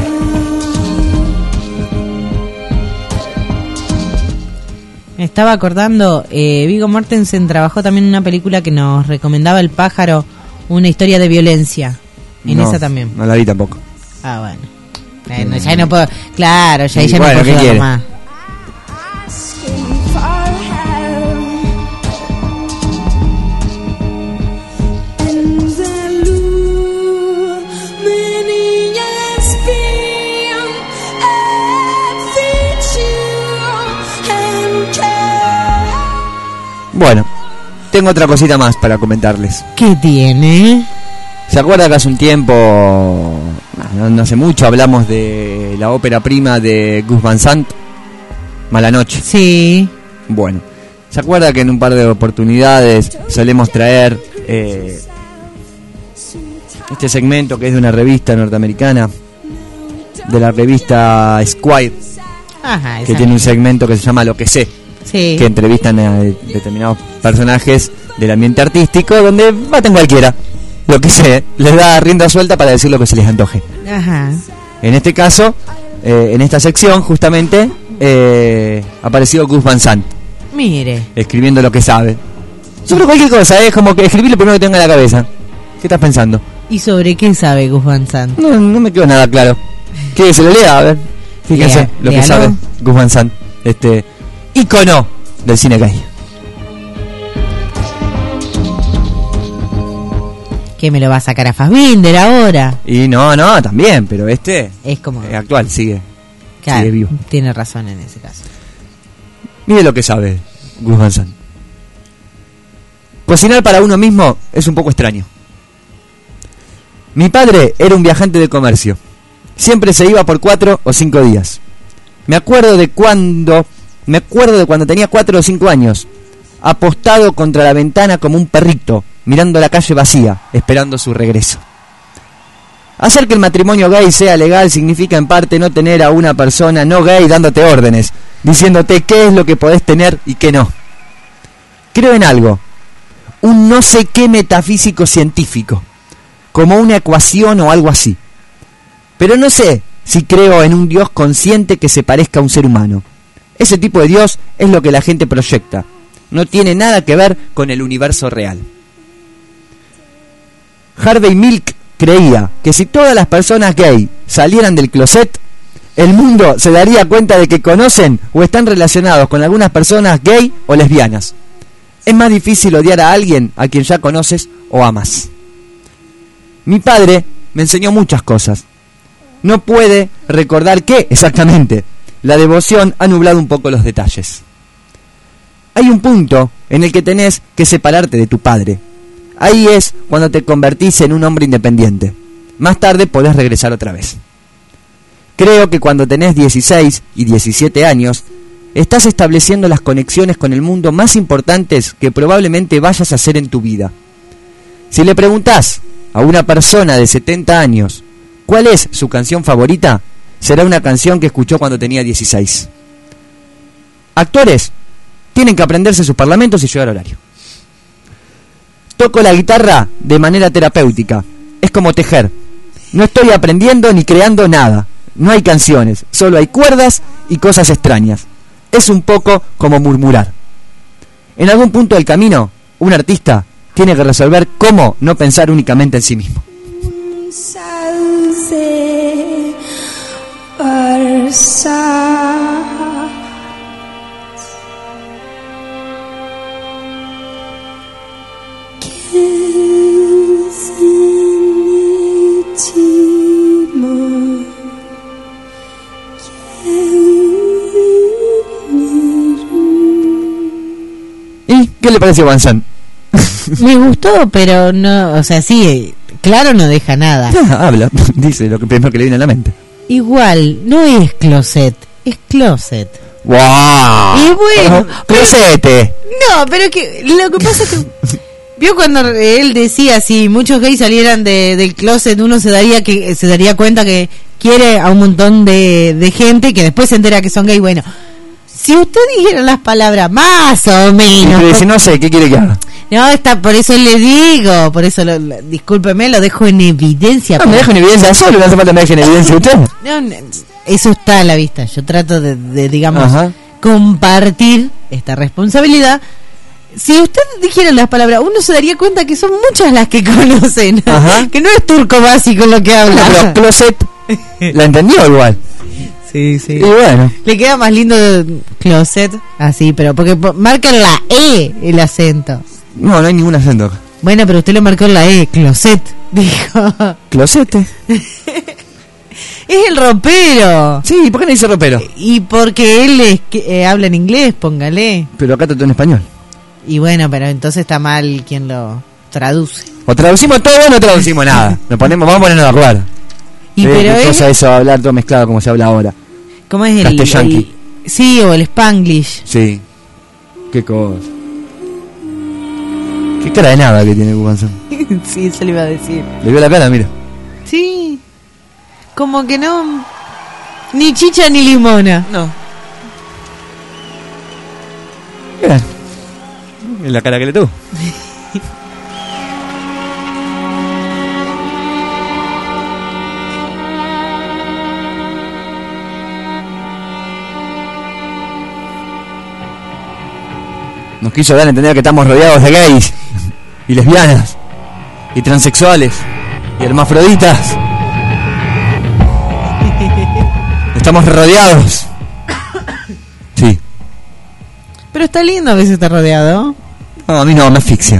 Me estaba acordando, eh, Viggo Mortensen trabajó también en una película que nos recomendaba El Pájaro, una historia de violencia. En No, esa también. No la vi tampoco. Ah, bueno. Eh, no, ya no puedo. Claro, ya, Y ya bueno, no ¿qué puedo quiere? ayudar más. Asking for help. And the lure, many has been a feature and care. Bueno, tengo otra cosita más para comentarles. ¿Qué tiene? ¿Se acuerda que hace un tiempo, no, no hace mucho, hablamos de la ópera prima de Gus Van Sant, Mala Noche? Sí. Bueno, ¿Se acuerda que en un par de oportunidades solemos traer eh, este segmento que es de una revista norteamericana, de la revista Esquire, Ajá, que tiene un segmento que se llama Lo que sé, sí. que entrevistan a de- determinados personajes del ambiente artístico, donde baten cualquiera, lo que sé, les da rienda suelta para decir lo que se les antoje. Ajá. En este caso, eh, en esta sección justamente eh, apareció Gus Van Sant Mire. escribiendo lo que sabe sobre cualquier cosa, es como que escribir lo primero que tenga en la cabeza. ¿Qué estás pensando? ¿Y sobre qué sabe Gus Van Sant? No, no me quedó nada claro. ¿Qué se lo lea? A ver. Fíjense Lea- lo que léalo. sabe Gus Van Sant, este ícono del cine gay. ¿Qué me lo va a sacar a Fassbinder ahora? Y no, no, también, pero este es como es actual, sigue. Claro, Sigue vivo. tiene razón en ese caso. Mire lo que sabe Gus Van Sant. Cocinar para uno mismo es un poco extraño. Mi padre era un viajante de comercio. Siempre se iba por cuatro o cinco días. Me acuerdo de cuando, me acuerdo de cuando tenía cuatro o cinco años, apostado contra la ventana como un perrito, mirando la calle vacía, esperando su regreso. Hacer que el matrimonio gay sea legal significa en parte no tener a una persona no gay dándote órdenes, diciéndote qué es lo que podés tener y qué no. Creo en algo, un no sé qué metafísico científico, como una ecuación o algo así. Pero no sé si creo en un Dios consciente que se parezca a un ser humano. Ese tipo de Dios es lo que la gente proyecta. No tiene nada que ver con el universo real. Harvey Milk creía que si todas las personas gay salieran del closet, el mundo se daría cuenta de que conocen o están relacionados con algunas personas gay o lesbianas. Es más difícil odiar a alguien a quien ya conoces o amas. Mi padre me enseñó muchas cosas. No puede recordar qué exactamente. La devoción ha nublado un poco los detalles. Hay un punto en el que tenés que separarte de tu padre. Ahí es cuando te convertís en un hombre independiente. Más tarde podés regresar otra vez. Creo que cuando tenés dieciséis y diecisiete años, estás estableciendo las conexiones con el mundo más importantes que probablemente vayas a hacer en tu vida. Si le preguntás a una persona de setenta años cuál es su canción favorita, será una canción que escuchó cuando tenía dieciséis. Actores tienen que aprenderse sus parlamentos y llegar a horario. Toco la guitarra de manera terapéutica. Es como tejer. No estoy aprendiendo ni creando nada. No hay canciones, solo hay cuerdas y cosas extrañas. Es un poco como murmurar. En algún punto del camino, un artista tiene que resolver cómo no pensar únicamente en sí mismo. Salse Barça. ¿Y qué le pareció Van Sant? Me gustó, pero no, o sea, sí, claro, no deja nada. Habla, dice lo que primero que le viene a la mente. Igual, no es closet, es closet. ¡Wow! Y bueno, ¡Closete! No, pero que lo que pasa es que vio cuando él decía si muchos gays salieran de, del closet, uno se daría que se daría cuenta que quiere a un montón de, de gente que después se entera que son gay. Bueno, si usted dijera las palabras más o menos, Y dice, no sé, ¿qué quiere que haga? no está, por eso le digo, por eso lo, lo- discúlpeme, lo dejo en evidencia. No, me dejo en evidencia solo, no hace falta que me deje en evidencia usted. No, no, eso está a la vista. Yo trato de, de, digamos, Ajá. compartir esta responsabilidad. Si usted dijera las palabras, uno se daría cuenta que son muchas las que conocen. Ajá. Que no es turco básico lo que habla. Pero closet, la entendió igual. Sí, sí. Y bueno. Le queda más lindo closet, así, pero porque po- marcan la E el acento. No, no hay ningún acento. Bueno, pero usted lo marcó en la E, closet, dijo. Closete. Es el ropero. Sí, ¿por qué no dice ropero? Y porque él es que, eh, habla en inglés, póngale. Pero acá está todo en español. Y bueno, pero entonces está mal quien lo traduce. O traducimos todo o no traducimos nada. Nos ponemos, vamos a ponernos a jugar. Y Eh, pero qué es, cosa eso, hablar todo mezclado como se habla ahora. ¿cómo es el, Castellanqui. el- sí, o el Spanglish. Sí. Qué cosa. Qué cara de nada que tiene Gubanzón. Sí, eso le iba a decir. Le vio la cara, mira. Sí. Como que no. Ni chicha ni limona. No. Bien. Es la cara que le tuvo. Nos quiso dar a entender que estamos rodeados de gays y lesbianas y transexuales y hermafroditas. Estamos rodeados. Sí. Pero está lindo a veces estar rodeado. No, a mí no, me asfixia.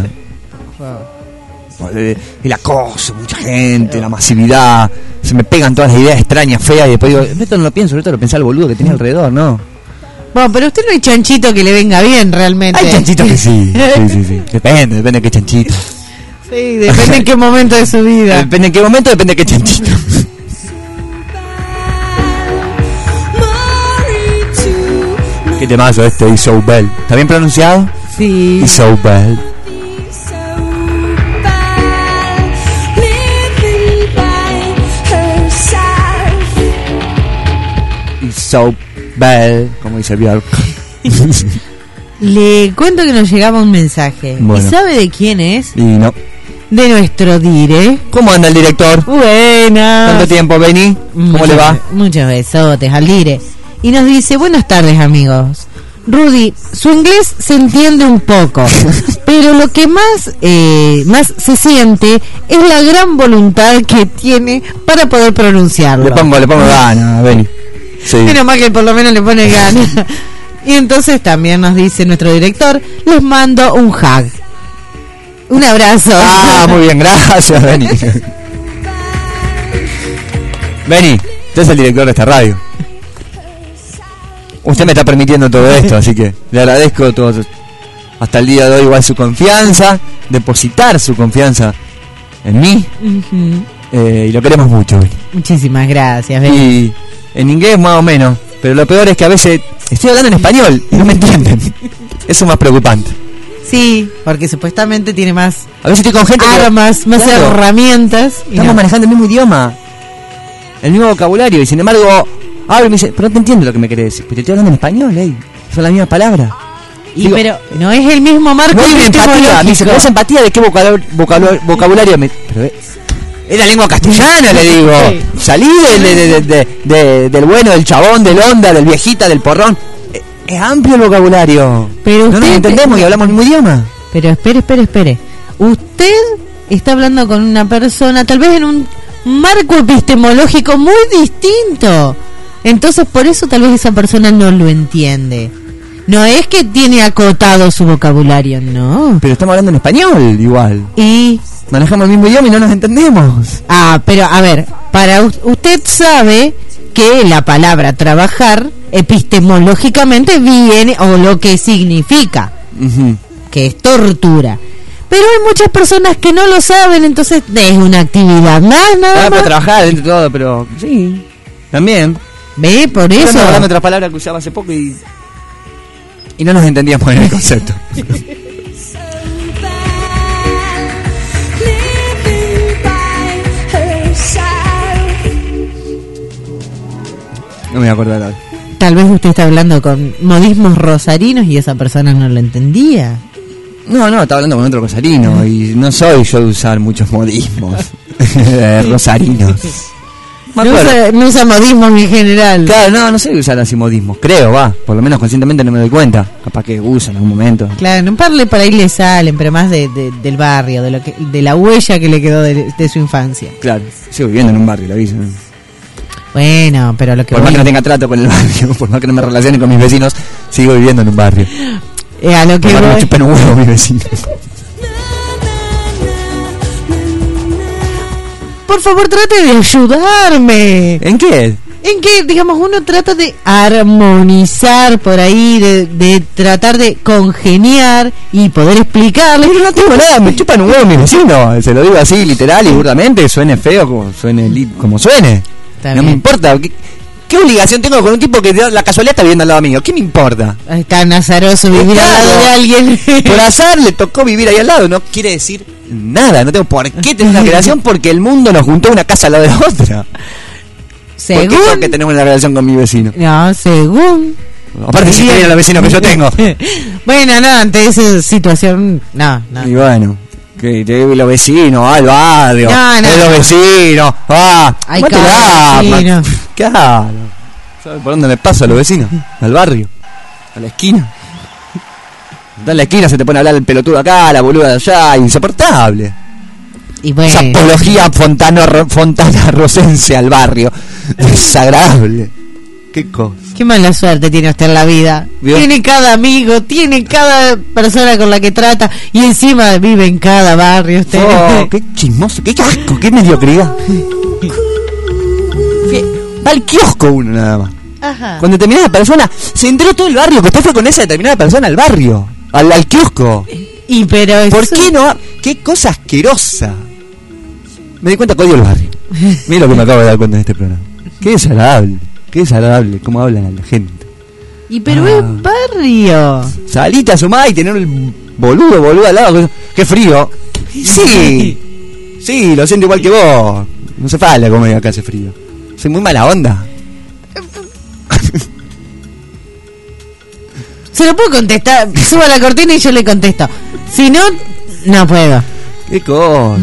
El acoso, mucha gente, la masividad. Se me pegan todas las ideas extrañas, feas. Y después digo, esto no lo pienso, esto lo pensé al boludo que tenía alrededor, ¿no? Bueno, pero usted no hay chanchito que le venga bien realmente. Hay chanchitos que sí. Sí, sí, sí. Depende, depende de qué chanchito. Sí, depende en qué momento de su vida. Depende en qué momento, depende de qué chanchito. Qué temazo este, Isobel. ¿Está bien pronunciado? Sí. Isobel. Isobel, como dice Björk. Le cuento que nos llegaba un mensaje. Bueno. ¿Y sabe de quién es? Y no. De nuestro dire. ¿Cómo anda el director? Buenas. ¿Cuánto tiempo, Benny? ¿Cómo Muchos, le va? Muchos besotes al dire. Y nos dice, buenas tardes amigos. Rudy, su inglés se entiende un poco, pero lo que más, eh, más se siente es la gran voluntad que tiene para poder pronunciarlo. Le pongo, le pongo ganas, Benny. Sí. Menos mal que por lo menos le pone ganas. Y entonces también nos dice nuestro director, les mando un hug. Un abrazo. Ah, muy bien, gracias, Benny. Benny, usted es el director de esta radio. Usted me está permitiendo todo esto, así que le agradezco todo, hasta el día de hoy igual su confianza, depositar su confianza en mí. Uh-huh. eh, y lo queremos mucho, Benny. Muchísimas gracias, Benny. Y en inglés más o menos, pero lo peor es que a veces estoy hablando en español y no me entienden. Eso es más preocupante. Sí, porque supuestamente tiene más a veces estoy con gente armas, que, más claro, herramientas. Estamos no. manejando el mismo idioma, el mismo vocabulario, y sin embargo hablo y me dice, pero no te entiendo lo que me querés decir. Pero te estoy hablando en español, ey. Son las mismas palabras. Y Digo, pero no es el mismo marco. No hay una empatía. Me dice, ¿pero esa empatía de qué vocabulario? vocabulario, vocabulario me, pero es la lengua castellana, le digo. Sí. Salí de, de, de, de, de, del bueno, del chabón, del onda, del viejita, del porrón. Es, es amplio el vocabulario. Pero no nos entendemos te... y hablamos el mismo idioma. Pero espere, espere, espere. Usted está hablando con una persona, tal vez en un marco epistemológico muy distinto. Entonces por eso tal vez esa persona no lo entiende. No es que tiene acotado su vocabulario, no. Pero estamos hablando en español igual. Y manejamos el mismo idioma y no nos entendemos. Ah, pero a ver, para u- usted sabe que la palabra trabajar epistemológicamente viene, o lo que significa, uh-huh, que es tortura. Pero hay muchas personas que no lo saben, entonces es una actividad más, nada ah, más. para trabajar dentro de todo, pero sí, también. ¿Ve? Por eso. Estamos hablando de otra palabra que usaba hace poco y y no nos entendíamos en el concepto. No me voy a acordar ahora. Tal vez usted está hablando con modismos rosarinos y esa persona no lo entendía. No, no, estaba hablando con otro rosarino y no soy yo de usar muchos modismos rosarinos. No usa, no usa modismos en general. Claro, no, no sé usar así modismos, creo, va, por lo menos conscientemente no me doy cuenta. Capaz que usa en algún momento. Claro, no parle por ahí le salen, pero más de, de, del barrio, de lo que, de la huella que le quedó de, de su infancia. Claro, sigo viviendo en un barrio, lo aviso. Bueno, pero lo que por voy... más que no tenga trato con el barrio, por más que no me relacione con mis vecinos, sigo viviendo en un barrio. Eh, a lo que voy... me chupen un huevo mis vecinos. Por favor, trate de ayudarme. ¿En qué? En que, digamos, uno trata de armonizar por ahí, de, de tratar de congeniar y poder explicarle. Pero no tengo nada, me chupan un huevo mis vecinos. Se lo digo así, literal y burdamente, suene feo como suene, como suene. Está no bien. me importa. ¿Qué obligación tengo con un tipo que de la casualidad está viviendo al lado mío? ¿Qué me importa? Es tan azaroso vivir Claro. al lado de alguien. Por azar le tocó vivir ahí al lado. No quiere decir nada. No tengo por qué tener una relación porque el mundo nos juntó una casa al lado de la otra. Según... ¿Por qué tengo que tener una relación con mi vecino? No, según... Aparte si quieren a los vecinos que yo tengo. Bueno, no, ante esa situación, no, no. Y bueno, que te los vecinos, al barrio, No, no. de los vecinos, ah, Hay mátela, cada vecino. ma- claro. ¿Sabes por dónde me paso a los vecinos? Al barrio, a la esquina. Da en la esquina se te pone a hablar el pelotudo acá, la boluda de allá, insoportable. Y bueno. Esa apología fontano, fontana rosense al barrio, desagradable. Qué cosa. Qué mala suerte tiene usted en la vida. ¿Vio? Tiene cada amigo, tiene cada persona con la que trata y encima vive en cada barrio usted. Oh, qué chismoso, qué asco, qué mediocridad. Fie- Va al kiosco uno nada más. Ajá. Con determinada persona, se enteró todo el barrio que usted fue con esa determinada persona al barrio, al, al kiosco. Y pero eso... ¿Por qué no? Qué cosa asquerosa. Me di cuenta que odio el barrio. Mira lo que me acabo de dar cuenta en este programa. Qué desagradable, qué desagradable cómo hablan a la gente. Y pero Ah. es barrio. Salite a sumar y tener el boludo, boludo al lado. Qué frío. Sí, sí, lo siento igual que vos. No se falta como acá hace frío. Soy muy mala onda. Se lo puedo contestar. Suba la cortina y yo le contesto. Si no, no puedo. Qué cosa.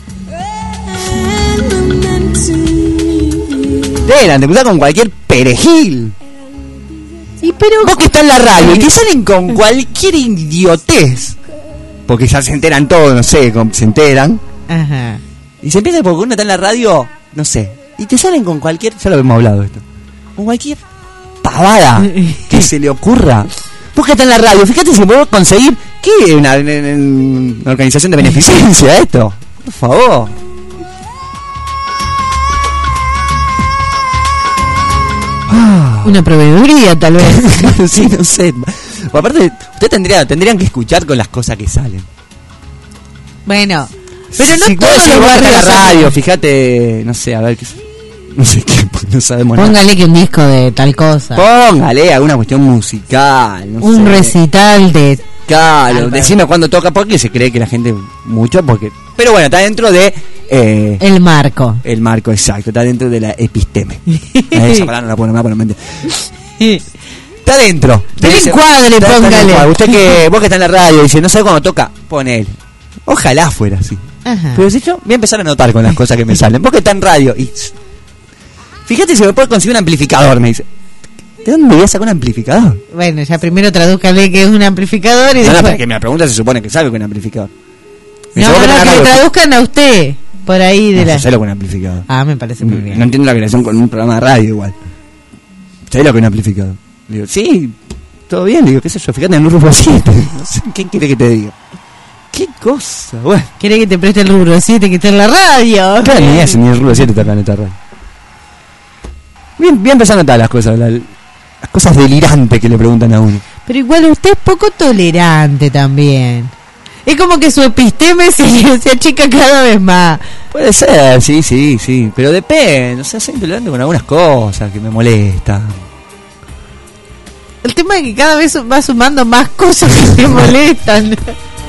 Dejan de cruzar con cualquier perejil. Y pero vos que estás en la radio y te salen con cualquier idiotez. Porque ya se enteran todos, no sé, com- se enteran. Ajá. Y se empieza porque uno está en la radio, no sé. Y te salen con cualquier, ya lo hemos hablado esto. Con cualquier pavada que se le ocurra. Vos que estás en la radio, fíjate si podemos conseguir. ¿Qué? Una, una- una organización de beneficencia esto. Por favor. Una proveeduría, tal vez. Sí, no sé. O aparte, usted tendría, tendrían que escuchar con las cosas que salen. Bueno, pero no si todos vos los vas a barrios la son- radio, fíjate, no sé, a ver qué. No sé qué, no sabemos nada. Póngale que un disco de tal cosa. Póngale alguna cuestión musical. No Un sé. recital de... Claro, Algo. decime cuándo toca, porque se cree que la gente mucho, porque. Pero bueno, está dentro de. Eh, El marco. el marco exacto, está dentro de la episteme. Esa palabra no la puedo nombrar por la mente. Está dentro. Del Dice- encuadre, está- está en el póngale. encuadre. Usted que, vos que está en la radio, dice, no sabe cuándo toca, ponele. Ojalá fuera así. Ajá. Pero si yo voy a empezar a notar con las cosas que me salen. Vos que está en radio y. Fíjate si me puedo conseguir un amplificador, me dice. ¿De dónde voy a sacar un amplificador? Bueno, ya primero tradúzcale que es un amplificador y No, no, después... porque me pregunta se supone que sabe que es un amplificador. Me No, dice, vos no, que que tenés le radio, traduzcan a usted por ahí de no, la... yo sé lo que es un amplificador. Ah, me parece muy bien. No entiendo la relación con un programa de radio igual. ¿Sabés lo que es un amplificador? Le digo, sí, todo bien. Le digo, qué sé yo, fíjate en el rubro siete. No sé, ¿qué quiere que te diga? ¿Qué cosa? Bueno. ¿Quiere que te preste el rubro siete que está en la radio? Claro, ni ese, ni el rubro siete está acá en esta radio. Bien, bien empezando a notar las cosas, la- las cosas delirantes que le preguntan a uno. Pero igual usted es poco tolerante también. Es como que su episteme se, se achica cada vez más. Puede ser, sí, sí, sí. Pero depende, o sea, soy intolerante con algunas cosas que me molestan. El tema es que cada vez va sumando más cosas que te molestan.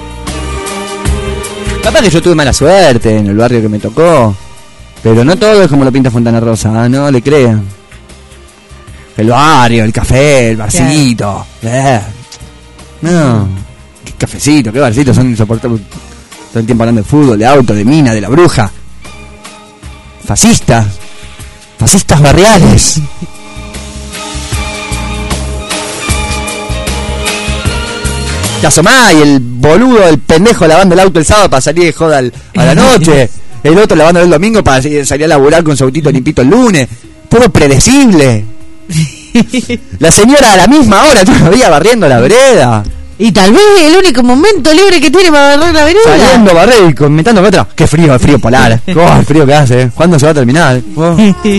Capaz que yo tuve mala suerte en el barrio que me tocó. Pero no todo es como lo pinta Fontana Rosa, ¿ah? No le crean. El barrio, el café, el barcito. Eh. No. Qué cafecito, qué barcito, son insoportables. Todo el tiempo hablando de fútbol, de auto, de mina, de la bruja. Fascistas. Fascistas barriales. Te asomás y el boludo, el pendejo lavando el auto el sábado para salir de joda al- a la noche. El otro lavando el domingo para salir salir a laburar con su autito limpito el lunes. Todo predecible. La señora a la misma hora todavía barriendo la vereda. Y tal vez es el único momento libre que tiene para barrer la vereda. Saliendo a barrer y comentando con otra. Qué frío, el frío polar. Oh, el frío que hace. ¿eh? ¿Cuándo se va a terminar? Oh.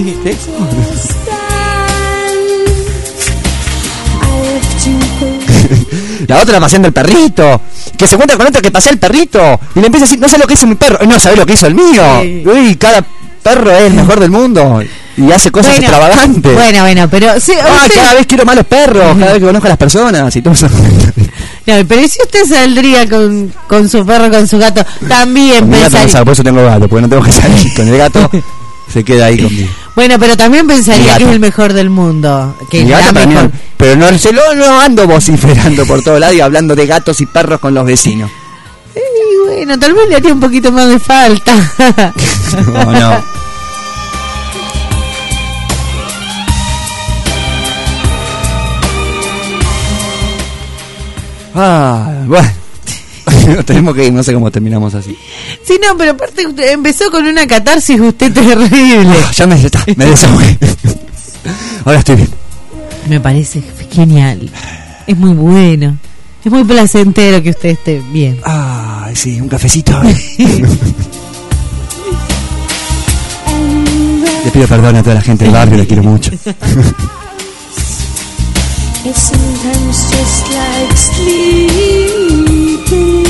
La otra paseando el perrito. Que se encuentra con otra que pasea el perrito. Y le empieza a decir, no sé lo que hizo mi perro. No sabés lo que hizo el mío. Uy, cada perro es el mejor del mundo. Y hace cosas Bueno, extravagantes. Bueno, bueno, pero... Sí, Ah, usted- cada vez quiero más los perros, cada vez que conozco a las personas y todo eso. No, pero si usted saldría con, con su perro, con su gato, también Con mi gato no pensaría... salgo, por eso tengo gato, porque no tengo que salir. Con el gato se queda ahí conmigo. Bueno, pero también Mi pensaría gato. que es el mejor del mundo. Que Mi la gato también, mejor. pero no, se lo, no ando vociferando por todo lado y hablando de gatos y perros con los vecinos. Y bueno, tal vez le haría un poquito más de falta. No, no. Ah, bueno. Tenemos que ir, no sé cómo terminamos así. Sí, no, pero aparte usted empezó con una catarsis usted terrible. Ah, ya me, está, me desahogué. Ahora estoy bien. Me parece genial. Es muy bueno. Es muy placentero que usted esté bien. Ah, sí, un cafecito. Le pido perdón a toda la gente del barrio, le quiero mucho. It's sometimes just like sleeping.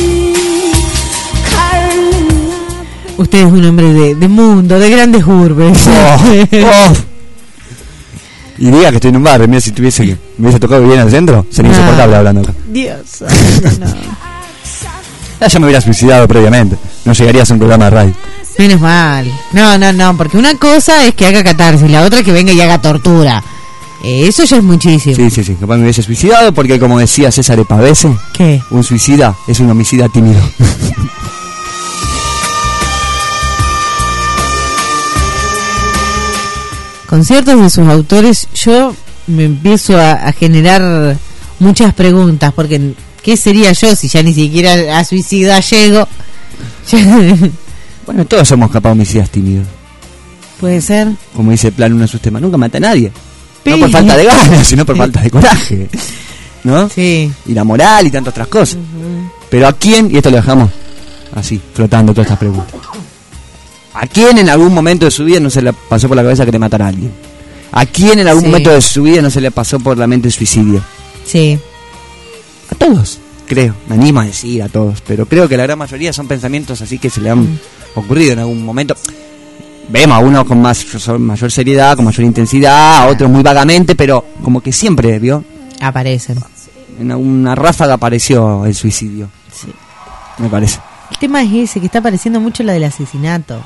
Carolina. Usted es un hombre de, de mundo, de grandes urbes. Oh, oh. Y diga que estoy en un barrio, mira, si tuviese que me hubiese tocado vivir en el centro, sería No. insoportable hablando acá. Dios. No. Ah, ya me hubiera suicidado previamente, no llegaría a hacer un programa de radio. Menos mal. No, no, no, porque una cosa es que haga catarsis, la otra es que venga y haga tortura. Eh, Eso ya es muchísimo. Sí, sí, sí, capaz me hubiese suicidado porque, como decía César Pavese, ¿qué? Un suicida es un homicida tímido. Con ciertos de sus autores yo me empiezo a, a generar muchas preguntas, porque ¿qué sería yo si ya ni siquiera a suicida llego? Bueno, todos somos capaz homicidas tímidos. Puede ser. Como dice Plan Una Sustema, nunca mata a nadie. No Sí. por falta de ganas, sino por falta de coraje. ¿No? Sí. Y la moral y tantas otras cosas. Pero ¿a quién? Y esto lo dejamos así, flotando todas estas preguntas. ¿A quién en algún momento de su vida no se le pasó por la cabeza que te matara a alguien? ¿A quién en algún Sí. momento de su vida no se le pasó por la mente el suicidio? Sí. A todos, creo. Me animo a decir a todos. Pero creo que la gran mayoría son pensamientos así que se le han Mm. ocurrido en algún momento. Vemos a unos con más, mayor seriedad, con mayor intensidad, a otros muy vagamente, pero como que siempre, ¿vio? Aparecen. En una ráfaga apareció el suicidio. Sí. Me parece. El tema es ese, que está apareciendo mucho la del asesinato.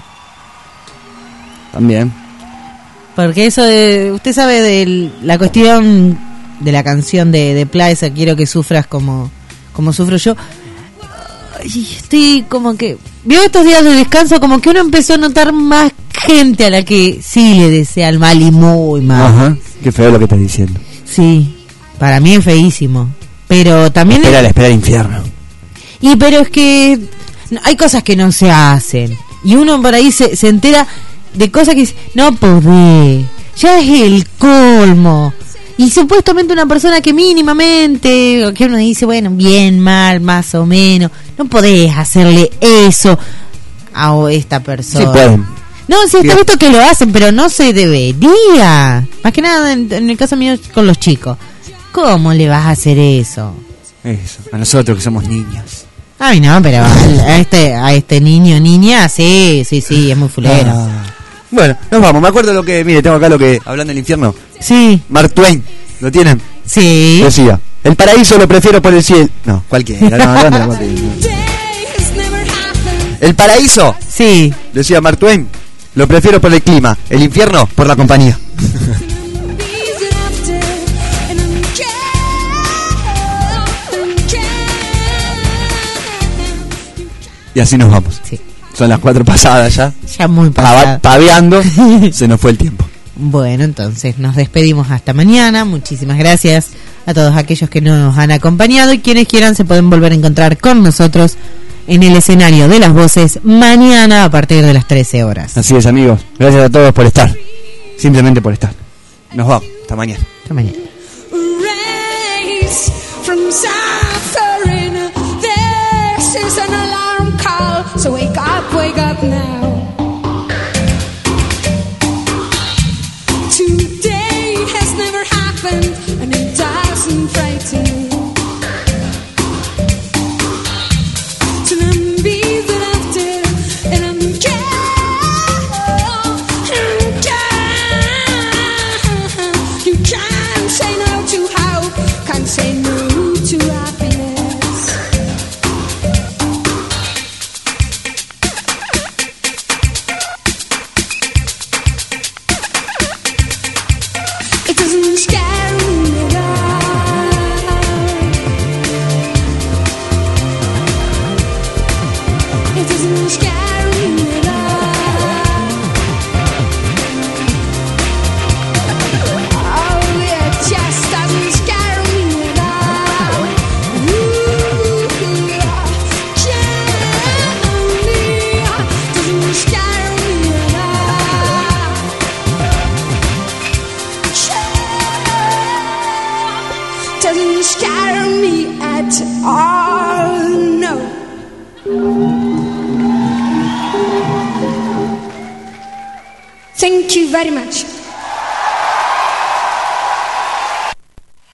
También. Porque eso de... Usted sabe de la cuestión de la canción de, de Plaza, quiero que sufras como, como sufro yo. Ay, estoy como que... Vio estos días de descanso, como que uno empezó a notar más gente a la que sí le desea el mal y muy mal. Ajá. Qué feo lo que estás diciendo. Sí, para mí es feísimo. Pero también... Espera, es- la espera del infierno. Y pero es que no, hay cosas que no se hacen. Y uno por ahí se, se entera de cosas que dice, no podés, ya es el colmo. Y supuestamente una persona que mínimamente, o que uno dice, bueno, bien, mal, más o menos, no podés hacerle eso a esta persona. Sí pueden. No, sí, está Bien. visto que lo hacen, pero no se debería. Más que nada en, en el caso mío con los chicos. ¿Cómo le vas a hacer eso? Eso, a nosotros que somos niños. Ay, no, pero al- a este a este niño, niña, sí, sí, sí, es muy fulero. Ah. Bueno, nos vamos. Me acuerdo lo que... Mire, tengo acá lo que... Hablando del infierno. Sí. Mark Twain. ¿Lo tienen? Sí. Decía, el paraíso lo prefiero por el cielo. No, cualquiera. No, no, no, no, no. El paraíso, sí, decía Mark Twain, lo prefiero por el clima. El infierno, por la compañía. Y así nos vamos. Sí. Son las cuatro pasadas ya. Ya muy Pava- pasado. Paveando. Se nos fue el tiempo. Bueno, entonces nos despedimos hasta mañana. Muchísimas gracias a todos aquellos que nos han acompañado, y quienes quieran se pueden volver a encontrar con nosotros en el escenario de las voces mañana a partir de las trece horas. Así es, amigos. Gracias a todos por estar. Simplemente por estar. Nos vamos. Hasta mañana. Hasta mañana. Race from South Carolina. This is an alarm call. So wake up, wake up now. Today has never happened, and it doesn't frighten me. To not be the after, and I'm scared, I'm scared. Thank you very much.